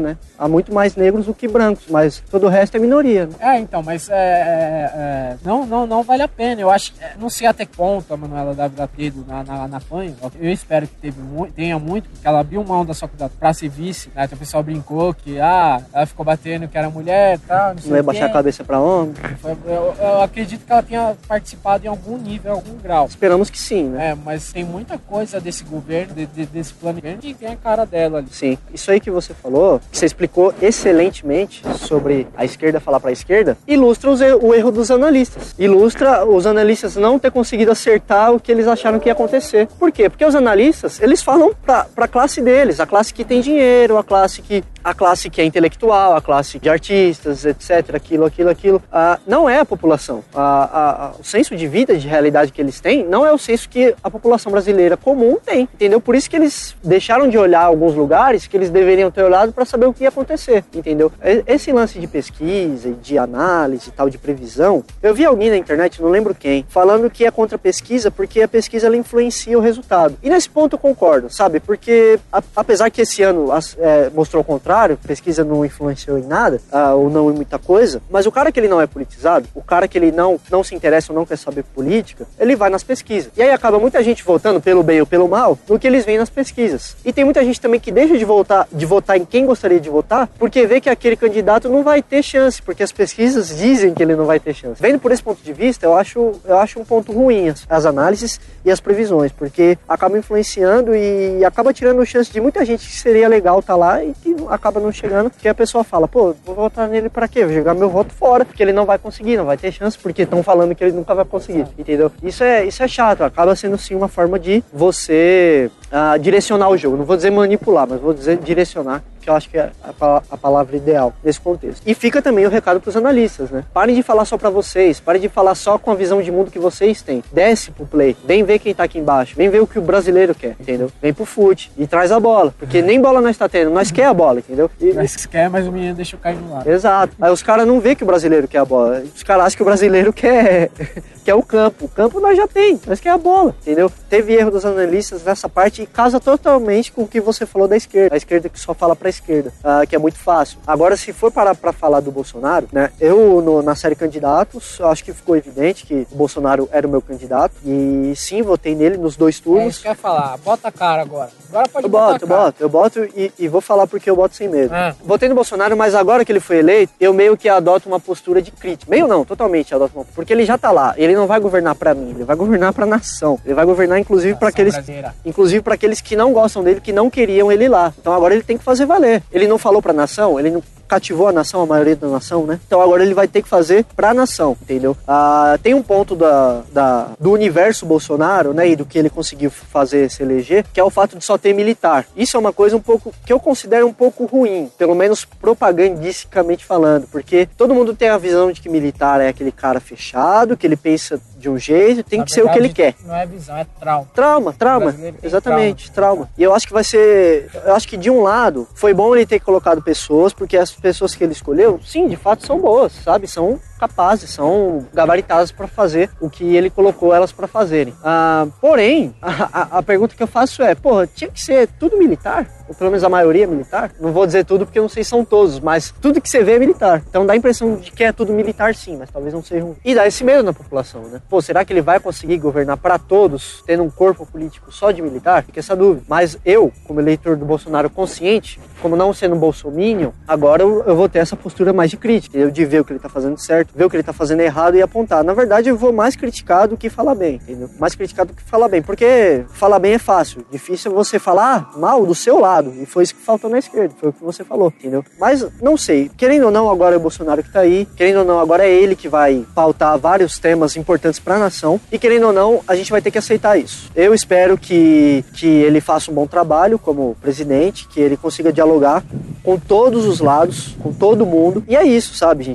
né? Há muito mais negros do que brancos, mas todo o resto é minoria, né? É, então, mas é, é, é, não, não, não vale a pena. Eu acho, não sei até quanto a Manuela deve ter na, na, na panha. Eu espero que teve muito, tenha muito, porque ela abriu mão da sua cuidado pra ser vice, né? Então, o pessoal brincou que, ah, ela ficou batendo que era mulher e tal, não sei Não ia baixar a cabeça pra homem. Eu, eu acredito que ela tenha participado em algum nível, em algum grau. Esperamos que sim, né? É, mas tem muita coisa desse governo, de, de, desse plano que tem a cara dela ali. Sim. Isso aí que você falou, que você explicou excelentemente sobre a esquerda falar pra esquerda, ilustra os, o erro dos analistas. Ilustra os analistas não ter conseguido acertar o que eles acharam que ia acontecer. Por quê? Porque os analistas, eles falam pra, pra classe deles, a classe que tem dinheiro, a classe que, a classe que é intelectual, a classe de artistas, etc, aquilo, aquilo, aquilo. Ah, não é a população. A, a, a, o senso de vida, de realidade que eles têm, não é o senso que a população brasileira comum tem, entendeu? Por isso que eles deixaram de olhar alguns lugares que eles deveriam ter olhado para saber o que ia acontecer, entendeu? Esse lance de pesquisa, de análise e tal, de previsão, eu vi alguém na internet, não lembro quem, falando que é contra a pesquisa porque a pesquisa ela influencia o resultado. E nesse ponto eu concordo, sabe? Porque a, apesar que esse ano é, mostrou o contrário, a pesquisa não influenciou em nada, ah, ou não em muita coisa, mas o cara que ele não é politizado, o cara que ele não, não se interessa ou não quer saber política, ele vai nas pesquisas. E aí acaba muita gente votando pelo bem ou pelo mal no que eles veem nas pesquisas. E tem muita gente também que deixa de votar, de votar em quem gostaria de votar, porque vê que aquele candidato não vai ter chance, porque as pesquisas dizem que ele não vai ter chance. Vendo por esse ponto de vista, eu acho, eu acho um ponto ruim as, as análises e as previsões, porque acaba influenciando e acaba tirando chance de muita gente que seria legal estar lá e que acaba não chegando, porque a pessoa fala, pô, vou votar nele pra quê? Vou jogar meu voto fora, porque ele não vai conseguir, não vai ter chance, porque estão falando que ele nunca vai conseguir, entendeu? Isso é, isso é chato, acaba sendo sim uma forma de você uh, direcionar o jogo. Não vou dizer manipular, mas vou dizer direcionar, que eu acho que é a, a palavra ideal nesse contexto. E fica também o recado pros analistas, né? Parem de falar só pra vocês, parem de falar só com a visão de mundo que vocês têm. Desce pro play, vem ver quem tá aqui embaixo, vem ver o que o brasileiro quer, entendeu? Vem pro fute e traz a bola, porque nem bola nós tá tendo, nós quer a bola, entendeu? E, nós quer, mas o menino deixa eu cair no lado. Exato. Aí os caras não vê que o brasileiro quer a bola, os caras acham que o brasileiro quer, quer o campo. O campo nós já tem, nós quer a bola, entendeu? Teve erro dos analistas nessa parte e casa totalmente com o que você falou da esquerda, a esquerda que só fala pra esquerda, uh, que é muito fácil. Agora, se for parar pra falar do Bolsonaro, né, eu no, na série Candidatos, acho que ficou evidente que o Bolsonaro era o meu candidato e sim, votei nele nos dois turnos. É isso que eu ia falar, bota a cara agora. Agora pode eu botar boto, a cara. Eu boto, eu boto e, e vou falar porque eu boto sem medo. É. Votei no Bolsonaro, mas agora que ele foi eleito, eu meio que adoto uma postura de crítica. Meio não, totalmente adoto uma, porque ele já tá lá, ele não vai governar pra mim, ele vai governar pra nação. Ele vai governar inclusive para aqueles brasileira. inclusive para aqueles que não gostam dele, que não queriam ele lá. Então agora ele tem que fazer valer. Ele não falou pra nação, ele não cativou a nação, a maioria da nação, né? Então agora ele vai ter que fazer pra nação, entendeu? Ah, tem um ponto da, da, do universo Bolsonaro, né, e do que ele conseguiu fazer se eleger, que é o fato de só ter militar. Isso é uma coisa um pouco, que eu considero um pouco ruim, pelo menos propagandisticamente falando, porque todo mundo tem a visão de que militar é aquele cara fechado, que ele pensa de um jeito, tem Na que verdade, ser o que ele quer. Não é visão, é trauma. Trauma, trauma, exatamente, trauma. trauma. E eu acho que vai ser, eu acho que de um lado, foi bom ele ter colocado pessoas, porque as pessoas que ele escolheu, sim, de fato são boas, sabe? São capazes, são gabaritadas para fazer o que ele colocou elas para fazerem. Ah, porém, a, a, a pergunta que eu faço é, porra, tinha que ser tudo militar? Ou pelo menos a maioria militar? Não vou dizer tudo porque eu não sei se são todos, mas tudo que você vê é militar. Então dá a impressão de que é tudo militar sim, mas talvez não seja um... E dá esse medo na população, né? Pô, será que ele vai conseguir governar para todos, tendo um corpo político só de militar? Fica essa dúvida. Mas eu, como eleitor do Bolsonaro consciente, como não sendo um bolsominion, agora eu, eu vou ter essa postura mais de crítica, entendeu? De ver o que ele tá fazendo certo, ver o que ele tá fazendo errado e apontar. Na verdade, eu vou mais criticar do que falar bem, entendeu? Mais criticar do que falar bem, porque falar bem é fácil. Difícil é você falar mal do seu lado, e foi isso que faltou na esquerda, foi o que você falou, entendeu? Mas, não sei, querendo ou não, agora é o Bolsonaro que tá aí, querendo ou não, agora é ele que vai pautar vários temas importantes pra nação, e querendo ou não, a gente vai ter que aceitar isso. Eu espero que, que ele faça um bom trabalho como presidente, que ele consiga dialogar com todos os lados, com todo mundo, e é isso, sabe, gente?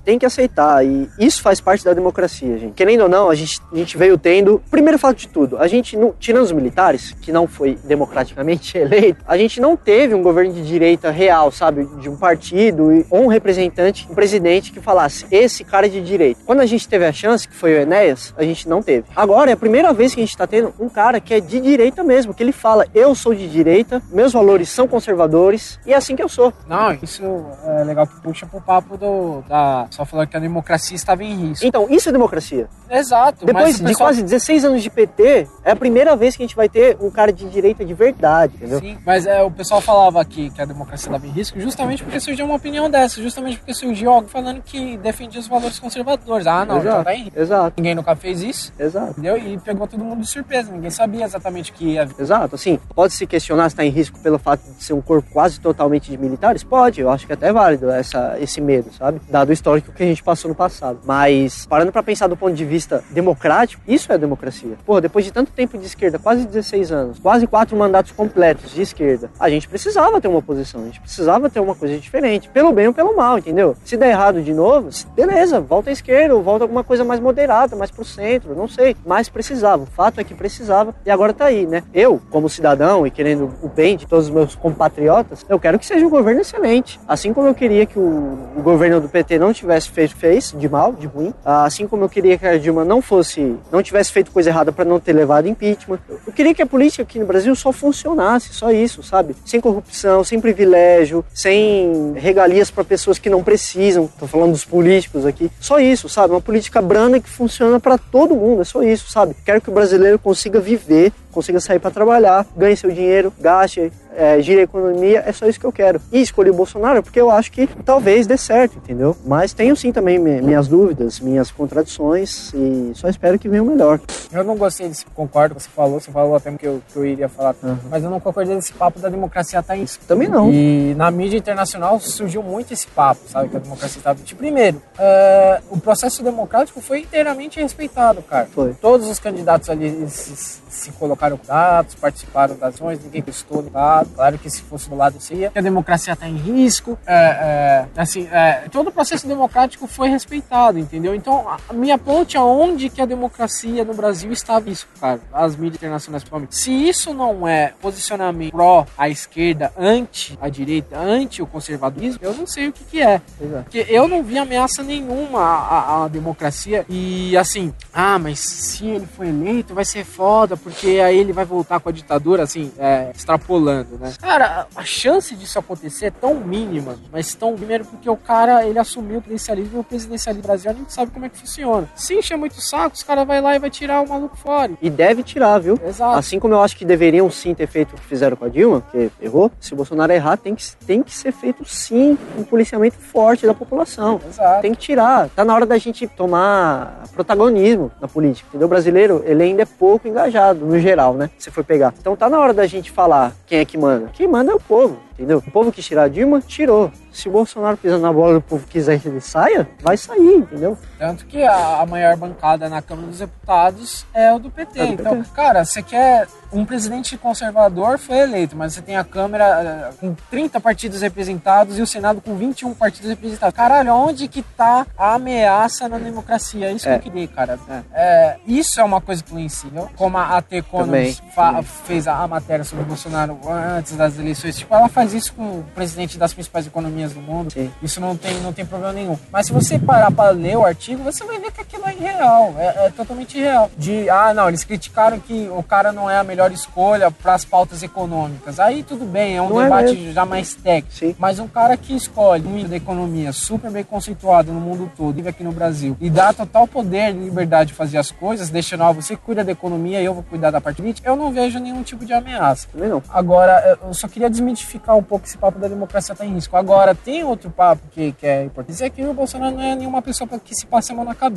tem que aceitar. E isso faz parte da democracia, gente. Querendo ou não, a gente, a gente veio tendo... Primeiro fato de tudo, a gente, não, tirando os militares, que não foi democraticamente eleito, a gente não teve um governo de direita real, sabe? De um partido ou um representante, um presidente que falasse, esse cara é de direita. Quando a gente teve a chance, que foi o Enéas, a gente não teve. Agora é a primeira vez que a gente tá tendo um cara que é de direita mesmo, que ele fala, eu sou de direita, meus valores são conservadores, e é assim que eu sou. Não, isso é legal que puxa pro papo do... Da, só falando que a democracia estava em risco. Então, isso é democracia. Exato. Depois mas de pessoal... quase dezesseis anos de P T, é a primeira vez que a gente vai ter um cara de direita de verdade, entendeu? Sim, mas é, o pessoal falava aqui que a democracia estava em risco justamente porque surgiu uma opinião dessa, justamente porque surgiu algo falando que defendia os valores conservadores. Ah, não, Exato. já tá em risco. Exato. Ninguém nunca fez isso. Exato. Entendeu? E pegou todo mundo de surpresa, ninguém sabia exatamente o que ia vir. Exato, assim, pode se questionar se está em risco pelo fato de ser um corpo quase totalmente de militares? Pode, eu acho que até é válido essa, esse medo, sabe? Dado o histórico que a gente passou no passado. Mas, parando pra pensar do ponto de vista democrático, isso é democracia. Pô, depois de tanto tempo de esquerda, quase dezesseis anos, quase quatro mandatos completos de esquerda, a gente precisava ter uma oposição, a gente precisava ter uma coisa diferente, pelo bem ou pelo mal, entendeu? Se der errado de novo, beleza, volta à esquerda, ou volta alguma coisa mais moderada, mais pro centro, não sei, mas precisava, o fato é que precisava, e agora tá aí, né? Eu, como cidadão e querendo o bem de todos os meus compatriotas, eu quero que seja um governo excelente, assim como eu queria que o, o governo do P T não tivesse feito, fez, de mal, de ruim, assim como eu queria que a Dilma não fosse, não tivesse feito coisa errada para não ter levado impeachment, eu queria que a política aqui no Brasil só funcionasse, só isso, sabe? Sem corrupção, sem privilégio, sem regalias para pessoas que não precisam, tô falando dos políticos aqui, só isso, sabe? Uma política branda que funciona para todo mundo, é só isso, sabe? Quero que o brasileiro consiga viver, consiga sair para trabalhar, ganhe seu dinheiro, gaste, é, gire a economia, é só isso que eu quero. E escolhi o Bolsonaro porque eu acho que talvez dê certo, entendeu? Mas tenho sim também minhas dúvidas, minhas contradições e só espero que venha o melhor. Eu não gostei desse, concordo com o que você falou, você falou até que eu, que eu iria falar, uhum. mas eu não concordei desse papo da democracia tá em risco. Também não. E na mídia internacional surgiu muito esse papo, sabe, que a democracia estava... Primeiro, uh, o processo democrático foi inteiramente respeitado, cara. Foi. Todos os candidatos ali se, se colocaram dados, participaram das ações, ninguém testou no lado. Claro que se fosse do lado seria que a democracia está em risco. É, é, assim, é, todo o processo democrático foi respeitado, entendeu? Então, a minha ponte aonde que a democracia no Brasil estava em risco, cara. As mídias internacionais, principalmente. Se isso não é posicionamento pró a esquerda, anti a direita, anti o conservadorismo, eu não sei o que que é. Exato. Porque eu não vi ameaça nenhuma à, à, à democracia. E assim, ah, mas se ele for eleito vai ser foda, porque aí ele vai voltar com a ditadura, assim, é, extrapolando, né? Cara, a chance disso acontecer é tão mínima, mas tão... Primeiro porque o cara, ele assumiu o presidencialismo e o presidencialismo do Brasil, a gente sabe como é que funciona. Se encher muito saco, os caras vai lá e vai tirar o maluco fora. E deve tirar, viu? Exato. Assim como eu acho que deveriam sim ter feito o que fizeram com a Dilma, que errou, se o Bolsonaro errar, tem que, tem que ser feito sim um policiamento forte da população. Exato. Tem que tirar. Tá na hora da gente tomar protagonismo na política, entendeu? O brasileiro, ele ainda é pouco engajado, no geral, né? Se for pegar. Então tá na hora da gente falar quem é que manda. Quem manda é o povo, entendeu? O povo que tirar a Dilma, tirou. Se o Bolsonaro pisar na bola e o povo quiser que ele saia, vai sair, entendeu? Tanto que a, a maior bancada na Câmara dos Deputados é o do P T. É do então, P T. cara, você quer... Um presidente conservador foi eleito, mas você tem a Câmara uh, com trinta partidos representados e o Senado com vinte e um partidos representados. Caralho, onde que tá a ameaça na democracia? É isso É. que eu queria, cara. É. É, isso é uma coisa que influencia. Como a, a The Economist Também, fa- também. fez a, a matéria sobre o Bolsonaro antes das eleições. Tipo, ela faz isso com o presidente das principais economias do mundo. Sim. Isso não tem, não tem problema nenhum. Mas se você parar para ler o artigo, você vai ver que aquilo é irreal. É, é totalmente irreal. De, ah, não, eles criticaram que o cara não é a melhor escolha para as pautas econômicas. Aí tudo bem, é um Não é debate mesmo. já mais técnico. Sim. Mas um cara que escolhe um ministro da economia super bem conceituado no mundo todo, vive aqui no Brasil, e dá total poder e liberdade de fazer as coisas, deixando, ó, você cuida da economia e eu vou cuidar da parte política, eu não vejo nenhum tipo de ameaça. Também não. Agora, eu só queria desmitificar um pouco esse papo da democracia tá em risco. Agora, tem outro papo que, que é importante, dizer que o Bolsonaro não é nenhuma pessoa que se passe a mão na cabeça. Não.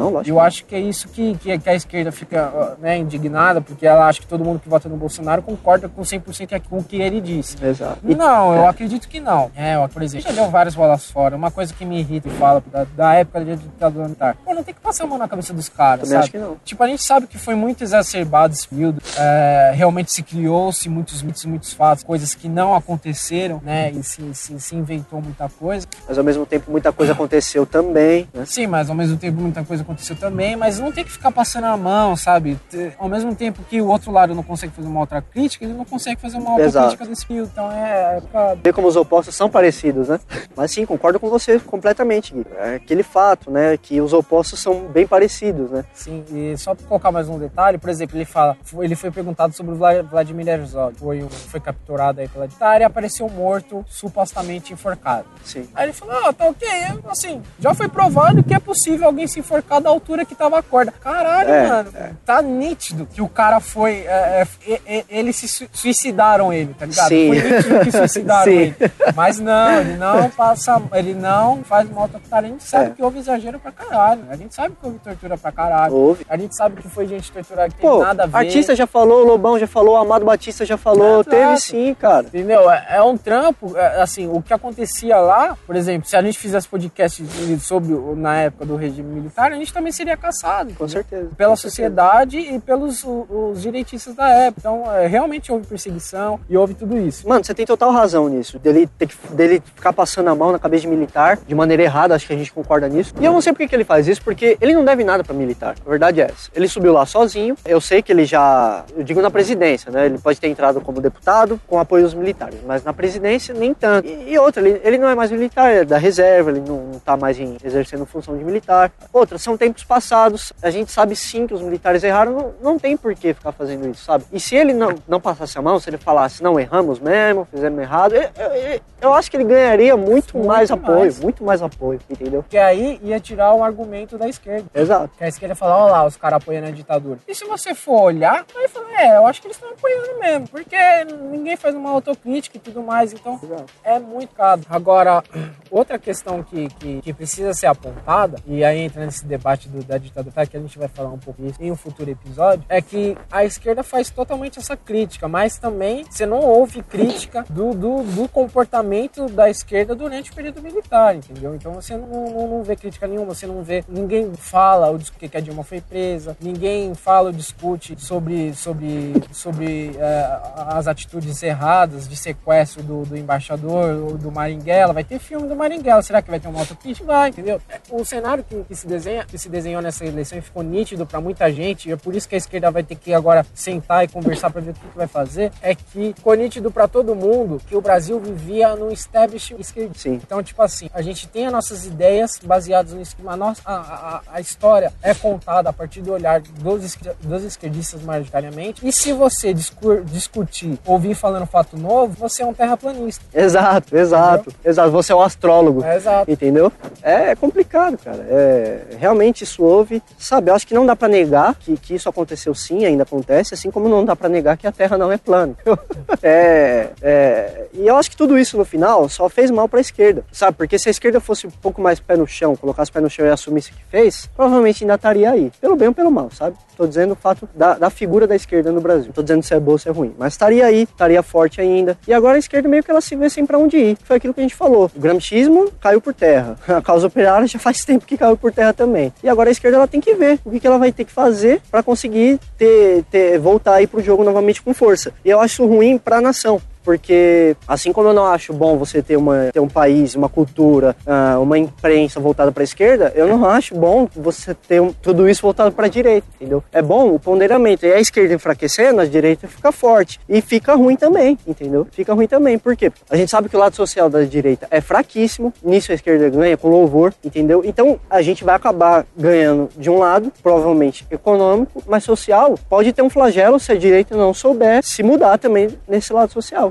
Não, lógico. Eu acho que é isso que, que, que a esquerda fica, né, indignada, porque ela acha que todo mundo que vota no Bolsonaro concorda com cem por cento com o que ele disse. Exato. Não, é. eu acredito que não. É, ó, por exemplo, já deu várias bolas fora. Uma coisa que me irrita e fala da, da época da ditadura militar. Pô, não tem que passar a mão na cabeça dos caras, Também sabe? acho que não. Tipo, a gente sabe que foi muito exacerbado esse período. É, realmente se criou-se muitos mitos, muitos fatos, coisas que não aconteceram, né? E se, se, se inventou muita coisa. Mas ao mesmo tempo muita coisa aconteceu também, né? Sim, mas ao mesmo tempo muita coisa aconteceu também, mas não tem que ficar passando a mão, sabe? Ao mesmo tempo que o outro lado não consegue fazer uma outra crítica, ele não consegue fazer uma outra Exato. crítica desse período. Então é... é pra... Ver como os opostos são parecidos, né? Mas sim, concordo com você completamente, Gui. É aquele fato, né? Que os opostos são bem parecidos, né? Sim, e só pra colocar mais um detalhe, por exemplo, ele fala, ele foi perguntado sobre o Vladimir Herzog, foi, um, foi capturado aí pela ditadura e apareceu morto, supostamente enforcado. Sim. Aí ele falou, ah, tá ok, assim, já foi provado que é possível alguém se enforcar da altura que tava a corda. Caralho, É, mano, é. tá nítido que o cara foi, é, é, é, eles se su- suicidaram ele, tá ligado? Sim. Foi nítido que suicidaram Sim. ele. Mas não, ele não passa, ele não faz mal autoritário. A gente sabe É. que houve exagero pra caralho, a gente sabe que houve tortura pra caralho. Houve. A gente sabe que foi gente torturada que tem Pô, nada a ver. artista já falou, o Lobão já falou, Amado Batista já falou, Exato. teve sim, cara. Entendeu? É, é um trampo, é, assim, o que acontecia lá, por exemplo, se a gente fizesse podcast de- sobre, o- na época do regime militar, a gente também seria caçado. Com entendeu? certeza. Pela com certeza. sociedade e pelos o- os direitistas da época. Então, é, realmente houve perseguição e houve tudo isso. Mano, você tem total razão nisso, dele, ter que, dele ficar passando a mão na cabeça de militar de maneira errada, acho que a gente concorda nisso. E eu não sei por que que ele faz isso, porque ele não deve nada pra militar, a verdade é essa. Ele subiu lá sozinho, eu sei que ele já, eu digo na presidência, né, ele pode ter entrado como deputado com apoio dos militares, mas na presidência nem tanto. E, e outra, ele, ele não é mais militar, é da reserva, ele não, não tá mais em, exercendo função de militar. Outra, são tempos passados, a gente sabe sim que os militares erraram, não, não tem por que ficar fazendo isso, sabe? E se ele não, não passasse a mão, se ele falasse, não, erramos mesmo, fizemos errado, eu, eu, eu acho que ele ganharia muito, Muito mais mais. apoio, muito mais apoio, entendeu? Porque aí ia tirar o argumento da esquerda. Exato. Que a esquerda fala, olha lá, os caras apoiando a ditadura. E se você for olhar, aí fala, é, eu acho que eles estão apoiando mesmo, porque ninguém faz uma autocrítica e tudo mais, então Exato. é muito caro. Agora, outra questão que, que, que precisa ser apontada, e aí entra nesse debate do, da ditadura, que a gente vai falar um pouco disso em um futuro episódio, é que a esquerda faz totalmente essa crítica, mas também você não ouve crítica do, do, do comportamento da esquerda durante o período militar, entendeu? Então você não, não, não vê crítica nenhuma, você não vê, ninguém fala o que que a Dilma foi presa, ninguém fala ou discute sobre, sobre, sobre é, as atitudes erradas de sequestro do, do embaixador ou do Marighella. Vai ter filme do Marighella, será que vai ter uma autocrítica? Vai, entendeu? O cenário que, que, se desenha, que se desenhou nessa eleição e ficou nítido pra muita gente, e é por isso que a esquerda vai ter que agora sentar e conversar pra ver o que, que vai fazer, é que ficou nítido pra todo mundo que o Brasil vivia num establishment esquerdista. Sim. Então, tipo assim, a gente tem as nossas ideias baseadas no esquema. A, nossa, a, a, a história é contada a partir do olhar dos, esquer, dos esquerdistas majoritariamente. E se você discur, discutir, ouvir falando fato novo, você é um terraplanista. Exato, exato, Entendeu? exato. Você é um astrólogo. É, exato. Entendeu? É complicado, cara. É, realmente isso houve. Sabe, eu acho que não dá pra negar que, que isso aconteceu sim, ainda acontece, assim como não dá pra negar que a Terra não é plana. é, é, e eu acho que tudo isso no final só fez mal pra esquerda, sabe? Porque se a esquerda fosse um pouco mais pé no chão, colocasse o pé no chão e assumisse o que fez, provavelmente ainda estaria aí. Pelo bem ou pelo mal, sabe? Tô dizendo o fato da, da figura da esquerda no Brasil. Tô dizendo se é boa ou se é ruim. Mas estaria aí, estaria forte ainda. E agora a esquerda meio que ela se vê sem pra onde ir. Foi aquilo que a gente falou. O gramscismo caiu por terra. A causa operária já faz tempo que caiu por terra também. E agora a esquerda ela tem que ver o que, que ela vai ter que fazer pra conseguir ter, ter, voltar aí pro jogo novamente com força. E eu acho isso ruim pra nação. Porque, assim como eu não acho bom você ter, uma, ter um país, uma cultura, uh, uma imprensa voltada para a esquerda, eu não acho bom você ter um, tudo isso voltado para a direita, entendeu? É bom o ponderamento. E a esquerda enfraquecendo, a direita fica forte. E fica ruim também, entendeu? Fica ruim também. Por quê? A gente sabe que o lado social da direita é fraquíssimo, nisso a esquerda ganha com louvor, entendeu? Então, a gente vai acabar ganhando de um lado, provavelmente econômico, mas social. Pode ter um flagelo se a direita não souber se mudar também nesse lado social.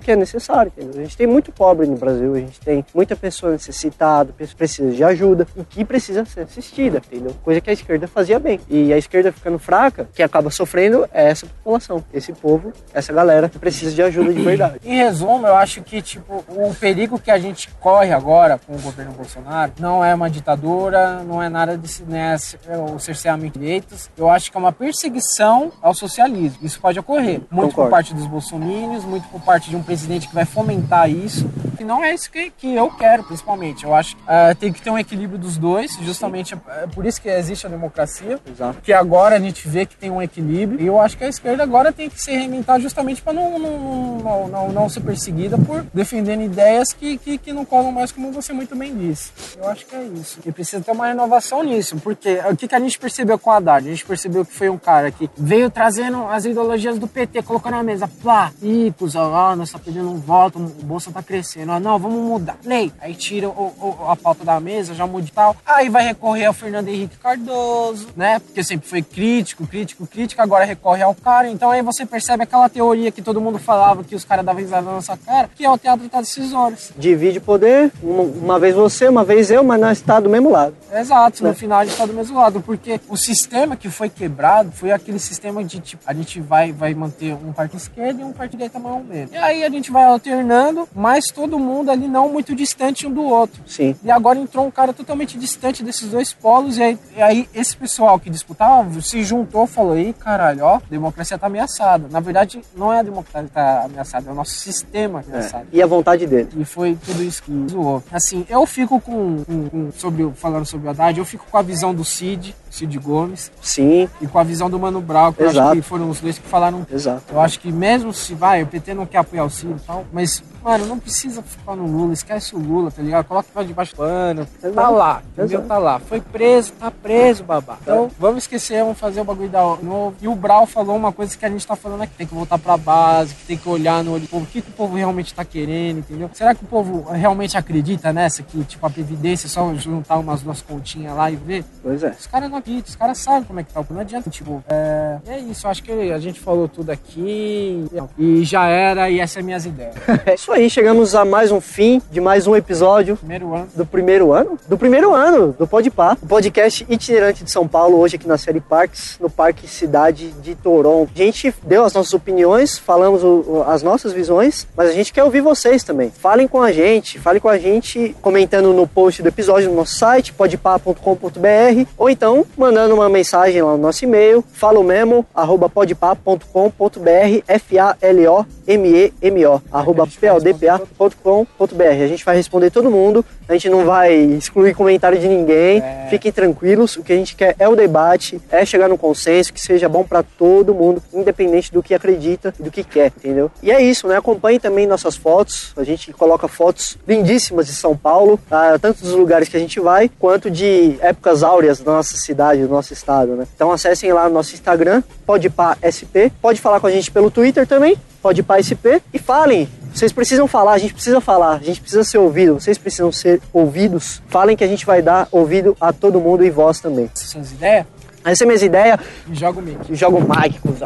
que é necessário, entendeu? A gente tem muito pobre no Brasil, a gente tem muita pessoa necessitada, pessoa que precisa de ajuda e que precisa ser assistida, entendeu? Coisa que a esquerda fazia bem. E a esquerda ficando fraca, quem acaba sofrendo é essa população, esse povo, essa galera que precisa de ajuda de verdade. Em resumo, eu acho que, tipo, o perigo que a gente corre agora com o governo Bolsonaro não é uma ditadura, não é nada de né, o cerceamento de direitos. Eu acho que é uma perseguição ao socialismo. Isso pode ocorrer. Muito Concordo. por parte dos bolsominions, muito por parte de um presidente que vai fomentar isso. E não é isso que, que eu quero, principalmente. Eu acho que uh, tem que ter um equilíbrio dos dois, justamente é por isso que existe a democracia. Exato. Que agora a gente vê que tem um equilíbrio. E eu acho que a esquerda agora tem que se reinventar justamente para não, não, não, não, não ser perseguida por defendendo ideias que, que, que não colam mais, como você muito bem disse. Eu acho que é isso. E precisa ter uma renovação nisso, porque o que, que a gente percebeu com o Haddad? A gente percebeu que foi um cara que veio trazendo as ideologias do P T, colocando na mesa, plá, ih, cuzão, ah, nós tá perdendo um voto, o Bolsa tá crescendo, ah, não, vamos mudar, lei. Aí tira o, o, a pauta da mesa, já muda e tal. Aí vai recorrer ao Fernando Henrique Cardoso, né? Porque sempre foi crítico, crítico, crítico, agora recorre ao cara. Então aí você percebe aquela teoria que todo mundo falava, que os caras davam risada na nossa cara, que é o teatro das decisórias. Divide poder, uma, uma vez você, uma vez eu, mas nós tá do mesmo lado. Exato, né? No final a gente tá do mesmo lado, porque o sistema que foi quebrado foi aquele sistema de, tipo, a gente vai, vai manter um partido esquerdo e um partido direita mais ou menos. E aí a gente vai alternando, mas todo mundo ali não muito distante um do outro. Sim. E agora entrou um cara totalmente distante desses dois polos, e aí, e aí esse pessoal que disputava se juntou e falou, ih, caralho, ó, a democracia tá ameaçada. Na verdade, não é a democracia que tá ameaçada, é o nosso sistema ameaçado. É. E a vontade dele. E foi tudo isso que zoou. Assim, eu fico com, com, com sobre, falando sobre o Haddad, eu fico com a visão do Cid, Cid Gomes, Sim. e com a visão do Mano Brown, que eu Exato. acho que foram os dois que falaram. Exato. Eu acho que mesmo se vai, o P T não quer apoiar o Cid e tal, mas, mano, não precisa ficar no Lula, esquece o Lula, tá ligado? Coloca pra debaixo do pano, tá Exato. lá, entendeu? Exato. Tá lá. Foi preso, tá preso, babá. Então, vamos esquecer, vamos fazer o bagulho da novo. E o Brown falou uma coisa que a gente tá falando aqui, tem que voltar pra base, que tem que olhar no olho do povo, o que, que o povo realmente tá querendo, entendeu? Será que o povo realmente acredita nessa, que, tipo, a Previdência é só juntar umas duas continhas lá e ver? Pois é. Os caras não acreditam, os caras sabem como é que tá, não adianta, tipo, é, é isso, eu acho que a gente falou tudo aqui e já era, e essas são minhas ideias. É isso aí, chegamos a mais um fim de mais um episódio Primeiro ano. do primeiro ano? Do primeiro ano do Podpah, o podcast itinerante de São Paulo, hoje aqui na série Parques, no Parque Cidade de Toronto. A gente deu as nossas opiniões, falamos o, o, as nossas visões, mas a gente quer ouvir vocês também. Falem com a gente, falem com a gente comentando no post do episódio no nosso site, podpah ponto com ponto b r, ou então mandando uma mensagem lá no nosso e-mail, falomemo, arroba podpah ponto com ponto b r, F A L O M E M O, arroba P O D P A ponto com ponto b r. A gente vai responder todo mundo, a gente não vai excluir comentário de ninguém, É. Fiquem tranquilos, o que a gente quer é o debate, é chegar num consenso que seja bom pra todo mundo, independente do que acredita e do que quer, entendeu? E é isso, né? Acompanhe também nossas fotos, a gente coloca fotos lindíssimas de São Paulo, tá? Tanto dos lugares que a gente vai, quanto de épocas áureas da nossa cidade, do nosso estado, né? Então acessem lá no nosso Instagram, Podpah S P, pode falar com a gente pelo Twitter também, Podpah S P, e falem. Vocês precisam falar, a gente precisa falar, a gente precisa ser ouvido, vocês precisam ser ouvidos. Falem que a gente vai dar ouvido a todo mundo e voz também. Essas são as ideias? Essas são minhas ideias, Joga o mic. joga o mic, cuzão.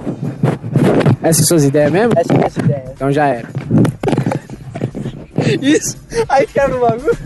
Essas são as ideias mesmo? Essas são minhas ideias. Então já era. Isso, aí quebra o bagulho.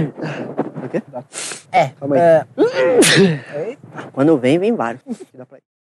O quê? É. Calma aí. é... Quando vem, vem vários. Dá pra ir.